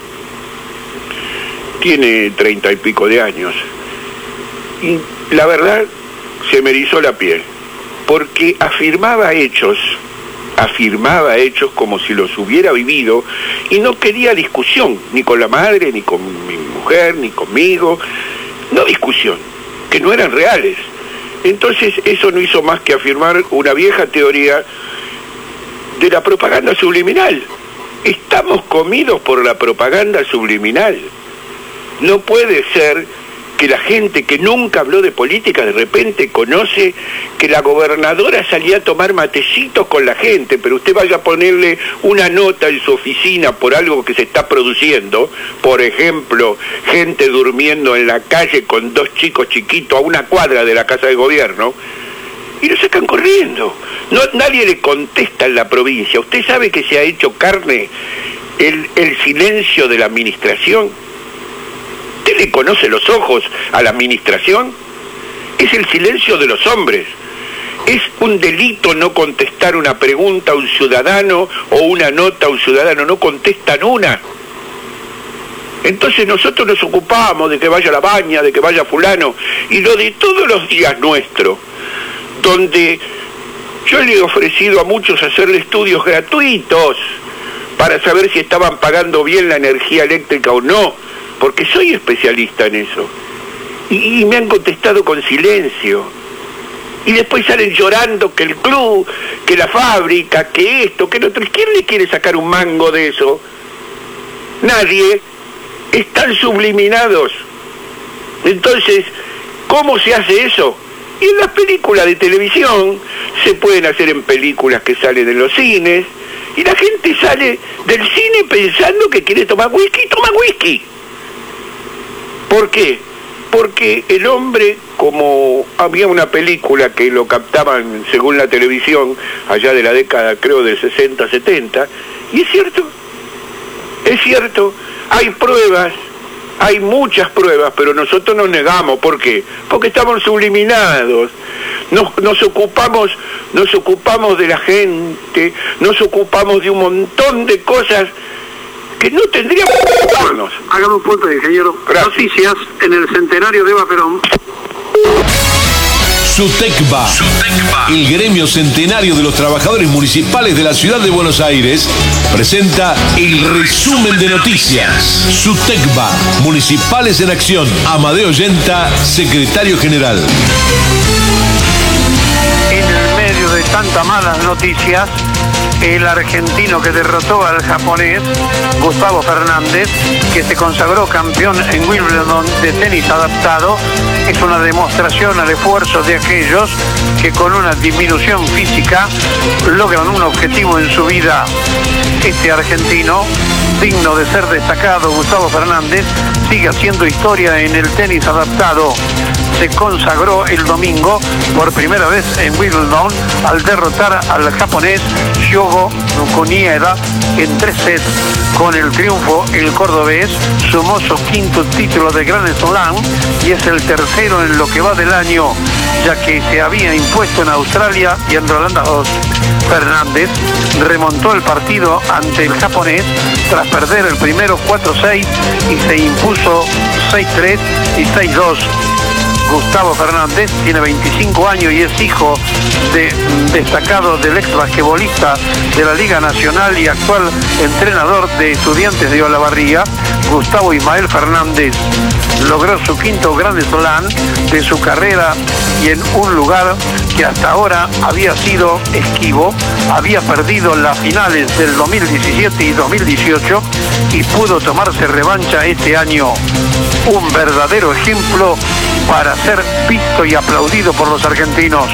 tiene 30 y pico de años, y la verdad se me erizó la piel, porque afirmaba hechos como si los hubiera vivido, y no quería discusión, ni con la madre, ni con mi mujer, ni conmigo, no discusión, que no eran reales. Entonces eso no hizo más que afirmar una vieja teoría de la propaganda subliminal. Estamos comidos por la propaganda subliminal. No puede ser que la gente que nunca habló de política de repente conoce que la gobernadora salía a tomar matecitos con la gente, pero usted vaya a ponerle una nota en su oficina por algo que se está produciendo, por ejemplo, gente durmiendo en la calle con 2 chicos chiquitos a una cuadra de la casa de gobierno, y lo sacan corriendo. Nadie le contesta en la provincia. ¿Usted sabe que se ha hecho carne el silencio de la administración? ¿Usted le conoce los ojos a la administración? Es el silencio de los hombres. Es un delito no contestar una pregunta a un ciudadano o una nota a un ciudadano, no contestan una. Entonces nosotros nos ocupamos de que vaya la baña, de que vaya fulano, y lo de todos los días nuestro, donde yo le he ofrecido a muchos hacerle estudios gratuitos para saber si estaban pagando bien la energía eléctrica o no, porque soy especialista en eso, y me han contestado con silencio, y después salen llorando que el club, que la fábrica, que esto, que lo otro. ¿Quién le quiere sacar un mango de eso? Nadie. Están subliminados. Entonces, ¿cómo se hace eso? Y en las películas de televisión se pueden hacer en películas que salen en los cines, y la gente sale del cine pensando que quiere tomar whisky, toma whisky. ¿Por qué? Porque el hombre, como había una película que lo captaban según la televisión, allá de la década, creo, del 60, 70, y es cierto, hay pruebas, hay muchas pruebas, pero nosotros nos negamos. ¿Por qué? Porque estamos subliminados. Nos ocupamos de la gente, nos ocupamos de un montón de cosas que no tendríamos que ocuparnos. Hágame un punto, ingeniero. Gracias. Noticias en el centenario de Eva Perón. SUTECBA, el gremio centenario de los trabajadores municipales de la ciudad de Buenos Aires, presenta el resumen de noticias. SUTECBA, Municipales en Acción. Amadeo Yenta, secretario general. En el medio de tantas malas noticias, el argentino que derrotó al japonés Gustavo Fernández, que se consagró campeón en Wimbledon de tenis adaptado, es una demostración al esfuerzo de aquellos que con una disminución física logran un objetivo en su vida. Este argentino, digno de ser destacado, Gustavo Fernández, sigue haciendo historia en el tenis adaptado. Se consagró el domingo por primera vez en Wimbledon al derrotar al japonés Shogo Kunieda en 3 sets. Con el triunfo, el cordobés sumó su 5º título de Grand Slam y es el tercero en lo que va del año, ya que se había impuesto en Australia y en Roland Garros. Fernández remontó el partido ante el japonés tras perder el primero 4-6 y se impuso 6-3 y 6-2. Gustavo Fernández tiene 25 años y es hijo destacado del ex basquetbolista de la Liga Nacional y actual entrenador de Estudiantes de Olavarría, Gustavo Ismael Fernández. Logró su 5º Grand Slam de su carrera y en un lugar que hasta ahora había sido esquivo, había perdido las finales del 2017 y 2018 y pudo tomarse revancha este año. Un verdadero ejemplo para ser visto y aplaudido por los argentinos.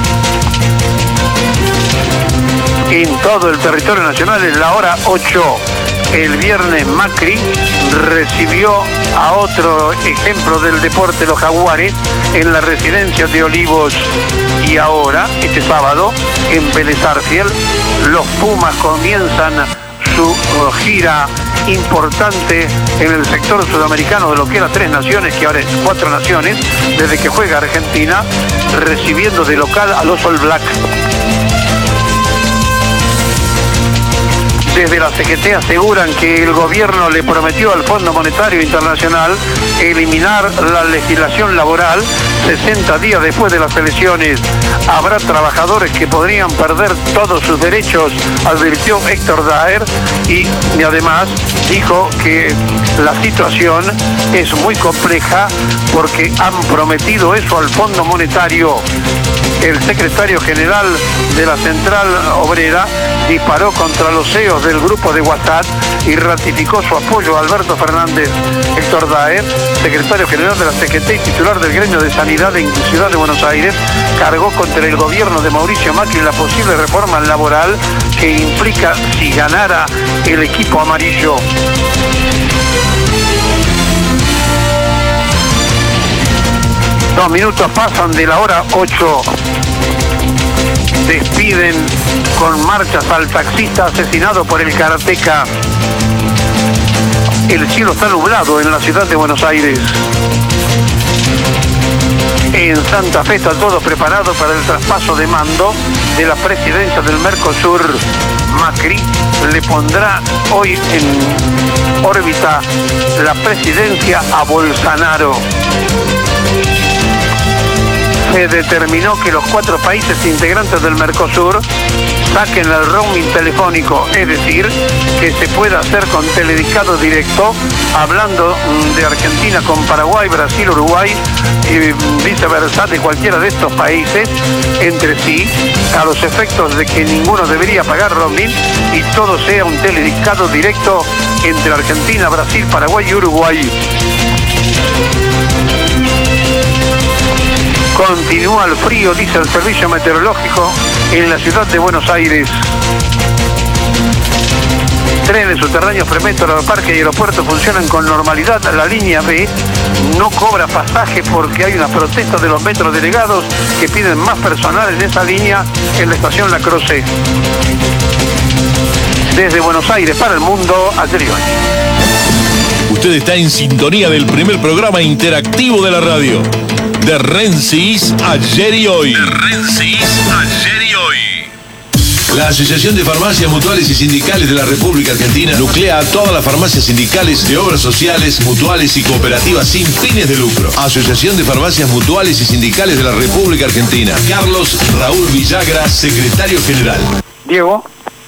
En todo el territorio nacional, en la hora 8, el viernes Macri recibió a otro ejemplo del deporte, los Jaguares, en la residencia de Olivos. Y ahora, este sábado, en Vélez Arfiel, los Pumas comienzan su gira importante en el sector sudamericano de lo que era 3 naciones, que ahora es 4 naciones, desde que juega Argentina, recibiendo de local a los All Black. Desde la CGT aseguran que el gobierno le prometió al Fondo Monetario Internacional eliminar la legislación laboral 60 días después de las elecciones. Habrá trabajadores que podrían perder todos sus derechos, advirtió Héctor Daer, y además dijo que la situación es muy compleja porque han prometido eso al Fondo Monetario. El secretario general de la Central Obrera disparó contra los CEOs del grupo de WhatsApp y ratificó su apoyo a Alberto Fernández. Héctor Daer, secretario general de la CGT y titular del gremio de Sanidad en Ciudad de Buenos Aires, cargó contra el gobierno de Mauricio Macri la posible reforma laboral que implica si ganara el equipo amarillo. Dos minutos pasan de la hora 8. Despiden con marchas al taxista asesinado por el karateca. El cielo está nublado en la ciudad de Buenos Aires. En Santa Fe está todo preparado para el traspaso de mando de la presidencia del Mercosur. Macri le pondrá hoy en órbita la presidencia a Bolsonaro. Se determinó que los 4 países integrantes del Mercosur saquen el roaming telefónico, es decir, que se pueda hacer con telediscado directo, hablando de Argentina con Paraguay, Brasil, Uruguay y viceversa, de cualquiera de estos países entre sí, a los efectos de que ninguno debería pagar roaming y todo sea un telediscado directo entre Argentina, Brasil, Paraguay y Uruguay. Continúa el frío, dice el servicio meteorológico, en la ciudad de Buenos Aires. Trenes subterráneos Premetro, Aeroparque y Aeropuerto funcionan con normalidad. La línea B no cobra pasaje porque hay una protesta de los metros delegados que piden más personal en esa línea en la estación La Croce. Desde Buenos Aires para el mundo, Ayer y Hoy. Usted está en sintonía del primer programa interactivo de la radio. De Rensis, Ayer y Hoy. De Rensis, Ayer y Hoy. La Asociación de Farmacias Mutuales y Sindicales de la República Argentina nuclea a todas las farmacias sindicales de obras sociales, mutuales y cooperativas sin fines de lucro. Asociación de Farmacias Mutuales y Sindicales de la República Argentina. Carlos Raúl Villagra, secretario general. Diego.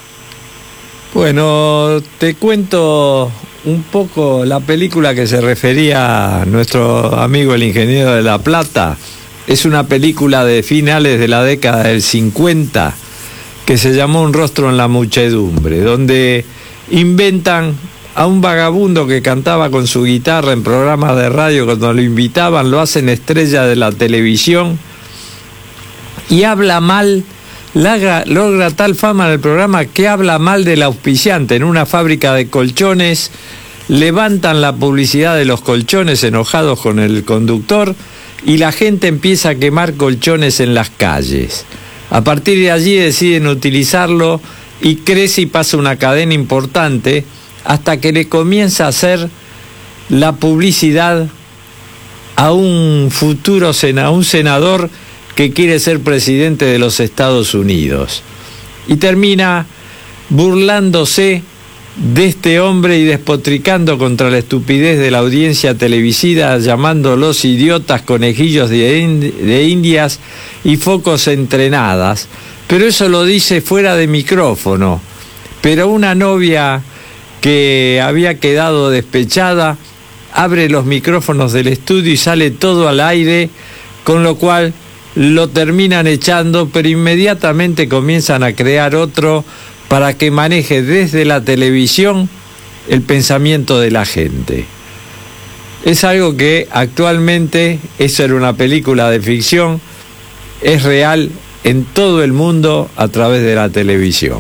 Bueno, te cuento un poco la película que se refería a nuestro amigo el ingeniero de La Plata. Es una película de finales de la década del 50 que se llamó Un rostro en la muchedumbre, donde inventan a un vagabundo que cantaba con su guitarra en programas de radio. Cuando lo invitaban, lo hacen estrella de la televisión y habla mal, logra tal fama en el programa que habla mal del auspiciante. En una fábrica de colchones levantan la publicidad de los colchones enojados con el conductor y la gente empieza a quemar colchones en las calles. A partir de allí deciden utilizarlo y crece y pasa una cadena importante hasta que le comienza a hacer la publicidad a un futuro senador que quiere ser presidente de los Estados Unidos. Y termina burlándose de este hombre y despotricando contra la estupidez de la audiencia televisiva, llamándolos idiotas, conejillos de indias y focos entrenadas. Pero eso lo dice fuera de micrófono. Pero una novia que había quedado despechada abre los micrófonos del estudio y sale todo al aire, con lo cual lo terminan echando, pero inmediatamente comienzan a crear otro para que maneje desde la televisión el pensamiento de la gente. Es algo que actualmente, eso era una película de ficción, es real en todo el mundo a través de la televisión.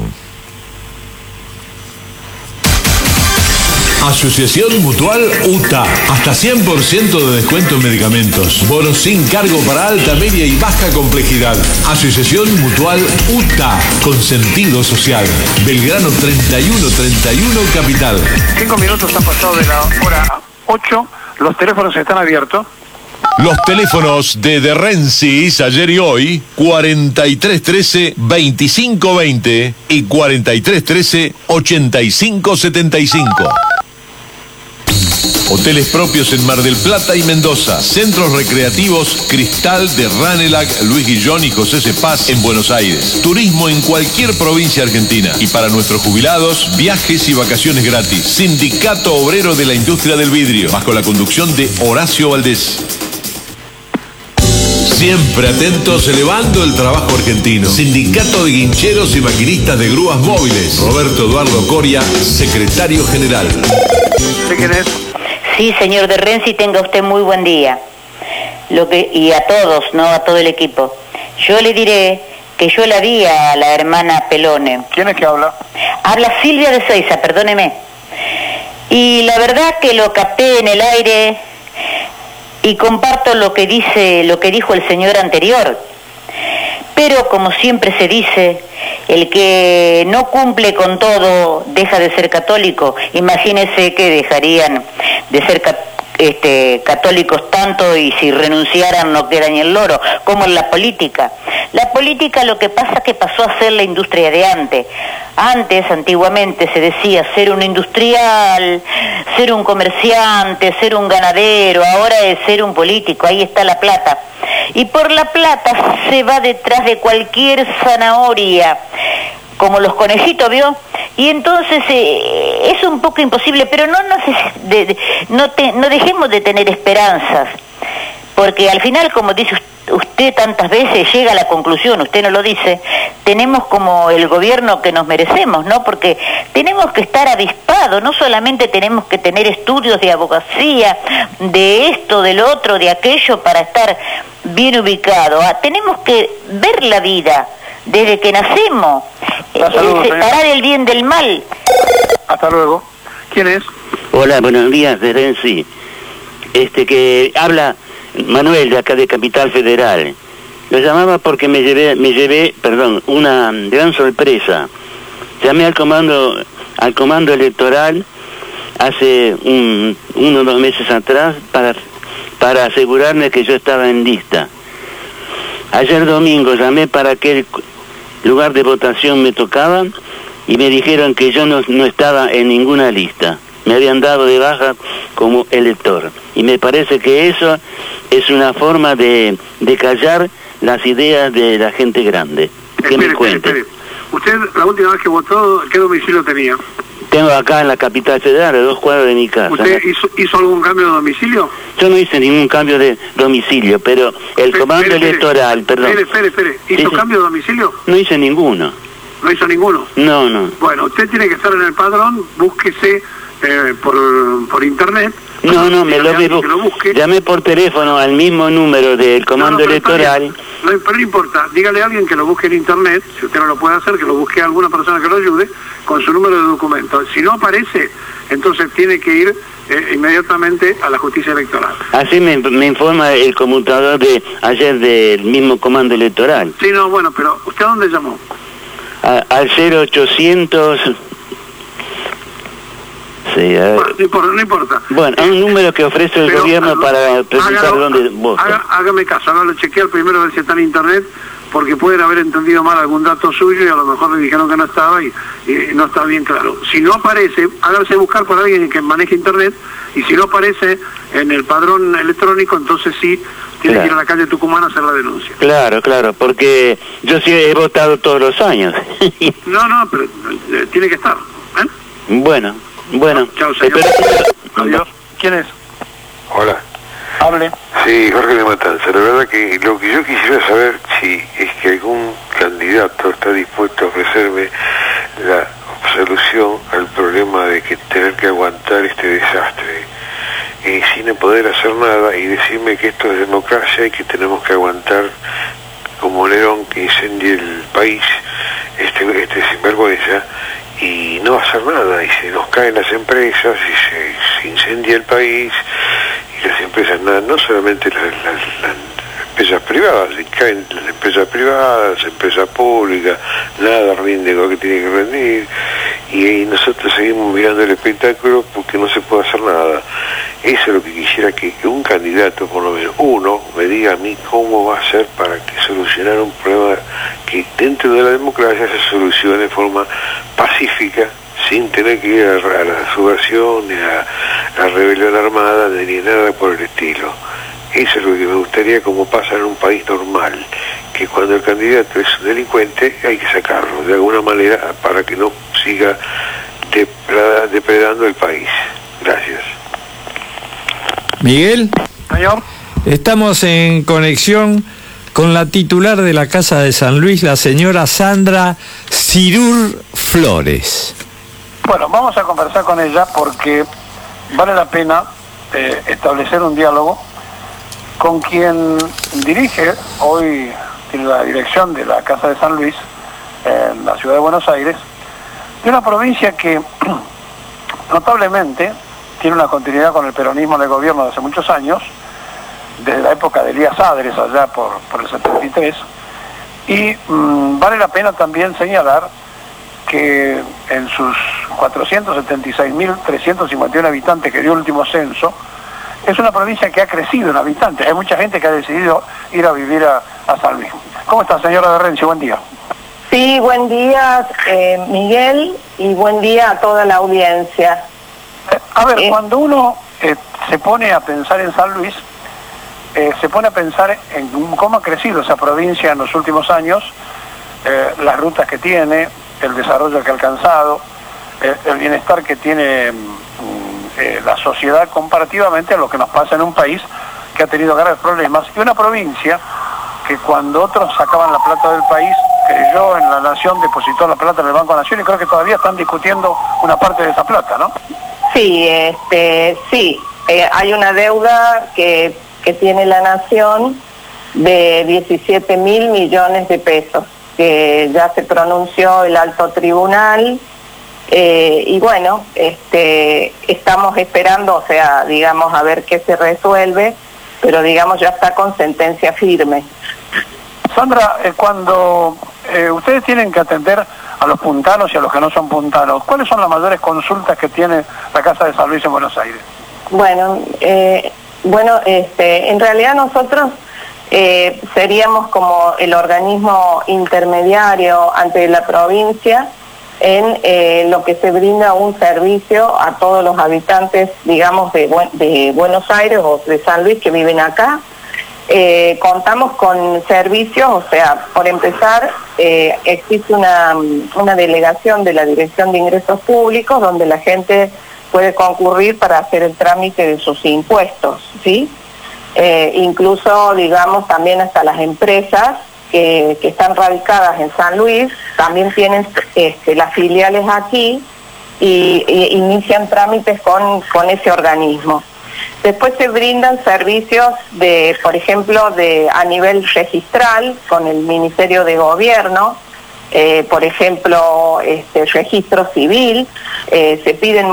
Asociación Mutual UTA. Hasta 100% de descuento en medicamentos. Bonos sin cargo para alta, media y baja complejidad. Asociación Mutual UTA. Con sentido social. Belgrano 3131 Capital. 5 minutos han pasado de la hora 8. Los teléfonos están abiertos. Los teléfonos de Rensis ayer y hoy, 4313-2520 y 4313-8575. Hoteles propios en Mar del Plata y Mendoza. Centros recreativos Cristal de Ranelagh, Luis Guillón y José Cepaz en Buenos Aires. Turismo en cualquier provincia argentina. Y para nuestros jubilados, viajes y vacaciones gratis. Sindicato Obrero de la Industria del Vidrio, bajo la conducción de Horacio Valdés. Siempre atentos, elevando el trabajo argentino. Sindicato de Guincheros y Maquinistas de Grúas Móviles. Roberto Eduardo Coria, secretario general. ¿Sí quién es? Sí, señor de Renzi, tenga usted muy buen día. Y a todos, ¿no? A todo el equipo. Yo le diré que yo la vi a la hermana Pelone. ¿Quién es que habla? Habla Silvia de Seiza, perdóneme. Y la verdad que lo capté en el aire y comparto lo que dijo el señor anterior. Pero como siempre se dice, el que no cumple con todo deja de ser católico. Imagínese que dejarían de ser católicos tanto y si renunciaran no queda ni el loro, como en la política. La política lo que pasa es que pasó a ser la industria de antes. Antiguamente se decía ser un industrial, ser un comerciante, ser un ganadero, ahora es ser un político, ahí está la plata. Y por la plata se va detrás de cualquier zanahoria, como los conejitos, ¿vio? Y entonces es un poco imposible, pero no dejemos de tener esperanzas, porque al final, como dice usted tantas veces, llega a la conclusión, usted no lo dice, tenemos como el gobierno que nos merecemos, ¿no? Porque tenemos que estar avispados, no solamente tenemos que tener estudios de abogacía, de esto, del otro, de aquello, para estar bien ubicados. Tenemos que ver la vida desde que nacemos, separar el bien del mal. Hasta luego. ¿Quién es? Hola, buenos días, de Renzi. Que habla Manuel, de acá de Capital Federal. Lo llamaba porque me llevé, una gran sorpresa. Llamé al comando electoral hace 1 o 2 meses atrás para asegurarme que yo estaba en lista. Ayer domingo llamé para que el lugar de votación me tocaba y me dijeron que yo no estaba en ninguna lista. Me habían dado de baja como elector. Y me parece que eso es una forma de callar las ideas de la gente grande. ¿Qué me cuente? Espere. ¿Usted la última vez que votó, qué domicilio tenía? Tengo acá en la Capital Federal, a 2 cuadras de mi casa. ¿Usted hizo algún cambio de domicilio? Yo no hice ningún cambio de domicilio, pero el comando electoral, perdón. Espere. ¿Hizo cambio de domicilio? No hice ninguno. ¿No hizo ninguno? No, no. Bueno, usted tiene que estar en el padrón, búsquese por internet. No, me lo busque. Llamé por teléfono al mismo número del comando electoral. Pero no importa, dígale a alguien que lo busque en internet, si usted no lo puede hacer, que lo busque a alguna persona que lo ayude, con su número de documento. Si no aparece, entonces tiene que ir inmediatamente a la justicia electoral. Así me informa el conmutador de ayer del mismo comando electoral. Sí, no, bueno, pero ¿usted a dónde llamó? Al 0800... Sí, no importa. Bueno, hay un número que ofrece el gobierno para precisar dónde vos. Hágame caso, hágalo chequear primero a ver si está en internet, porque pueden haber entendido mal algún dato suyo y a lo mejor le dijeron que no estaba y no está bien claro. Si no aparece, hágase buscar por alguien que maneje internet, y si no aparece en el padrón electrónico, entonces sí tiene que ir a la calle Tucumán a hacer la denuncia. Claro, porque yo sí he votado todos los años. No, pero tiene que estar. Bueno. Chao, señor. Adiós. ¿Quién es? Hola. Hable. Sí, Jorge de Matanza. La verdad que lo que yo quisiera saber si es que algún candidato está dispuesto a ofrecerme la solución al problema de que tener que aguantar este desastre sin poder hacer nada, y decirme que esto es democracia y que tenemos que aguantar como Nerón que incendie el país, este sinvergüenza, y no hacer nada, y se nos caen las empresas y se incendia el país, y las empresas, no solamente las empresas privadas, se caen las empresas privadas, las empresas públicas, nada rinde lo que tiene que rendir, y nosotros seguimos mirando el espectáculo porque no se puede hacer nada. Eso es lo que quisiera que un candidato, por lo menos uno, me diga a mí cómo va a ser para que solucionar un problema que dentro de la democracia se solucione de forma pacífica, sin tener que ir a la subversión, ni a la rebelión armada, ni nada por el estilo. Eso es lo que me gustaría, como pasa en un país normal, que cuando el candidato es un delincuente hay que sacarlo de alguna manera para que no siga depredando el país. Gracias. Miguel, señor, estamos en conexión con la titular de la Casa de San Luis, la señora Sandra Cirur Flores. Bueno, vamos a conversar con ella porque vale la pena establecer un diálogo con quien dirige hoy, tiene la dirección de la Casa de San Luis en la ciudad de Buenos Aires, de una provincia que notablemente tiene una continuidad con el peronismo de gobierno de hace muchos años, desde la época de Elías Adres, allá por el 73, y vale la pena también señalar que en sus 476.351 habitantes que dio el último censo, es una provincia que ha crecido en habitantes. Hay mucha gente que ha decidido ir a vivir a San Luis. ¿Cómo está, señora de Renzi? Buen día. Sí, buen día, Miguel, y buen día a toda la audiencia. A ver, cuando uno se pone a pensar en San Luis, se pone a pensar en cómo ha crecido esa provincia en los últimos años, las rutas que tiene, el desarrollo que ha alcanzado, el bienestar que tiene la sociedad comparativamente a lo que nos pasa en un país que ha tenido graves problemas, y una provincia que cuando otros sacaban la plata del país, creyó en la nación, depositó la plata en el Banco Nación, y creo que todavía están discutiendo una parte de esa plata, ¿no? Sí, hay una deuda que tiene la nación de 17.000 millones de pesos, que ya se pronunció el alto tribunal, y bueno, estamos esperando, o sea, digamos, a ver qué se resuelve, pero digamos ya está con sentencia firme. Sandra, cuando ustedes tienen que atender a los puntanos y a los que no son puntanos, ¿cuáles son las mayores consultas que tiene la Casa de San Luis en Buenos Aires? Bueno, en realidad nosotros seríamos como el organismo intermediario ante la provincia en lo que se brinda un servicio a todos los habitantes, digamos, de Buenos Aires o de San Luis que viven acá. Contamos con servicios, o sea, por empezar, existe una delegación de la Dirección de Ingresos Públicos donde la gente puede concurrir para hacer el trámite de sus impuestos, ¿sí? Incluso, digamos, también hasta las empresas que están radicadas en San Luis también tienen las filiales aquí y inician trámites con ese organismo. Después se brindan servicios de, por ejemplo, a nivel registral con el Ministerio de Gobierno, por ejemplo, registro civil, se piden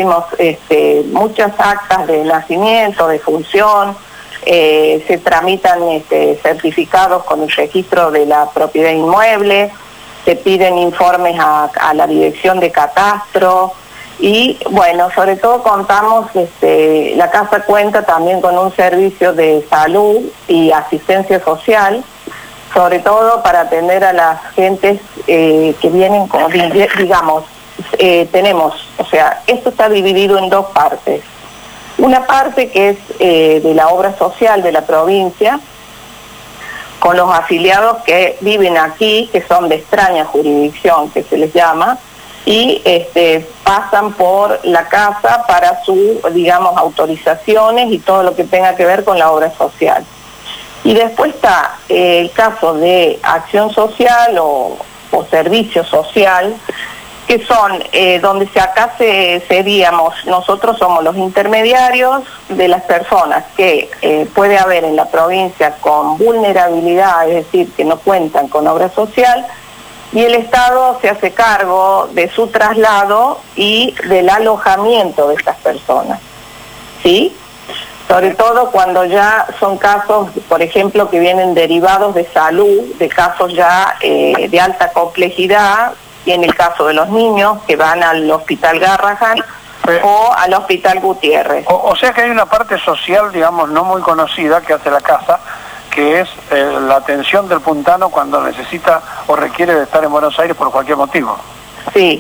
muchas actas de nacimiento, de función, se tramitan certificados con el registro de la propiedad inmueble, se piden informes a la dirección de catastro y, bueno, sobre todo contamos, la casa cuenta también con un servicio de salud y asistencia social, sobre todo para atender a las gentes que vienen con, digamos, tenemos, o sea, esto está dividido en dos partes. Una parte que es de la obra social de la provincia, con los afiliados que viven aquí, que son de extraña jurisdicción, que se les llama, y pasan por la casa para sus, digamos, autorizaciones y todo lo que tenga que ver con la obra social. Y después está el caso de acción social o servicio social, que son donde acá seríamos, nosotros somos los intermediarios de las personas que puede haber en la provincia con vulnerabilidad, es decir, que no cuentan con obra social, y el Estado se hace cargo de su traslado y del alojamiento de estas personas, ¿sí? Sobre todo cuando ya son casos, por ejemplo, que vienen derivados de salud, de casos ya de alta complejidad, y en el caso de los niños que van al Hospital Garrahan o al Hospital Gutiérrez. O sea que hay una parte social, digamos, no muy conocida que hace la casa, que es la atención del puntano cuando necesita o requiere de estar en Buenos Aires por cualquier motivo. Sí.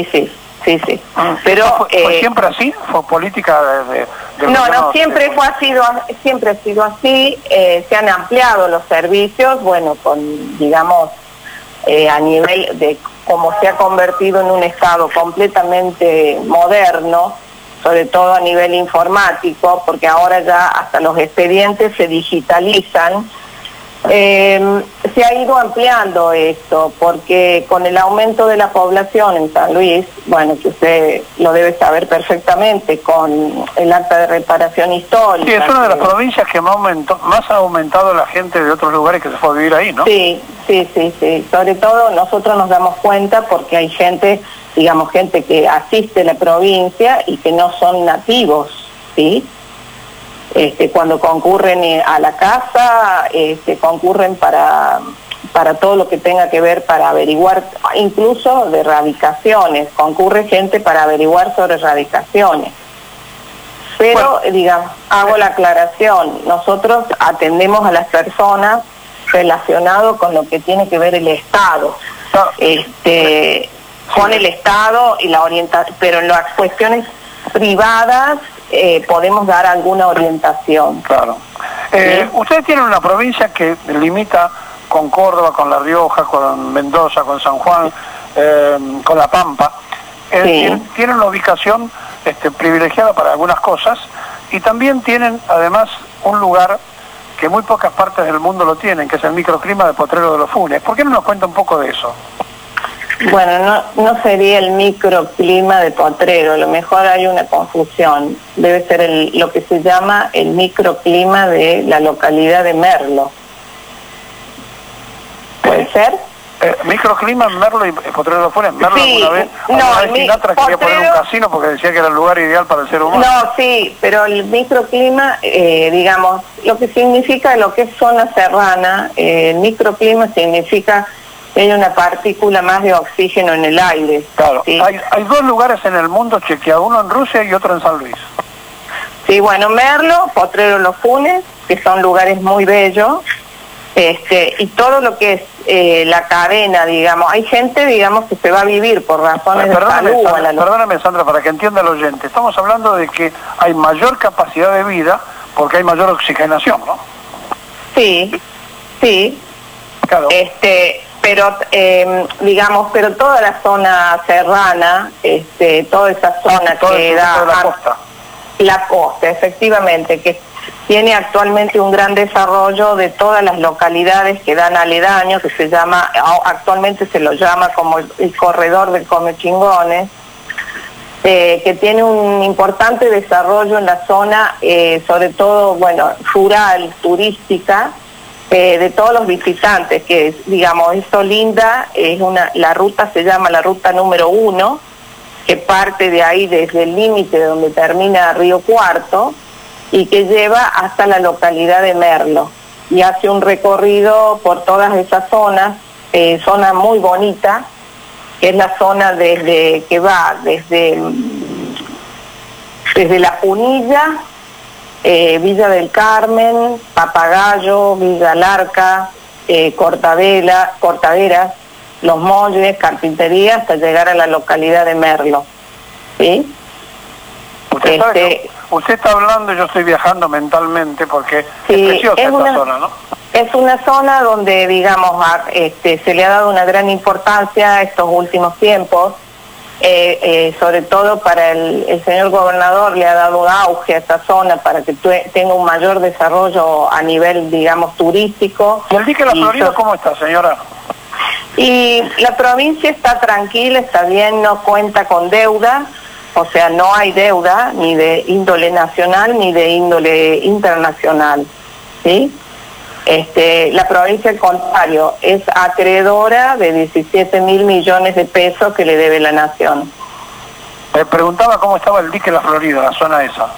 Pero ¿Fue siempre así? ¿Fue política de no, siempre ha sido así. Se han ampliado los servicios, bueno, con, digamos, a nivel de cómo se ha convertido en un Estado completamente moderno, sobre todo a nivel informático, porque ahora ya hasta los expedientes se digitalizan. Se ha ido ampliando esto, porque con el aumento de la población en San Luis, bueno, que usted lo debe saber perfectamente, con el acta de reparación histórica. Sí, es una de las provincias que más ha aumentado la gente de otros lugares que se fue a vivir ahí, ¿no? Sí. Sobre todo nosotros nos damos cuenta porque hay gente, digamos, gente que asiste a la provincia y que no son nativos, ¿sí? Cuando concurren a la casa, concurren para todo lo que tenga que ver para averiguar, incluso de radicaciones, concurre gente para averiguar sobre radicaciones. Pero, digamos, hago la aclaración, nosotros atendemos a las personas relacionado con lo que tiene que ver el Estado, con el Estado y la orientación, pero en las cuestiones privadas podemos dar alguna orientación. Claro. Ustedes tienen una provincia que limita con Córdoba, con La Rioja, con Mendoza, con San Juan, con La Pampa. Tienen una ubicación privilegiada para algunas cosas y también tienen además un lugar que muy pocas partes del mundo lo tienen, que es el microclima de Potrero de los Funes. ¿Por qué no nos cuenta un poco de eso? Bueno, no sería el microclima de Potrero, a lo mejor hay una confusión. Debe ser lo que se llama el microclima de la localidad de Merlo. ¿Puede ser? Microclima en Merlo y Potrero de los Funes. Merlo Sí, alguna vez Sinatra quería poner un casino porque decía que era el lugar ideal para el ser humano. No, sí, pero el microclima, digamos, lo que significa lo que es zona serrana, el microclima significa que hay una partícula más de oxígeno en el aire. Claro, ¿sí? Hay dos lugares en el mundo chequeados, uno en Rusia y otro en San Luis. Sí, bueno, Merlo, Potrero de los Funes, que son lugares muy bellos, y todo lo que es la cadena, digamos, hay gente, digamos, que se va a vivir por razones de salud. Perdóname, Sandra, para que entienda el oyente, estamos hablando de que hay mayor capacidad de vida porque hay mayor oxigenación, ¿no? Sí. Claro. Pero, digamos, pero toda la zona serrana, toda esa zona que da... La costa. La costa, efectivamente, que tiene actualmente un gran desarrollo de todas las localidades que dan aledaños, que se llama, actualmente se lo llama como el corredor del Comechingones, que tiene un importante desarrollo en la zona, sobre todo, bueno, rural, turística, de todos los visitantes, que digamos, es Olinda, la ruta se llama la ruta número 1, que parte de ahí desde el límite donde termina Río Cuarto, y que lleva hasta la localidad de Merlo, y hace un recorrido por todas esas zonas, zona muy bonita, que es la zona que va desde La Punilla, Villa del Carmen, Papagayo, Villa Larca, Cortaderas, Los Molles, Carpintería, hasta llegar a la localidad de Merlo. ¿Sí? Usted está hablando y yo estoy viajando mentalmente porque sí, es preciosa esta zona, ¿no? Es una zona donde, digamos, se le ha dado una gran importancia estos últimos tiempos, sobre todo para el señor gobernador, le ha dado un auge a esta zona para que tenga un mayor desarrollo a nivel, digamos, turístico. ¿Y el dique La Florida cómo está, señora? Y la provincia está tranquila, está bien, no cuenta con deuda. O sea, no hay deuda ni de índole nacional ni de índole internacional, ¿sí? La provincia, al contrario, es acreedora de 17.000 millones de pesos que le debe la nación. Me preguntaba cómo estaba el dique La Florida, la zona esa.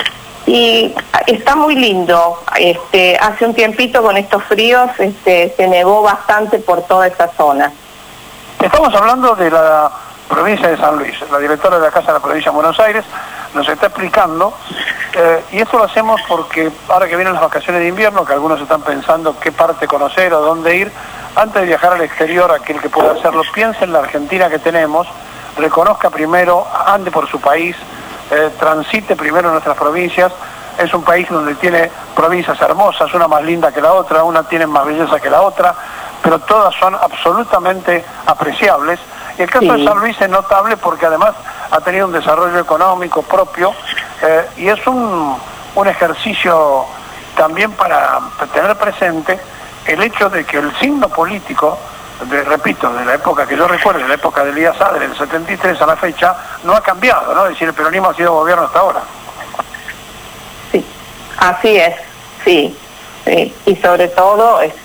Y está muy lindo. Hace un tiempito con estos fríos se nevó bastante por toda esa zona. Estamos hablando de la provincia de San Luis. La directora de la Casa de la Provincia de Buenos Aires nos está explicando, y esto lo hacemos porque ahora que vienen las vacaciones de invierno, que algunos están pensando qué parte conocer o dónde ir, antes de viajar al exterior, aquel que pueda hacerlo, piense en la Argentina que tenemos, reconozca primero, ande por su país, transite primero nuestras provincias. Es un país donde tiene provincias hermosas, una más linda que la otra, una tiene más belleza que la otra, pero todas son absolutamente apreciables. Y el caso de San Luis es notable porque además ha tenido un desarrollo económico propio, y es un ejercicio también para tener presente el hecho de que el signo político, repito, de la época que yo recuerdo, de la época de Elías Adler, del 73 a la fecha, no ha cambiado, ¿no? Es decir, el peronismo ha sido gobierno hasta ahora. Sí, así es, sí. Sí, y sobre todo es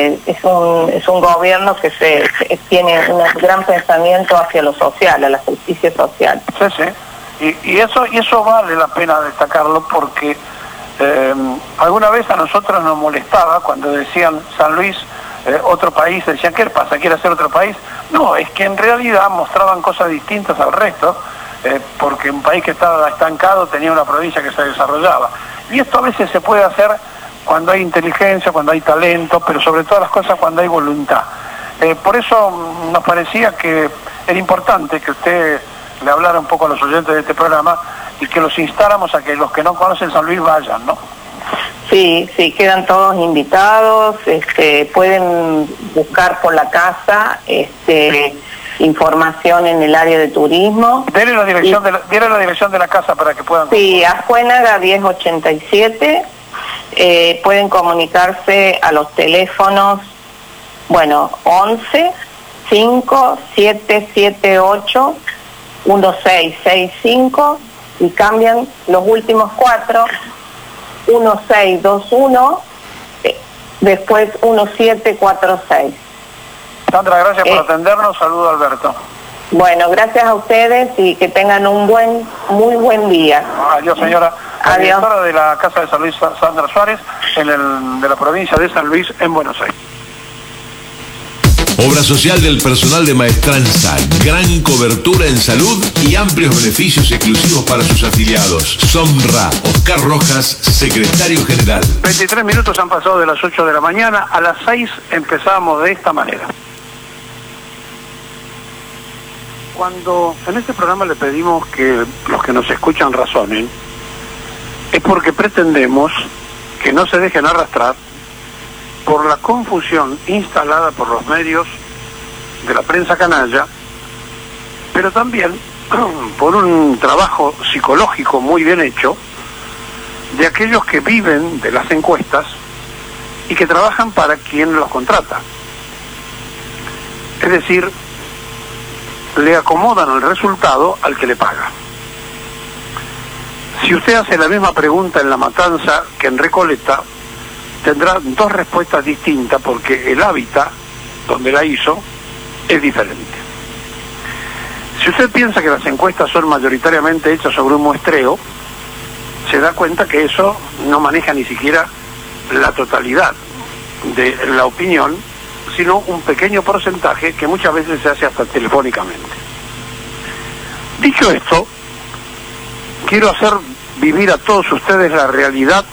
un gobierno que tiene un gran pensamiento hacia lo social, a la justicia social. Sí, sí, y eso vale la pena destacarlo porque alguna vez a nosotros nos molestaba cuando decían San Luis, otro país, decían, ¿qué pasa? ¿Quiere hacer otro país? No, es que en realidad mostraban cosas distintas al resto, porque un país que estaba estancado tenía una provincia que se desarrollaba. Y esto a veces se puede hacer cuando hay inteligencia, cuando hay talento, pero sobre todas las cosas cuando hay voluntad. Por eso nos parecía que era importante que usted le hablara un poco a los oyentes de este programa y que los instáramos a que los que no conocen San Luis vayan, ¿no? Sí, sí, quedan todos invitados, pueden buscar por la casa información en el área de turismo. Dele la dirección de la casa para que puedan... Sí, Ascuénaga 1087. Pueden comunicarse a los teléfonos, 11 5 778 1665 y cambian los últimos 4, 1621, después 1746. Sandra, gracias por atendernos. Saludo a Alberto. Bueno, gracias a ustedes y que tengan un muy buen día. Adiós, señora. La directora de la Casa de San Luis, Sandra Suárez, de la provincia de San Luis, en Buenos Aires. Obra social del personal de Maestranza, gran cobertura en salud y amplios beneficios exclusivos para sus afiliados. Sonra, Oscar Rojas, secretario general. 23 minutos han pasado de las 8 de la mañana, a las 6 empezamos de esta manera. Cuando en este programa le pedimos que los que nos escuchan razonen, es porque pretendemos que no se dejen arrastrar por la confusión instalada por los medios de la prensa canalla, pero también por un trabajo psicológico muy bien hecho, de aquellos que viven de las encuestas y que trabajan para quien los contrata. Es decir, le acomodan el resultado al que le paga. Si usted hace la misma pregunta en La Matanza que en Recoleta, tendrá dos respuestas distintas porque el hábitat donde la hizo es diferente. Si usted piensa que las encuestas son mayoritariamente hechas sobre un muestreo, se da cuenta que eso no maneja ni siquiera la totalidad de la opinión, sino un pequeño porcentaje que muchas veces se hace hasta telefónicamente. Dicho esto, quiero hacer vivir a todos ustedes la realidad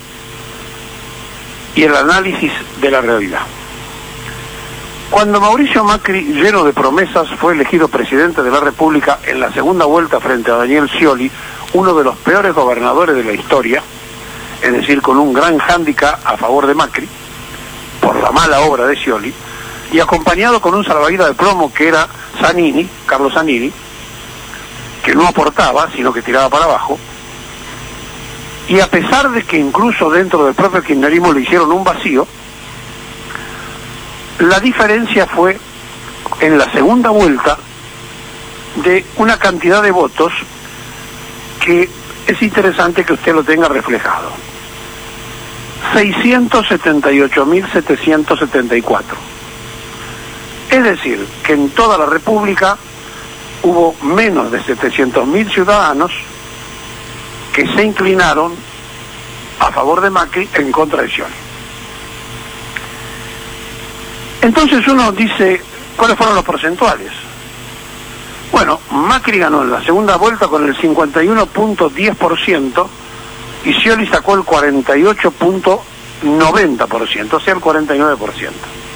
y el análisis de la realidad. Cuando Mauricio Macri, lleno de promesas, fue elegido presidente de la República en la segunda vuelta frente a Daniel Scioli, uno de los peores gobernadores de la historia, es decir, con un gran hándicap a favor de Macri, por la mala obra de Scioli, y acompañado con un salvavidas de plomo que era Zanini, Carlos Zanini, que no aportaba, sino que tiraba para abajo, y a pesar de que incluso dentro del propio kirchnerismo le hicieron un vacío, la diferencia fue en la segunda vuelta de una cantidad de votos que es interesante que usted lo tenga reflejado. 678.774. Es decir, que en toda la República hubo menos de 700.000 ciudadanos que se inclinaron a favor de Macri en contra de Scioli. Entonces uno dice, ¿cuáles fueron los porcentuales? Bueno, Macri ganó en la segunda vuelta con el 51.10% y Scioli sacó el 48.90%, o sea, el 49%.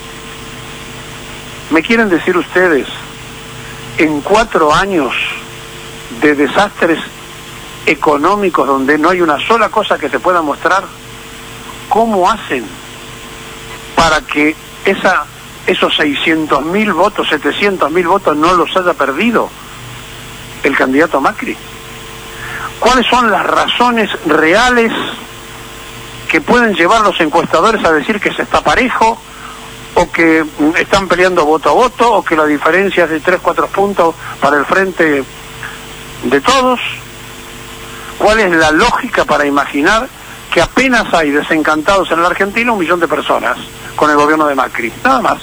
¿Me quieren decir ustedes, en 4 años de desastres económicos donde no hay una sola cosa que se pueda mostrar, cómo hacen para que esos 600.000 votos, 700.000 votos no los haya perdido el candidato Macri? ¿Cuáles son las razones reales que pueden llevar a los encuestadores a decir que se está parejo, o que están peleando voto a voto, o que la diferencia es de 3-4 puntos para el frente de todos? ¿Cuál es la lógica para imaginar que apenas hay desencantados en la Argentina 1 millón de personas con el gobierno de Macri? Nada más.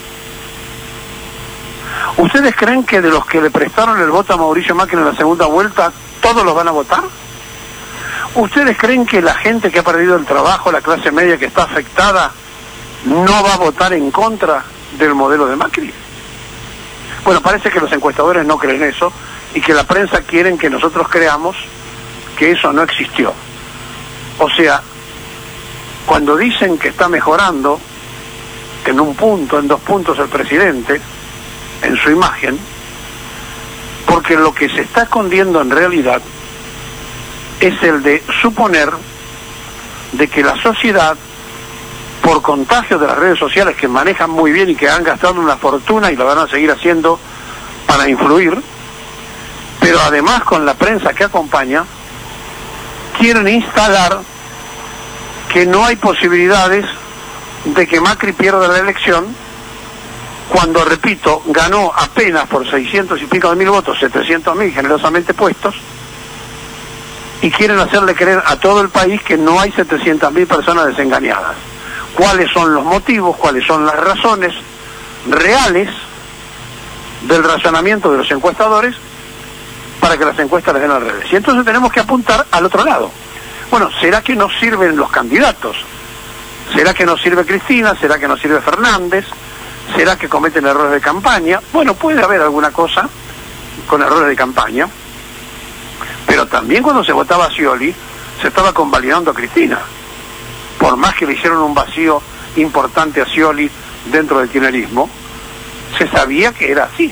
¿Ustedes creen que de los que le prestaron el voto a Mauricio Macri en la segunda vuelta, todos los van a votar? ¿Ustedes creen que la gente que ha perdido el trabajo, la clase media que está afectada, no va a votar en contra del modelo de Macri? Bueno, parece que los encuestadores no creen eso y que la prensa quieren que nosotros creamos que eso no existió. O sea, cuando dicen que está mejorando en 1 punto, en 2 puntos el presidente, en su imagen, porque lo que se está escondiendo en realidad es el de suponer de que la sociedad, por contagio de las redes sociales que manejan muy bien y que han gastado una fortuna y lo van a seguir haciendo para influir, pero además con la prensa que acompaña, quieren instalar que no hay posibilidades de que Macri pierda la elección cuando, repito, ganó apenas por 600 y pico de mil votos, 700.000 generosamente puestos, y quieren hacerle creer a todo el país que no hay 700.000 personas desengañadas. ¿Cuáles son los motivos, cuáles son las razones reales del razonamiento de los encuestadores para que las encuestas les den al revés? Y entonces tenemos que apuntar al otro lado. Bueno, ¿será que no sirven los candidatos? ¿Será que no sirve Cristina? ¿Será que no sirve Fernández? ¿Será que cometen errores de campaña? Bueno, puede haber alguna cosa con errores de campaña, pero también cuando se votaba a Scioli, se estaba convalidando a Cristina. Por más que le hicieron un vacío importante a Scioli dentro del kirchnerismo, se sabía que era así.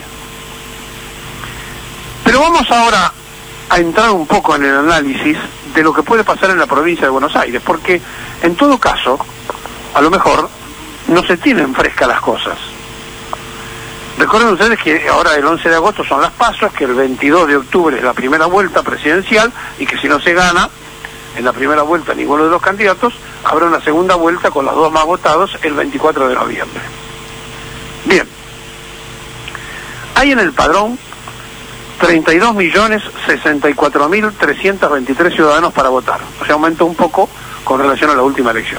Pero vamos ahora a entrar un poco en el análisis de lo que puede pasar en la provincia de Buenos Aires, porque en todo caso, a lo mejor, no se tienen frescas las cosas. Recuerden ustedes que ahora el 11 de agosto son las PASO, que el 22 de octubre es la primera vuelta presidencial, y que si no se gana, en la primera vuelta ninguno de los candidatos, habrá una segunda vuelta con los dos más votados el 24 de noviembre. Bien, hay en el padrón 32.064.323 ciudadanos para votar, o sea, aumentó un poco con relación a la última elección.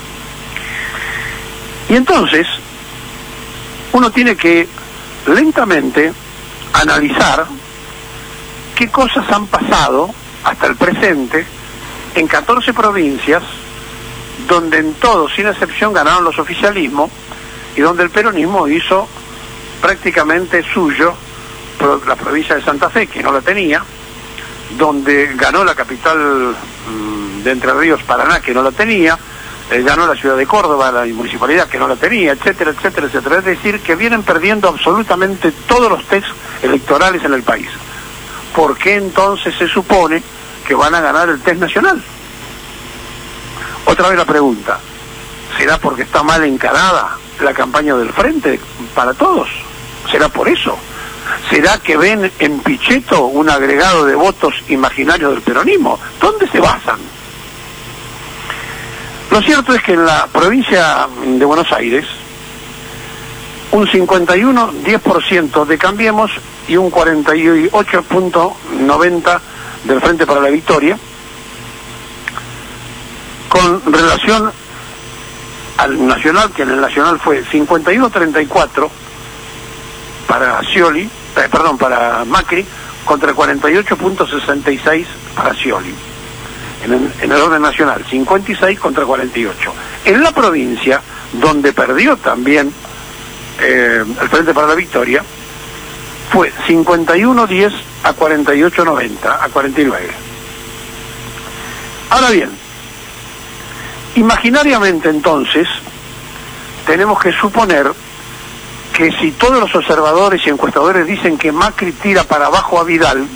Y entonces, uno tiene que lentamente analizar qué cosas han pasado hasta el presente en 14 provincias donde en todo, sin excepción, ganaron los oficialismos y donde el peronismo hizo prácticamente suyo la provincia de Santa Fe, que no la tenía, donde ganó la capital de Entre Ríos, Paraná, que no la tenía, ganó la ciudad de Córdoba, la municipalidad, que no la tenía, etcétera, etcétera, etcétera. Es decir, que vienen perdiendo absolutamente todos los tests electorales en el país. ¿Por qué entonces se supone que van a ganar el test nacional? Otra vez la pregunta, ¿será porque está mal encarada la campaña del Frente para Todos? ¿Será por eso? ¿Será que ven en Pichetto un agregado de votos imaginarios del peronismo? ¿Dónde se basan? Lo cierto es que en la provincia de Buenos Aires, un 51-10% de Cambiemos y un 48.90% del Frente para la Victoria, con relación al nacional, que en el nacional fue 51-34 para Scioli, para Macri, contra 48.66 para Scioli. En el orden nacional, 56 contra 48. En la provincia, donde perdió también el Frente para la Victoria, fue 51-10 a 48-90, a 49. Ahora bien, imaginariamente entonces, tenemos que suponer que si todos los observadores y encuestadores dicen que Macri tira para abajo a Vidal,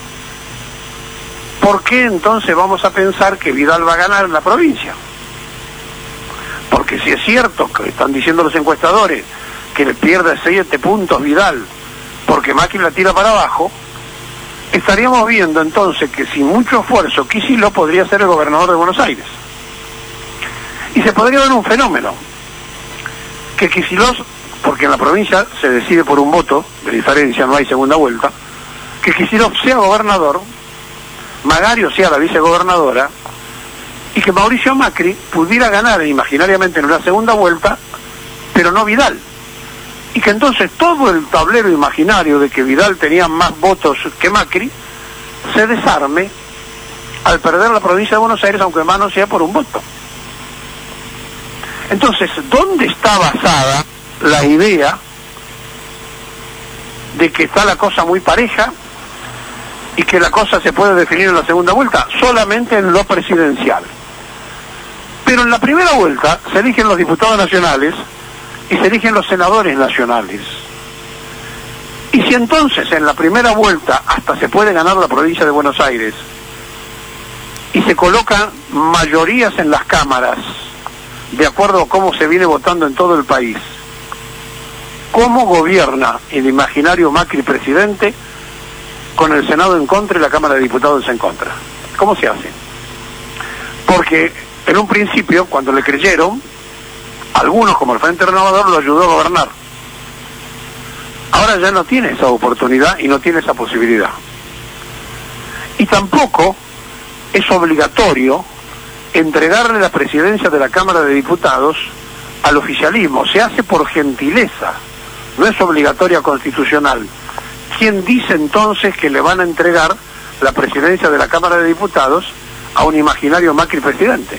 ¿por qué entonces vamos a pensar que Vidal va a ganar en la provincia? Porque si es cierto que están diciendo los encuestadores que le pierde 7 puntos Vidal porque Macri la tira para abajo, estaríamos viendo entonces que sin mucho esfuerzo Kicillof podría ser el gobernador de Buenos Aires. Y se podría dar un fenómeno, que Kicillof, porque en la provincia se decide por un voto de diferencia, no hay segunda vuelta, que Kicillof sea gobernador, Magario sea la vicegobernadora, y que Mauricio Macri pudiera ganar imaginariamente en una segunda vuelta, pero no Vidal. Y que entonces todo el tablero imaginario de que Vidal tenía más votos que Macri se desarme al perder la provincia de Buenos Aires, aunque más no sea por un voto. Entonces, ¿dónde está basada la idea de que está la cosa muy pareja y que la cosa se puede definir en la segunda vuelta? Solamente en lo presidencial. Pero en la primera vuelta se eligen los diputados nacionales y se eligen los senadores nacionales. Y si entonces en la primera vuelta hasta se puede ganar la provincia de Buenos Aires y se colocan mayorías en las cámaras de acuerdo a cómo se viene votando en todo el país, ¿cómo gobierna el imaginario Macri presidente con el Senado en contra y la Cámara de Diputados en contra? ¿Cómo se hace? Porque en un principio, cuando le creyeron, algunos como el Frente Renovador lo ayudó a gobernar. Ahora ya no tiene esa oportunidad y no tiene esa posibilidad. Y tampoco es obligatorio entregarle la presidencia de la Cámara de Diputados al oficialismo. Se hace por gentileza, no es obligatoria constitucional. ¿Quién dice entonces que le van a entregar la presidencia de la Cámara de Diputados a un imaginario Macri presidente?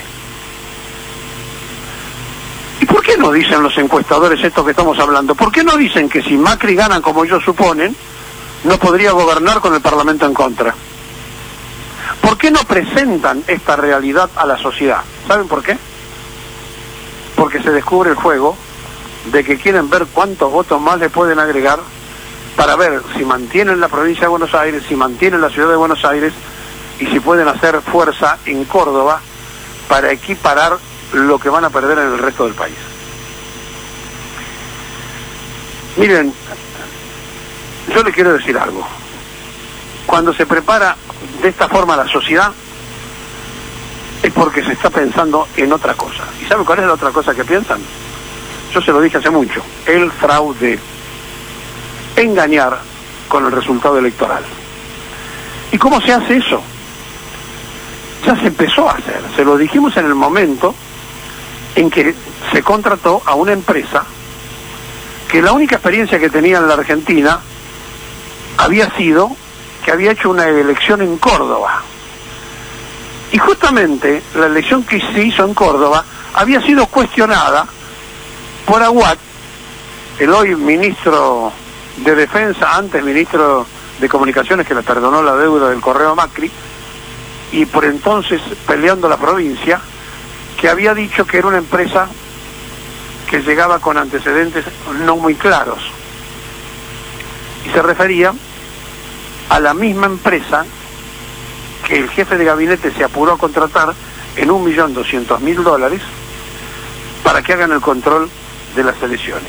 ¿Y por qué no dicen los encuestadores esto que estamos hablando? ¿Por qué no dicen que si Macri gana como ellos suponen, no podría gobernar con el Parlamento en contra? ¿Por qué no presentan esta realidad a la sociedad? ¿Saben por qué? Porque se descubre el juego de que quieren ver cuántos votos más le pueden agregar para ver si mantienen la provincia de Buenos Aires, si mantienen la ciudad de Buenos Aires y si pueden hacer fuerza en Córdoba para equiparar lo que van a perder en el resto del país. Miren, yo les quiero decir algo. Cuando se prepara de esta forma la sociedad, es porque se está pensando en otra cosa. ¿Y sabe cuál es la otra cosa que piensan? Yo se lo dije hace mucho, el fraude, engañar con el resultado electoral. ¿Y cómo se hace eso? Ya se empezó a hacer, se lo dijimos en el momento en que se contrató a una empresa que la única experiencia que tenía en la Argentina había sido que había hecho una elección en Córdoba. Y justamente la elección que se hizo en Córdoba había sido cuestionada por Aguad, el hoy ministro de Defensa, antes ministro de Comunicaciones, que le perdonó la deuda del correo a Macri, y por entonces peleando la provincia, que había dicho que era una empresa que llegaba con antecedentes no muy claros. Y se refería a la misma empresa que el jefe de gabinete se apuró a contratar en $1.200.000 para que hagan el control de las elecciones.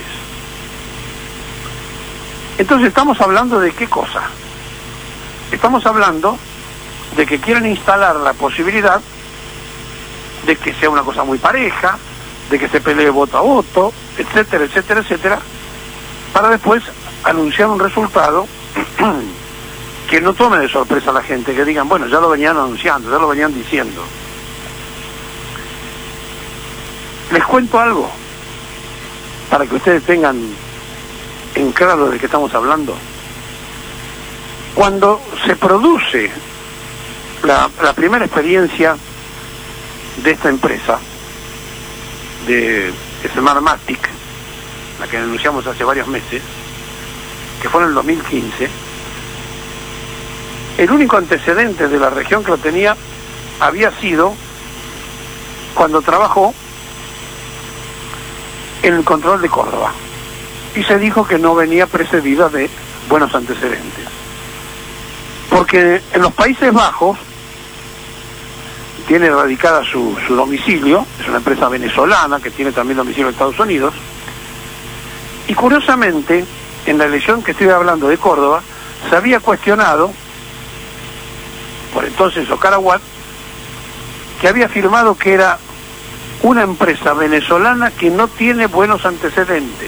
Entonces estamos hablando de qué cosa. Estamos hablando de que quieren instalar la posibilidad de que sea una cosa muy pareja, de que se pelee voto a voto, etcétera, etcétera, etcétera, para después anunciar un resultado que no tome de sorpresa a la gente, que digan, bueno, ya lo venían anunciando, ya lo venían diciendo. Les cuento algo, para que ustedes tengan en claro de qué estamos hablando. Cuando se produce la primera experiencia de esta empresa, de Smartmatic, la que denunciamos hace varios meses, que fue en el 2015, el único antecedente de la región que lo tenía había sido cuando trabajó en el control de Córdoba, y se dijo que no venía precedida de buenos antecedentes, porque en los Países Bajos tiene radicada su domicilio, es una empresa venezolana que tiene también domicilio en Estados Unidos, y curiosamente en la elección que estoy hablando de Córdoba se había cuestionado por entonces Oscar Aguad, que había afirmado que era una empresa venezolana que no tiene buenos antecedentes.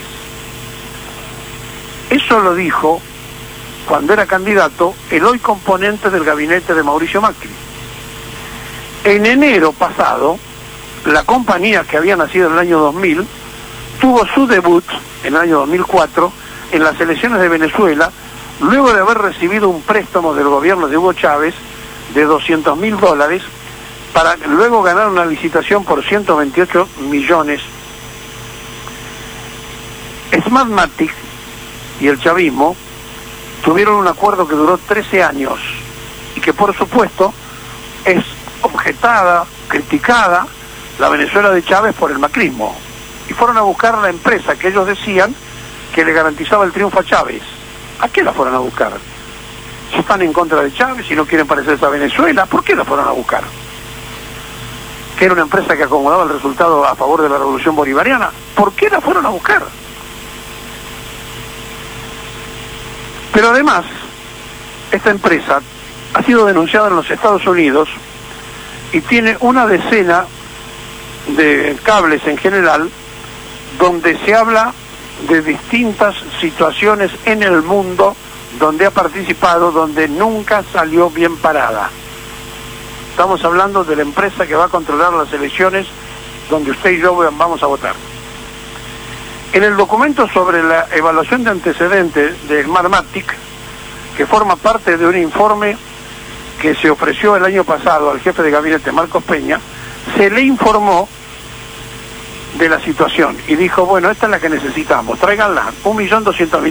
Eso lo dijo cuando era candidato el hoy componente del gabinete de Mauricio Macri. En enero pasado, la compañía, que había nacido en el año 2000, tuvo su debut en el año 2004 en las elecciones de Venezuela, luego de haber recibido un préstamo del gobierno de Hugo Chávez de $200.000 para luego ganar una licitación por 128 millones. Smartmatic y el chavismo tuvieron un acuerdo que duró 13 años y que por supuesto es objetada, criticada la Venezuela de Chávez por el macrismo, y fueron a buscar la empresa que ellos decían que le garantizaba el triunfo a Chávez. ¿A qué la fueron a buscar? Si están en contra de Chávez y no quieren parecerse a Venezuela, ¿por qué la fueron a buscar? ¿Que era una empresa que acomodaba el resultado a favor de la revolución bolivariana? ¿Por qué la fueron a buscar? Pero además, esta empresa ha sido denunciada en los Estados Unidos y tiene una decena de cables en general donde se habla de distintas situaciones en el mundo donde ha participado, donde nunca salió bien parada. Estamos hablando de la empresa que va a controlar las elecciones donde usted y yo vamos a votar. En el documento sobre la evaluación de antecedentes de Smartmatic, que forma parte de un informe que se ofreció el año pasado al jefe de gabinete Marcos Peña, se le informó de la situación y dijo, bueno, esta es la que necesitamos, tráiganla, $1.200.000.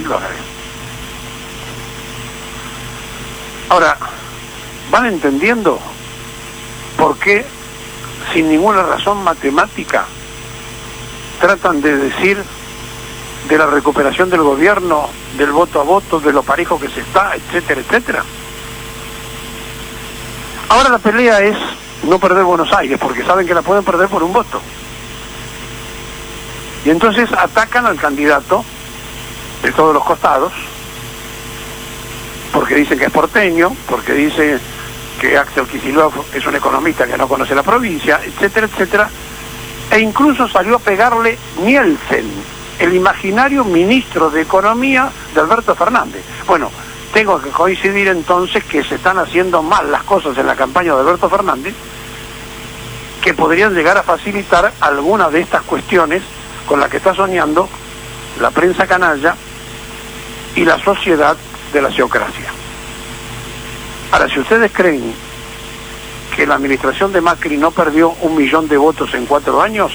Ahora, ¿van entendiendo por qué, sin ninguna razón matemática, tratan de decir de la recuperación del gobierno, del voto a voto, de lo parejo que se está, etcétera, etcétera? Ahora la pelea es no perder Buenos Aires, porque saben que la pueden perder por un voto. Y entonces atacan al candidato de todos los costados, porque dicen que es porteño, porque dicen que Axel Kicillof es un economista que no conoce la provincia, etcétera, etcétera, e incluso salió a pegarle Nielsen, el imaginario ministro de Economía de Alberto Fernández. Bueno, tengo que coincidir entonces que se están haciendo mal las cosas en la campaña de Alberto Fernández, que podrían llegar a facilitar algunas de estas cuestiones con las que está soñando la prensa canalla y la sociedad de la geocracia. Ahora, si ustedes creen que la administración de Macri no perdió 1 millón de votos en 4 años,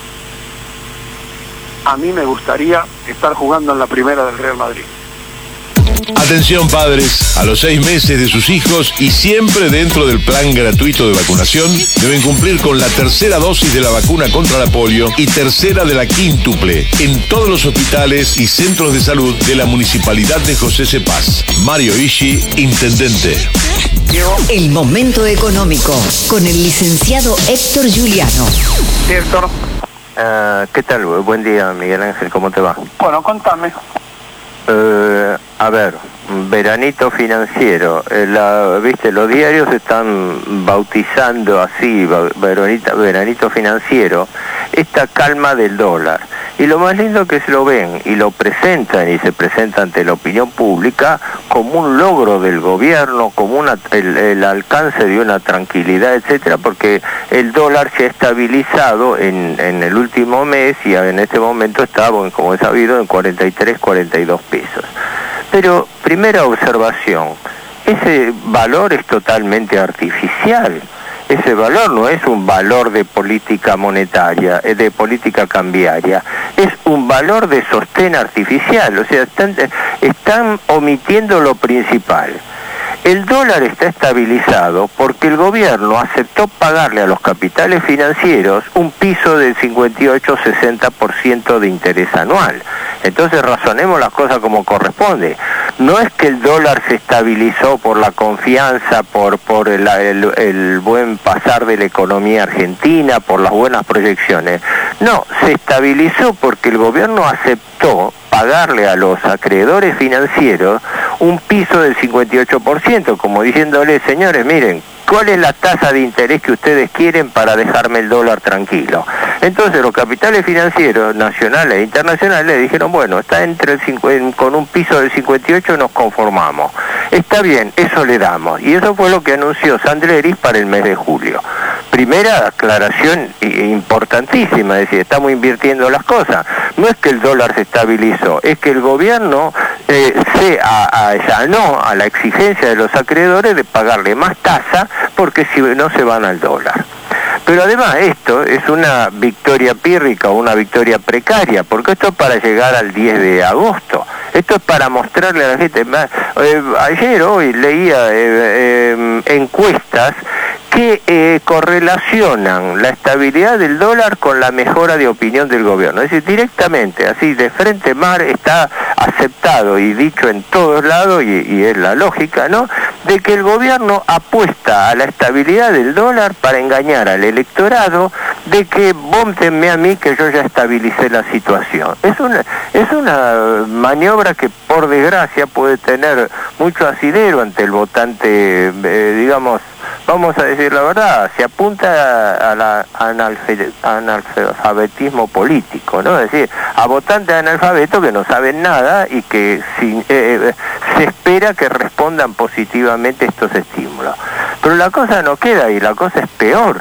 a mí me gustaría estar jugando en la primera del Real Madrid. Atención padres, a los 6 meses de sus hijos y siempre dentro del plan gratuito de vacunación, deben cumplir con la tercera dosis de la vacuna contra la polio y tercera de la quíntuple en todos los hospitales y centros de salud de la Municipalidad de José C. Paz. Mario Ishi, Intendente. El momento económico con el licenciado Héctor Giuliano. Héctor. ¿Qué tal? Buen día, Miguel Ángel, ¿cómo te va? Bueno, contame. A ver, veranito financiero. Viste, los diarios están bautizando así, veranito financiero, esta calma del dólar. Y lo más lindo que se lo ven y lo presentan y se presenta ante la opinión pública como un logro del gobierno, como el alcance de una tranquilidad, etcétera, porque el dólar se ha estabilizado en el último mes y en este momento está, como es sabido, en 43, 42 pesos. Pero, primera observación, ese valor es totalmente artificial. Ese valor no es un valor de política monetaria, de política cambiaria, es un valor de sostén artificial, o sea, están omitiendo lo principal. El dólar está estabilizado porque el gobierno aceptó pagarle a los capitales financieros un piso del 58-60% de interés anual. Entonces razonemos las cosas como corresponde. No es que el dólar se estabilizó por la confianza, por el buen pasar de la economía argentina, por las buenas proyecciones. No, se estabilizó porque el gobierno aceptó pagarle a los acreedores financieros un piso del 58%, como diciéndole, señores, miren, ¿cuál es la tasa de interés que ustedes quieren para dejarme el dólar tranquilo? Entonces los capitales financieros nacionales e internacionales le dijeron, bueno, está con un piso del 58 nos conformamos. Está bien, eso le damos. Y eso fue lo que anunció Sandleris para el mes de julio. Primera aclaración importantísima, es decir, estamos invirtiendo las cosas. No es que el dólar se estabilizó, es que el gobierno se allanó a la exigencia de los acreedores de pagarle más tasa porque si no se van al dólar. Pero además esto es una victoria pírrica o una victoria precaria, porque esto es para llegar al 10 de agosto. Esto es para mostrarle a la gente. Hoy leía encuestas que correlacionan la estabilidad del dólar con la mejora de opinión del gobierno. Es decir, directamente, así de frente mar, está aceptado y dicho en todos lados, y es la lógica, ¿no?, de que el gobierno apuesta a la estabilidad del dólar para engañar al electorado de que vótenme a mí que yo ya estabilicé la situación. Es una maniobra que por desgracia puede tener mucho asidero ante el votante, digamos, vamos a decir la verdad, se apunta al analfabetismo político, ¿no? Es decir, a votantes analfabetos que no saben nada y que se espera que respondan positivamente estos estímulos. Pero la cosa no queda ahí, la cosa es peor.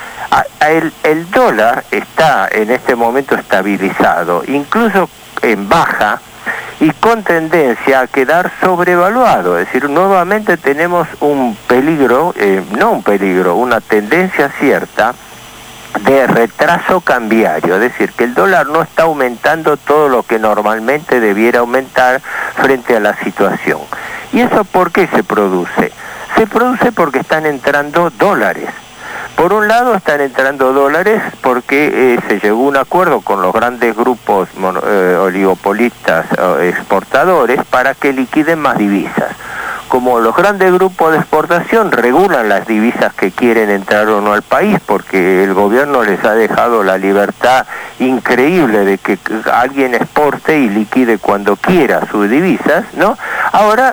El dólar está en este momento estabilizado, incluso en baja, y con tendencia a quedar sobrevaluado. Es decir, nuevamente tenemos un peligro, una tendencia cierta de retraso cambiario, es decir, que el dólar no está aumentando todo lo que normalmente debiera aumentar frente a la situación. ¿Y eso por qué se produce? Se produce porque están entrando dólares. Por un lado están entrando dólares porque se llegó a un acuerdo con los grandes grupos oligopolistas exportadores para que liquiden más divisas. Como los grandes grupos de exportación regulan las divisas que quieren entrar o no al país, porque el gobierno les ha dejado la libertad increíble de que alguien exporte y liquide cuando quiera sus divisas, ¿no? Ahora,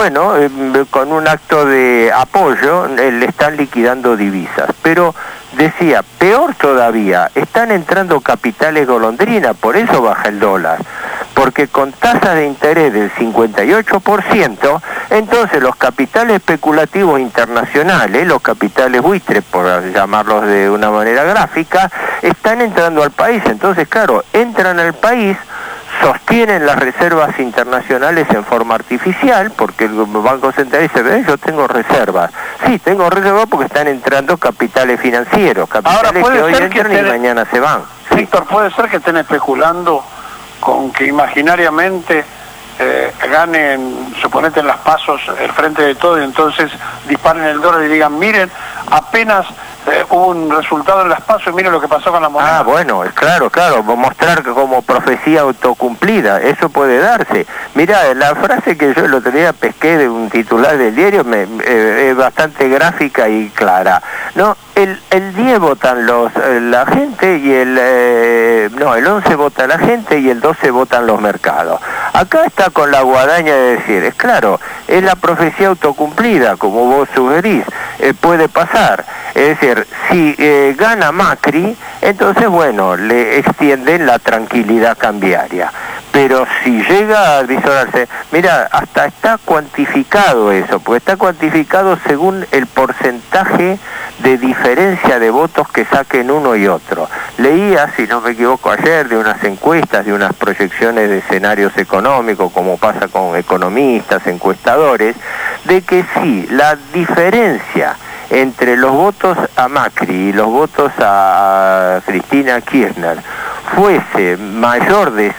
con un acto de apoyo, le están liquidando divisas, pero decía, peor todavía, están entrando capitales golondrina, por eso baja el dólar, porque con tasas de interés del 58%, entonces los capitales especulativos internacionales, los capitales buitres, por llamarlos de una manera gráfica, están entrando al país. Entonces, claro, entran al país, sostienen las reservas internacionales en forma artificial, porque el Banco Central dice, yo tengo reservas. Sí, tengo reservas porque están entrando capitales financieros, capitales que hoy entran y mañana se van. Víctor, puede ser que estén especulando con que imaginariamente ganen, suponete en las pasos, el frente de todo, y entonces disparen el dólar y digan, miren, apenas hubo un resultado en las pasos y miren lo que pasó con la moneda. Ah, bueno, claro, mostrar que como profecía autocumplida, eso puede darse. Mirá, la frase que yo el otro día pesqué de un titular del diario es bastante gráfica y clara. No, el 10 votan la gente y el 11 vota la gente y el 12 votan los mercados. Acá está con la guadaña de decir, es claro, es la profecía autocumplida, como vos sugerís, puede pasar. Es decir, si gana Macri, entonces bueno, le extienden la tranquilidad cambiaria. Pero si llega a visorarse, mira, hasta está cuantificado eso, porque está cuantificado según el porcentaje de diferencia de votos que saquen uno y otro. Leía, si no me equivoco ayer, de unas encuestas, de unas proyecciones de escenarios económicos, como pasa con economistas, encuestadores, de que sí, la diferencia entre los votos a Macri y los votos a Cristina Kirchner fuese mayor de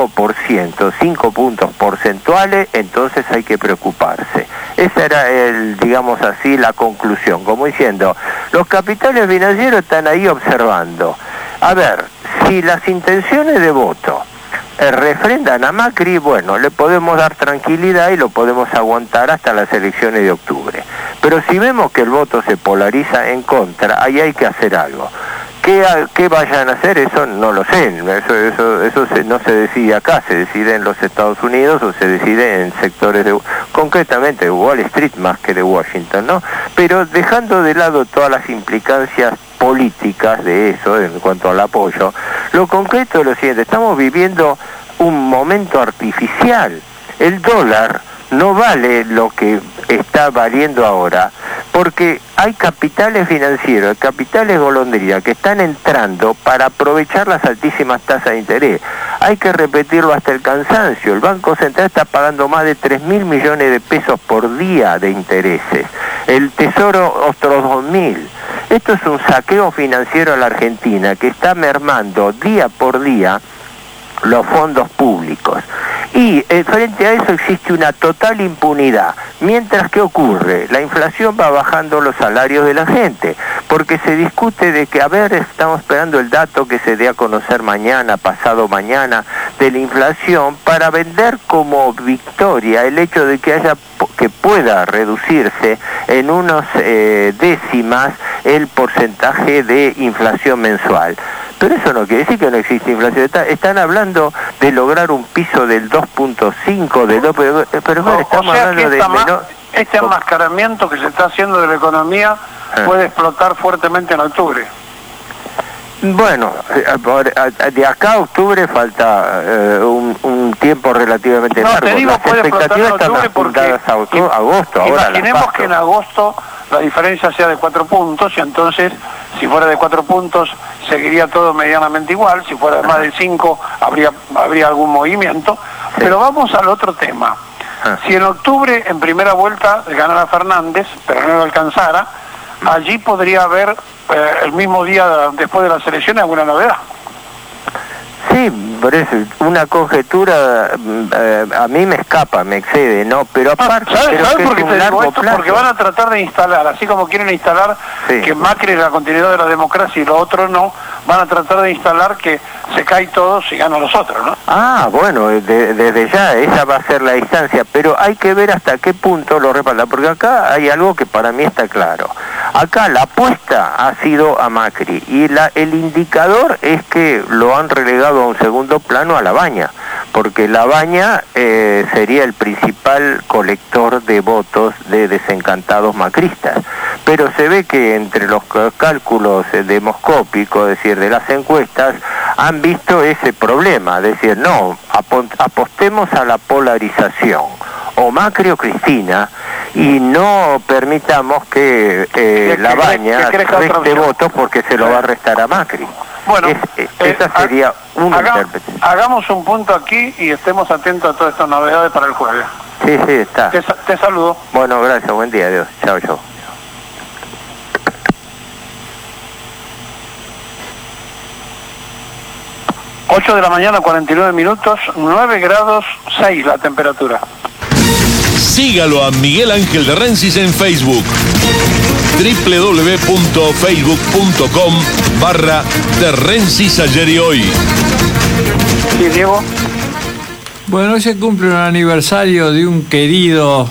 5%, 5 puntos porcentuales, entonces hay que preocuparse. Esa era, digamos así, la conclusión, como diciendo, los capitales financieros están ahí observando. A ver, si las intenciones de voto refrendan a Macri, bueno, le podemos dar tranquilidad y lo podemos aguantar hasta las elecciones de octubre. Pero si vemos que el voto se polariza en contra, ahí hay que hacer algo. ¿Qué vayan a hacer? Eso no lo sé, eso no se decide acá, se decide en los Estados Unidos o se decide en sectores concretamente de Wall Street más que de Washington, ¿no? Pero dejando de lado todas las implicancias políticas de eso en cuanto al apoyo, lo concreto es lo siguiente, estamos viviendo un momento artificial. El dólar no vale lo que está valiendo ahora, porque hay capitales financieros, capitales golondrina que están entrando para aprovechar las altísimas tasas de interés. Hay que repetirlo hasta el cansancio. El Banco Central está pagando más de 3.000 millones de pesos por día de intereses. El Tesoro otros 2.000. Esto es un saqueo financiero a la Argentina que está mermando día por día los fondos públicos. Y frente a eso existe una total impunidad. Mientras que ocurre, la inflación va bajando los salarios de la gente, porque se discute de que, estamos esperando el dato que se dé a conocer mañana, pasado mañana, de la inflación, para vender como victoria el hecho de que pueda reducirse en unos décimas el porcentaje de inflación mensual. Pero eso no quiere decir que no existe inflación. Están hablando de lograr un piso del 2.5, del 2, pero bueno, estamos hablando de menor. Este enmascaramiento que se está haciendo de la economía puede explotar fuertemente en octubre. Bueno, de acá a octubre falta un tiempo relativamente largo. Te digo, las expectativas están apuntadas a agosto. Imaginemos que en agosto la diferencia sea de 4 puntos y entonces, si fuera de 4 puntos, seguiría todo medianamente igual. Si fuera de más de 5, habría algún movimiento. Sí. Pero vamos al otro tema. Si en octubre, en primera vuelta, ganara Fernández, pero no lo alcanzara, allí podría haber, el mismo día después de las elecciones, alguna novedad. Sí, por eso, una conjetura a mí me escapa, me excede, ¿no? Pero aparte, ¿sabes por qué te digo esto? Porque van a tratar de instalar, así como quieren instalar que Macri es la continuidad de la democracia y lo otro no, van a tratar de instalar que se cae todo si ganan los otros, ¿no? Ah, bueno, desde ya, esa va a ser la distancia, pero hay que ver hasta qué punto lo respalda, porque acá hay algo que para mí está claro. Acá la apuesta ha sido a Macri y el indicador es que lo han relegado a un segundo plano a la baña, porque Labaña sería el principal colector de votos de desencantados macristas. Pero se ve que entre los cálculos demoscópicos, es decir, de las encuestas, han visto ese problema, es decir, no, apostemos a la polarización, o Macri o Cristina, y no permitamos que Labaña reste votos porque se lo va a restar a Macri. Bueno, esa sería una interpretación. Hagamos un punto aquí y estemos atentos a todas estas novedades para el jueves. Sí, está. Te saludo. Bueno, gracias, buen día, adiós. Chao, chao. 8 de la mañana, 49 minutos, 9 grados 6 la temperatura. Sígalo a Miguel Ángel de Rensis en Facebook. www.facebook.com/de Rensis ayer y hoy. ¿Sí, Diego? Bueno, hoy se cumple un aniversario de un querido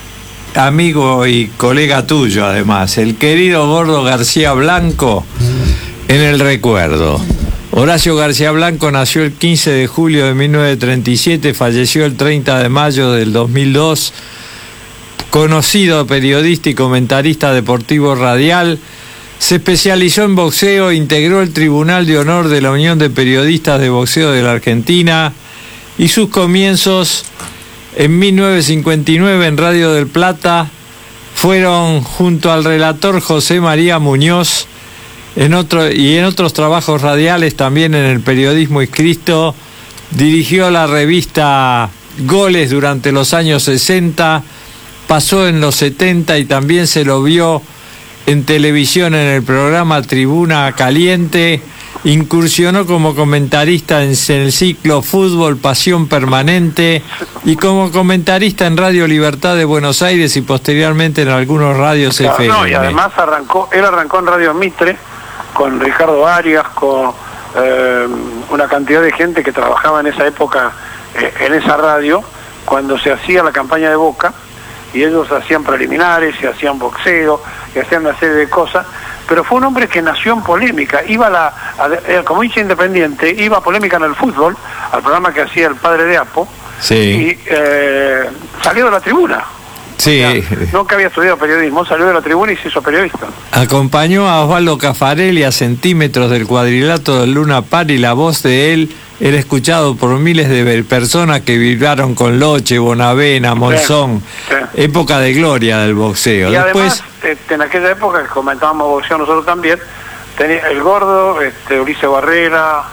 amigo y colega tuyo, además, el querido Gordo García Blanco, en el recuerdo. Horacio García Blanco nació el 15 de julio de 1937, falleció el 30 de mayo del 2002, conocido periodista y comentarista deportivo radial, se especializó en boxeo, integró el Tribunal de Honor de la Unión de Periodistas de Boxeo de la Argentina y sus comienzos en 1959 en Radio del Plata fueron junto al relator José María Muñoz. En otros trabajos radiales, también en el periodismo escrito, dirigió la revista Goles durante los años 60, pasó en los 70 y también se lo vio en televisión en el programa Tribuna Caliente, incursionó como comentarista en el ciclo Fútbol Pasión Permanente y como comentarista en Radio Libertad de Buenos Aires y posteriormente en algunos radios FM. No, y además él arrancó en Radio Mitre, con Ricardo Arias, con una cantidad de gente que trabajaba en esa época en esa radio, cuando se hacía la campaña de Boca, y ellos hacían preliminares, y hacían boxeo, y hacían una serie de cosas, pero fue un hombre que nació en polémica, como hincha independiente, iba a polémica en el fútbol, al programa que hacía el padre de Apo, sí. Y salió de la tribuna. Sí. O sea, nunca había estudiado periodismo, salió de la tribuna y se hizo periodista. Acompañó a Osvaldo Caffarelli a centímetros del cuadrilátero del Luna Par y la voz de él era escuchado por miles de personas que vibraron con Loche, Bonavena, Monzón, sí. Época de gloria del boxeo. Y después, además, en aquella época que comentábamos boxeo nosotros también, tenía el Gordo, Ulises Barrera,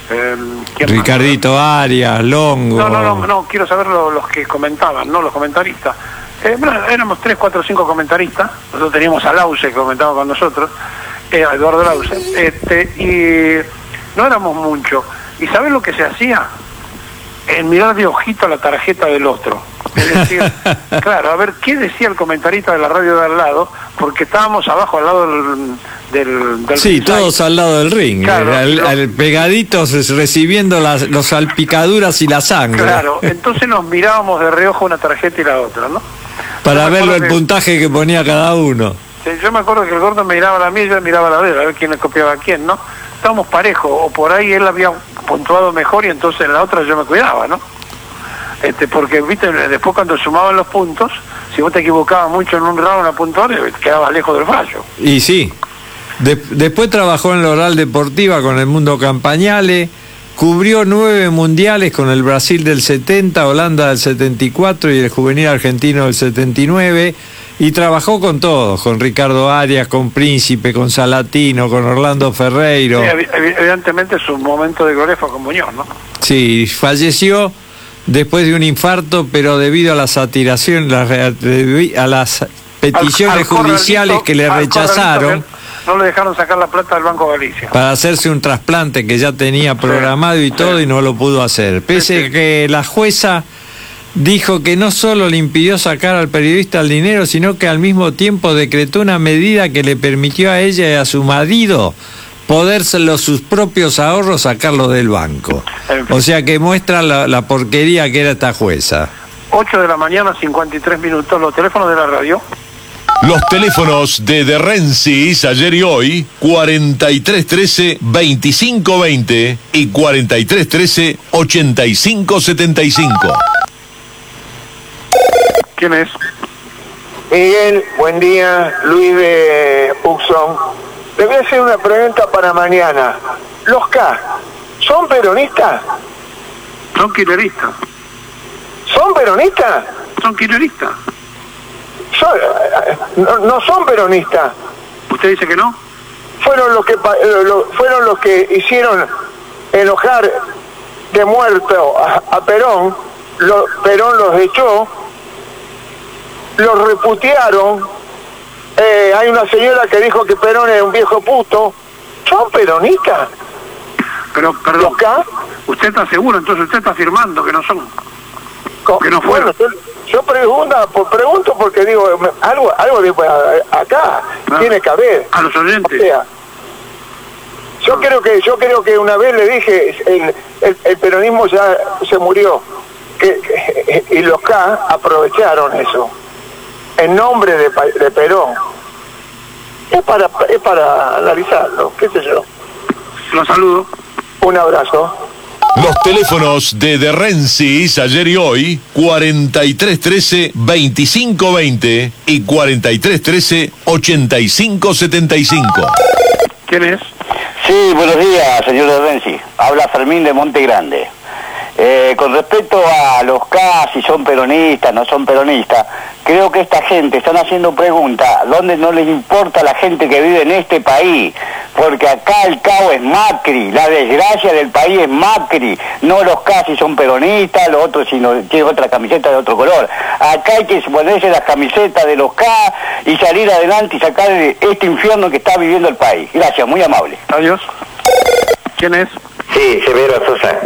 Ricardito Arias, Longo. No, quiero saber los que comentaban, no los comentaristas. Éramos 3, 4, 5 comentaristas. Nosotros teníamos a Lause que comentaba con nosotros, a Eduardo Lause, y no éramos muchos. ¿Y sabes lo que se hacía? En mirar de ojito la tarjeta del otro. Es decir, claro, a ver qué decía el comentarista de la radio de al lado, porque estábamos abajo al lado del sí, ring, todos al lado del ring, claro, pegaditos recibiendo las salpicaduras y la sangre. Claro, entonces nos mirábamos de reojo una tarjeta y la otra, ¿no? Para ver el puntaje que ponía cada uno. Sí, yo me acuerdo que el Gordo me miraba a la mía y yo miraba a la de él, a ver quién le copiaba a quién, ¿no? Estábamos parejos, o por ahí él había puntuado mejor y entonces en la otra yo me cuidaba, ¿no? Porque, viste, después cuando sumaban los puntos, si vos te equivocabas mucho en un round a puntuar, quedabas lejos del fallo. Y sí. Después trabajó en la Oral Deportiva con el Mundo Campañale, cubrió 9 mundiales con el Brasil del 70, Holanda del 74 y el juvenil argentino del 79, y trabajó con todos, con Ricardo Arias, con Príncipe, con Salatino, con Orlando Ferreiro. Sí, evidentemente su momento de gloria fue con Muñoz, ¿no? Sí, falleció después de un infarto, pero debido a la satiración, a las peticiones judiciales que le rechazaron, no le dejaron sacar la plata del Banco Galicia para hacerse un trasplante que ya tenía programado y todo, y no lo pudo hacer. Pese a que la jueza dijo que no solo le impidió sacar al periodista el dinero, sino que al mismo tiempo decretó una medida que le permitió a ella y a su marido podérselos sus propios ahorros sacarlo del banco. O sea que muestra la porquería que era esta jueza. 8 de la mañana, 53 minutos, los teléfonos de la radio. Los teléfonos de Rensis ayer y hoy, 4313-2520 y 4313-8575. ¿Quién es? Miguel, buen día, Luis de Uxon. Le voy a hacer una pregunta para mañana. ¿Los K son peronistas? Son kirchneristas. ¿Son peronistas? Son kirchneristas. No son peronistas. ¿Usted dice que no? Fueron los que hicieron enojar de muerto a Perón. Perón los echó, los reputearon. Hay una señora que dijo que Perón es un viejo puto. ¿Son peronistas? Pero, perdón, ¿usted está seguro? Entonces usted está afirmando que no son. Que no fueron. Bueno, yo pregunto porque digo, algo de acá tiene que haber. A los oyentes. O sea, yo creo que una vez le dije, el peronismo ya se murió. Y los K aprovecharon eso. En nombre de Perón. Es para analizarlo, qué sé yo. Los saludo. Un abrazo. Los teléfonos de Rensis ayer y hoy, 4313-2520 y 4313-8575. ¿Quién es? Sí, buenos días, señor de Rensis. Habla Fermín de Monte Grande. Con respecto a los K, si son peronistas, no son peronistas, creo que esta gente están haciendo preguntas donde no les importa a la gente que vive en este país, porque acá el caos es Macri, la desgracia del país es Macri, no los K si son peronistas, los otros si no tienen otra camiseta de otro color. Acá hay que ponerse las camisetas de los K y salir adelante y sacar este infierno que está viviendo el país. Gracias, muy amable. Adiós. ¿Quién es? Sí, Severo Sosa.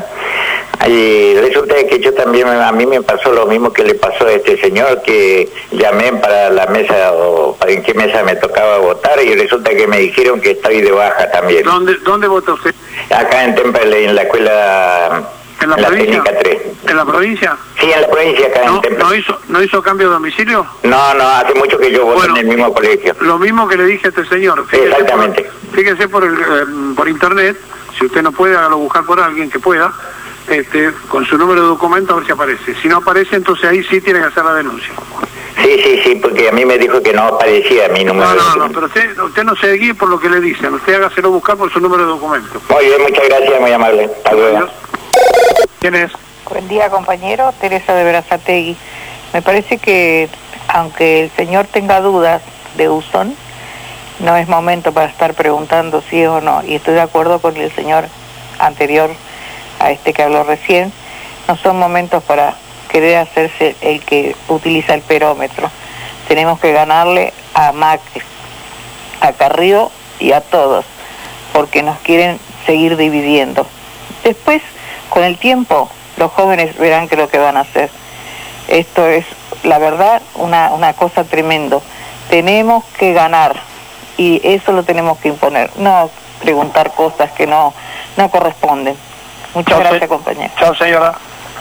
Y resulta que yo también, a mí me pasó lo mismo que le pasó a este señor, que llamé para la mesa, o para en qué mesa me tocaba votar, y resulta que me dijeron que estoy de baja también. ¿Dónde vota usted? Acá en Temple, en la escuela... ¿En la provincia? Técnica 3. ¿En la provincia? Sí, en la provincia, acá en Temple. ¿No hizo cambio de domicilio? No, hace mucho que yo voto en el mismo colegio. Lo mismo que le dije a este señor. Exactamente. Fíjese por internet, si usted no puede, hágalo buscar por alguien que pueda, con su número de documento, a ver si aparece. Si no aparece, entonces ahí sí tiene que hacer la denuncia. Sí, porque a mí me dijo que no aparecía mi número de documento. No, pero usted no se guíe por lo que le dicen, usted hágaselo buscar por su número de documento. Muy bien, muchas gracias, muy amable. Hasta luego. ¿Quién es? Buen día, compañero. Teresa de Berazategui. Me parece que, aunque el señor tenga dudas de Usón, no es momento para estar preguntando si es o no. Y estoy de acuerdo con el señor anterior a este que habló recién. No son momentos para querer hacerse el que utiliza el perómetro. Tenemos que ganarle a Macri, a Carrillo y a todos, porque nos quieren seguir dividiendo. Después, con el tiempo, los jóvenes verán qué es lo que van a hacer. Esto es, la verdad, una cosa tremenda. Tenemos que ganar y eso lo tenemos que imponer, no preguntar cosas que no corresponden. Muchas gracias, compañero. Chao, señora.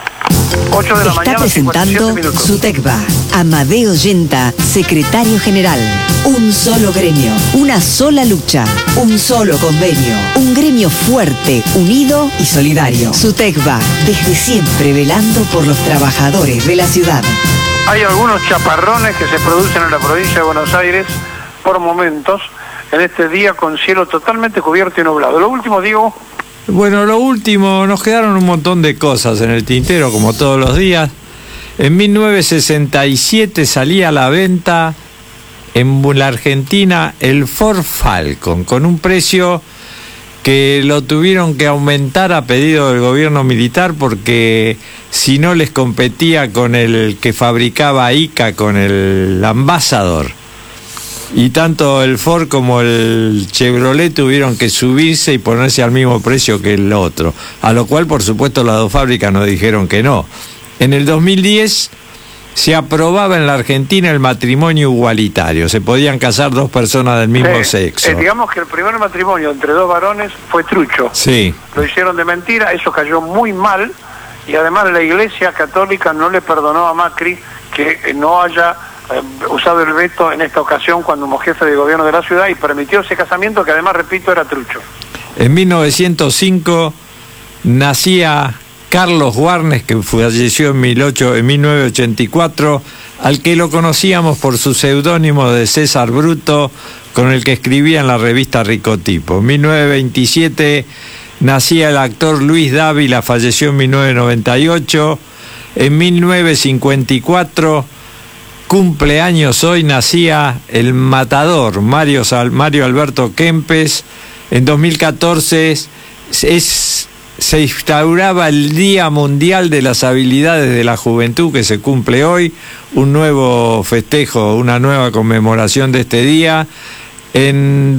8 de la Está mañana, presentando Sutecba. Amadeo Yenta, secretario general. Un solo gremio, una sola lucha, un solo convenio. Un gremio fuerte, unido y solidario. Sutecba, desde siempre velando por los trabajadores de la ciudad. Hay algunos chaparrones que se producen en la provincia de Buenos Aires por momentos, en este día con cielo totalmente cubierto y nublado. Lo último, digo... Bueno, lo último, nos quedaron un montón de cosas en el tintero, como todos los días. En 1967 salía a la venta en la Argentina el Ford Falcon, con un precio que lo tuvieron que aumentar a pedido del gobierno militar, porque si no les competía con el que fabricaba ICA, con el Ambassador. Y tanto el Ford como el Chevrolet tuvieron que subirse y ponerse al mismo precio que el otro, a lo cual por supuesto las dos fábricas nos dijeron que no. En el 2010 se aprobaba en la Argentina el matrimonio igualitario, se podían casar dos personas del mismo sexo. Digamos que el primer matrimonio entre dos varones fue trucho. Sí. Lo hicieron de mentira, eso cayó muy mal, y además la Iglesia Católica no le perdonó a Macri que no haya usado el veto en esta ocasión cuando como jefe de gobierno de la ciudad y permitió ese casamiento que además, repito, era trucho. En 1905 nacía Carlos Warnes, que falleció en 1984, al que lo conocíamos por su seudónimo de César Bruto, con el que escribía en la revista Ricotipo. En 1927 nacía el actor Luis Dávila, falleció en 1998. En 1954, cumpleaños hoy, nacía el matador Mario Alberto Kempes. En 2014 se instauraba el Día Mundial de las Habilidades de la Juventud, que se cumple hoy, un nuevo festejo, una nueva conmemoración de este día. En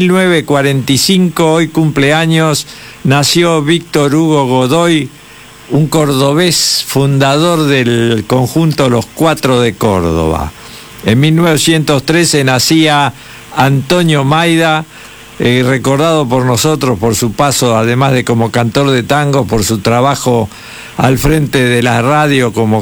1945, hoy cumpleaños, nació Víctor Hugo Godoy, un cordobés fundador del conjunto Los Cuatro de Córdoba. En 1913 nacía Antonio Maida, recordado por nosotros por su paso, además de como cantor de tango, por su trabajo al frente de la radio como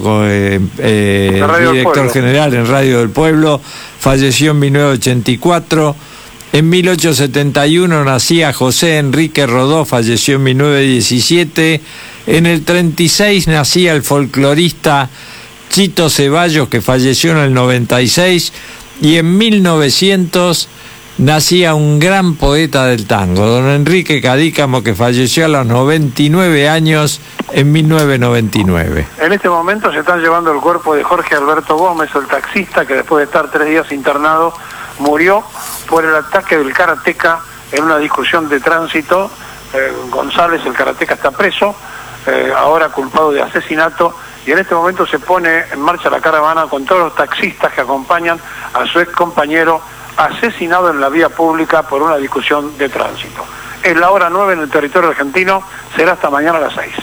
director general en Radio del Pueblo. Falleció en 1984. En 1871 nacía José Enrique Rodó, falleció en 1917. En el 36 nacía el folclorista Chito Ceballos, que falleció en el 96. Y en 1900 nacía un gran poeta del tango, don Enrique Cadícamo, que falleció a los 99 años en 1999. En este momento se están llevando el cuerpo de Jorge Alberto Gómez, el taxista que después de estar 3 días internado murió por el ataque del karateca en una discusión de tránsito. González, el karateca, está preso, ahora culpado de asesinato, y en este momento se pone en marcha la caravana con todos los taxistas que acompañan a su ex compañero asesinado en la vía pública por una discusión de tránsito. Es la hora 9 en el territorio argentino, será hasta mañana a las 6.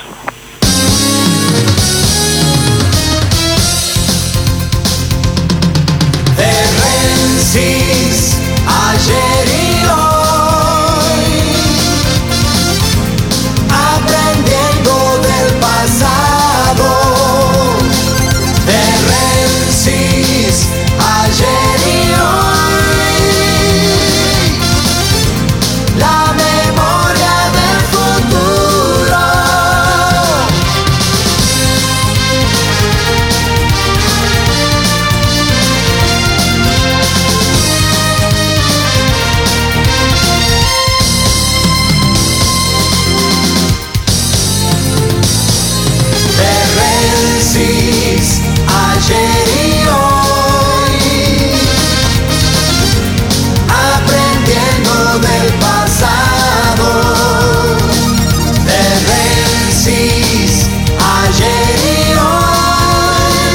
Ayer y hoy, aprendiendo del pasado. De Rensis, ayer y hoy, la memoria del futuro. Ayer y hoy, aprendiendo del pasado. De Rensis, ayer y hoy,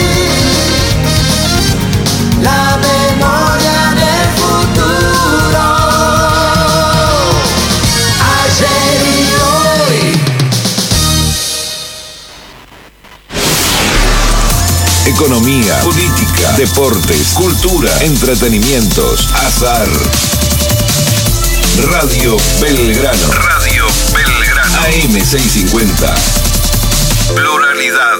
la memoria del futuro. Ayer y hoy. Economía, política, deportes, cultura, entretenimientos, azar. Radio Belgrano. Radio Belgrano. AM650. Pluralidad.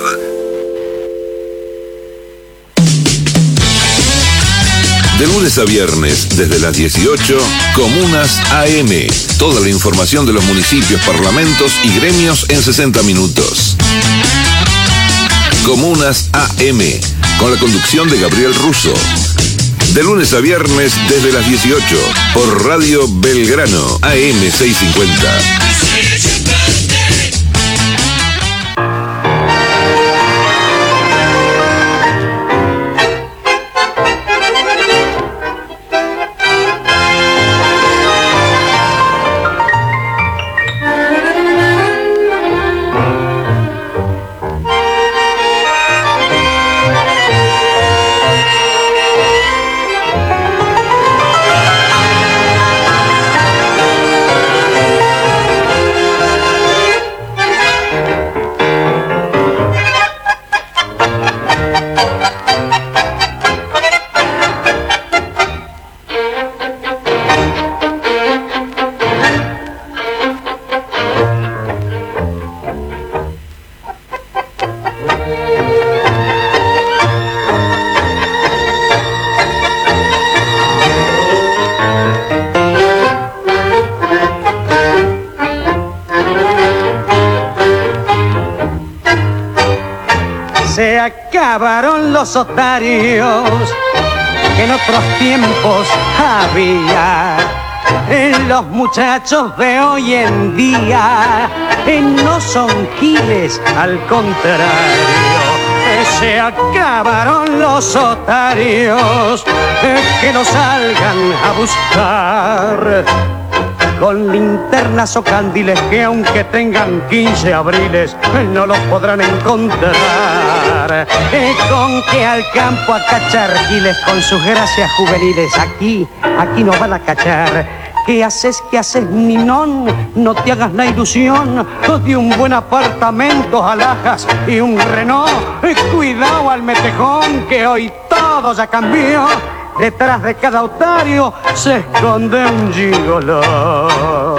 De lunes a viernes, desde las 18, Comunas AM. Toda la información de los municipios, parlamentos y gremios en 60 minutos. Comunas AM, con la conducción de Gabriel Russo. De lunes a viernes desde las 18, por Radio Belgrano, AM650. Se acabaron los otarios que en otros tiempos había. Los muchachos de hoy en día no son giles, al contrario. Se acabaron los otarios que no salgan a buscar con linternas o candiles que aunque tengan 15 abriles no los podrán encontrar. Con que al campo a cachar giles con sus gracias juveniles, aquí no van a cachar. ¿Qué haces, ninón? No te hagas la ilusión de un buen apartamento, alhajas y un Renault. Cuidado al metejón que hoy todo ya cambió. Detrás de cada otario se esconde un gigoló.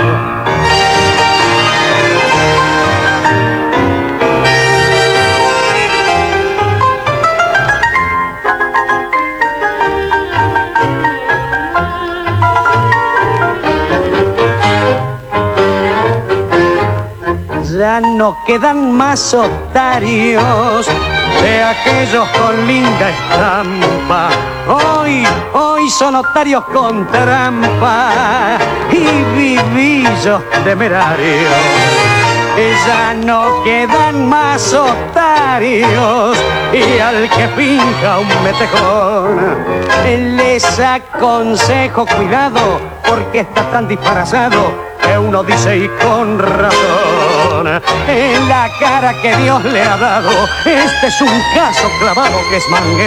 Ya no quedan más otarios de aquellos con linda estampa. Hoy son otarios con trampa y vivillos temerarios. Ya no quedan más otarios y al que finja un metejón les aconsejo cuidado porque está tan disfrazado que uno dice y con razón. En la cara que Dios le ha dado, este es un caso clavado que es manguero.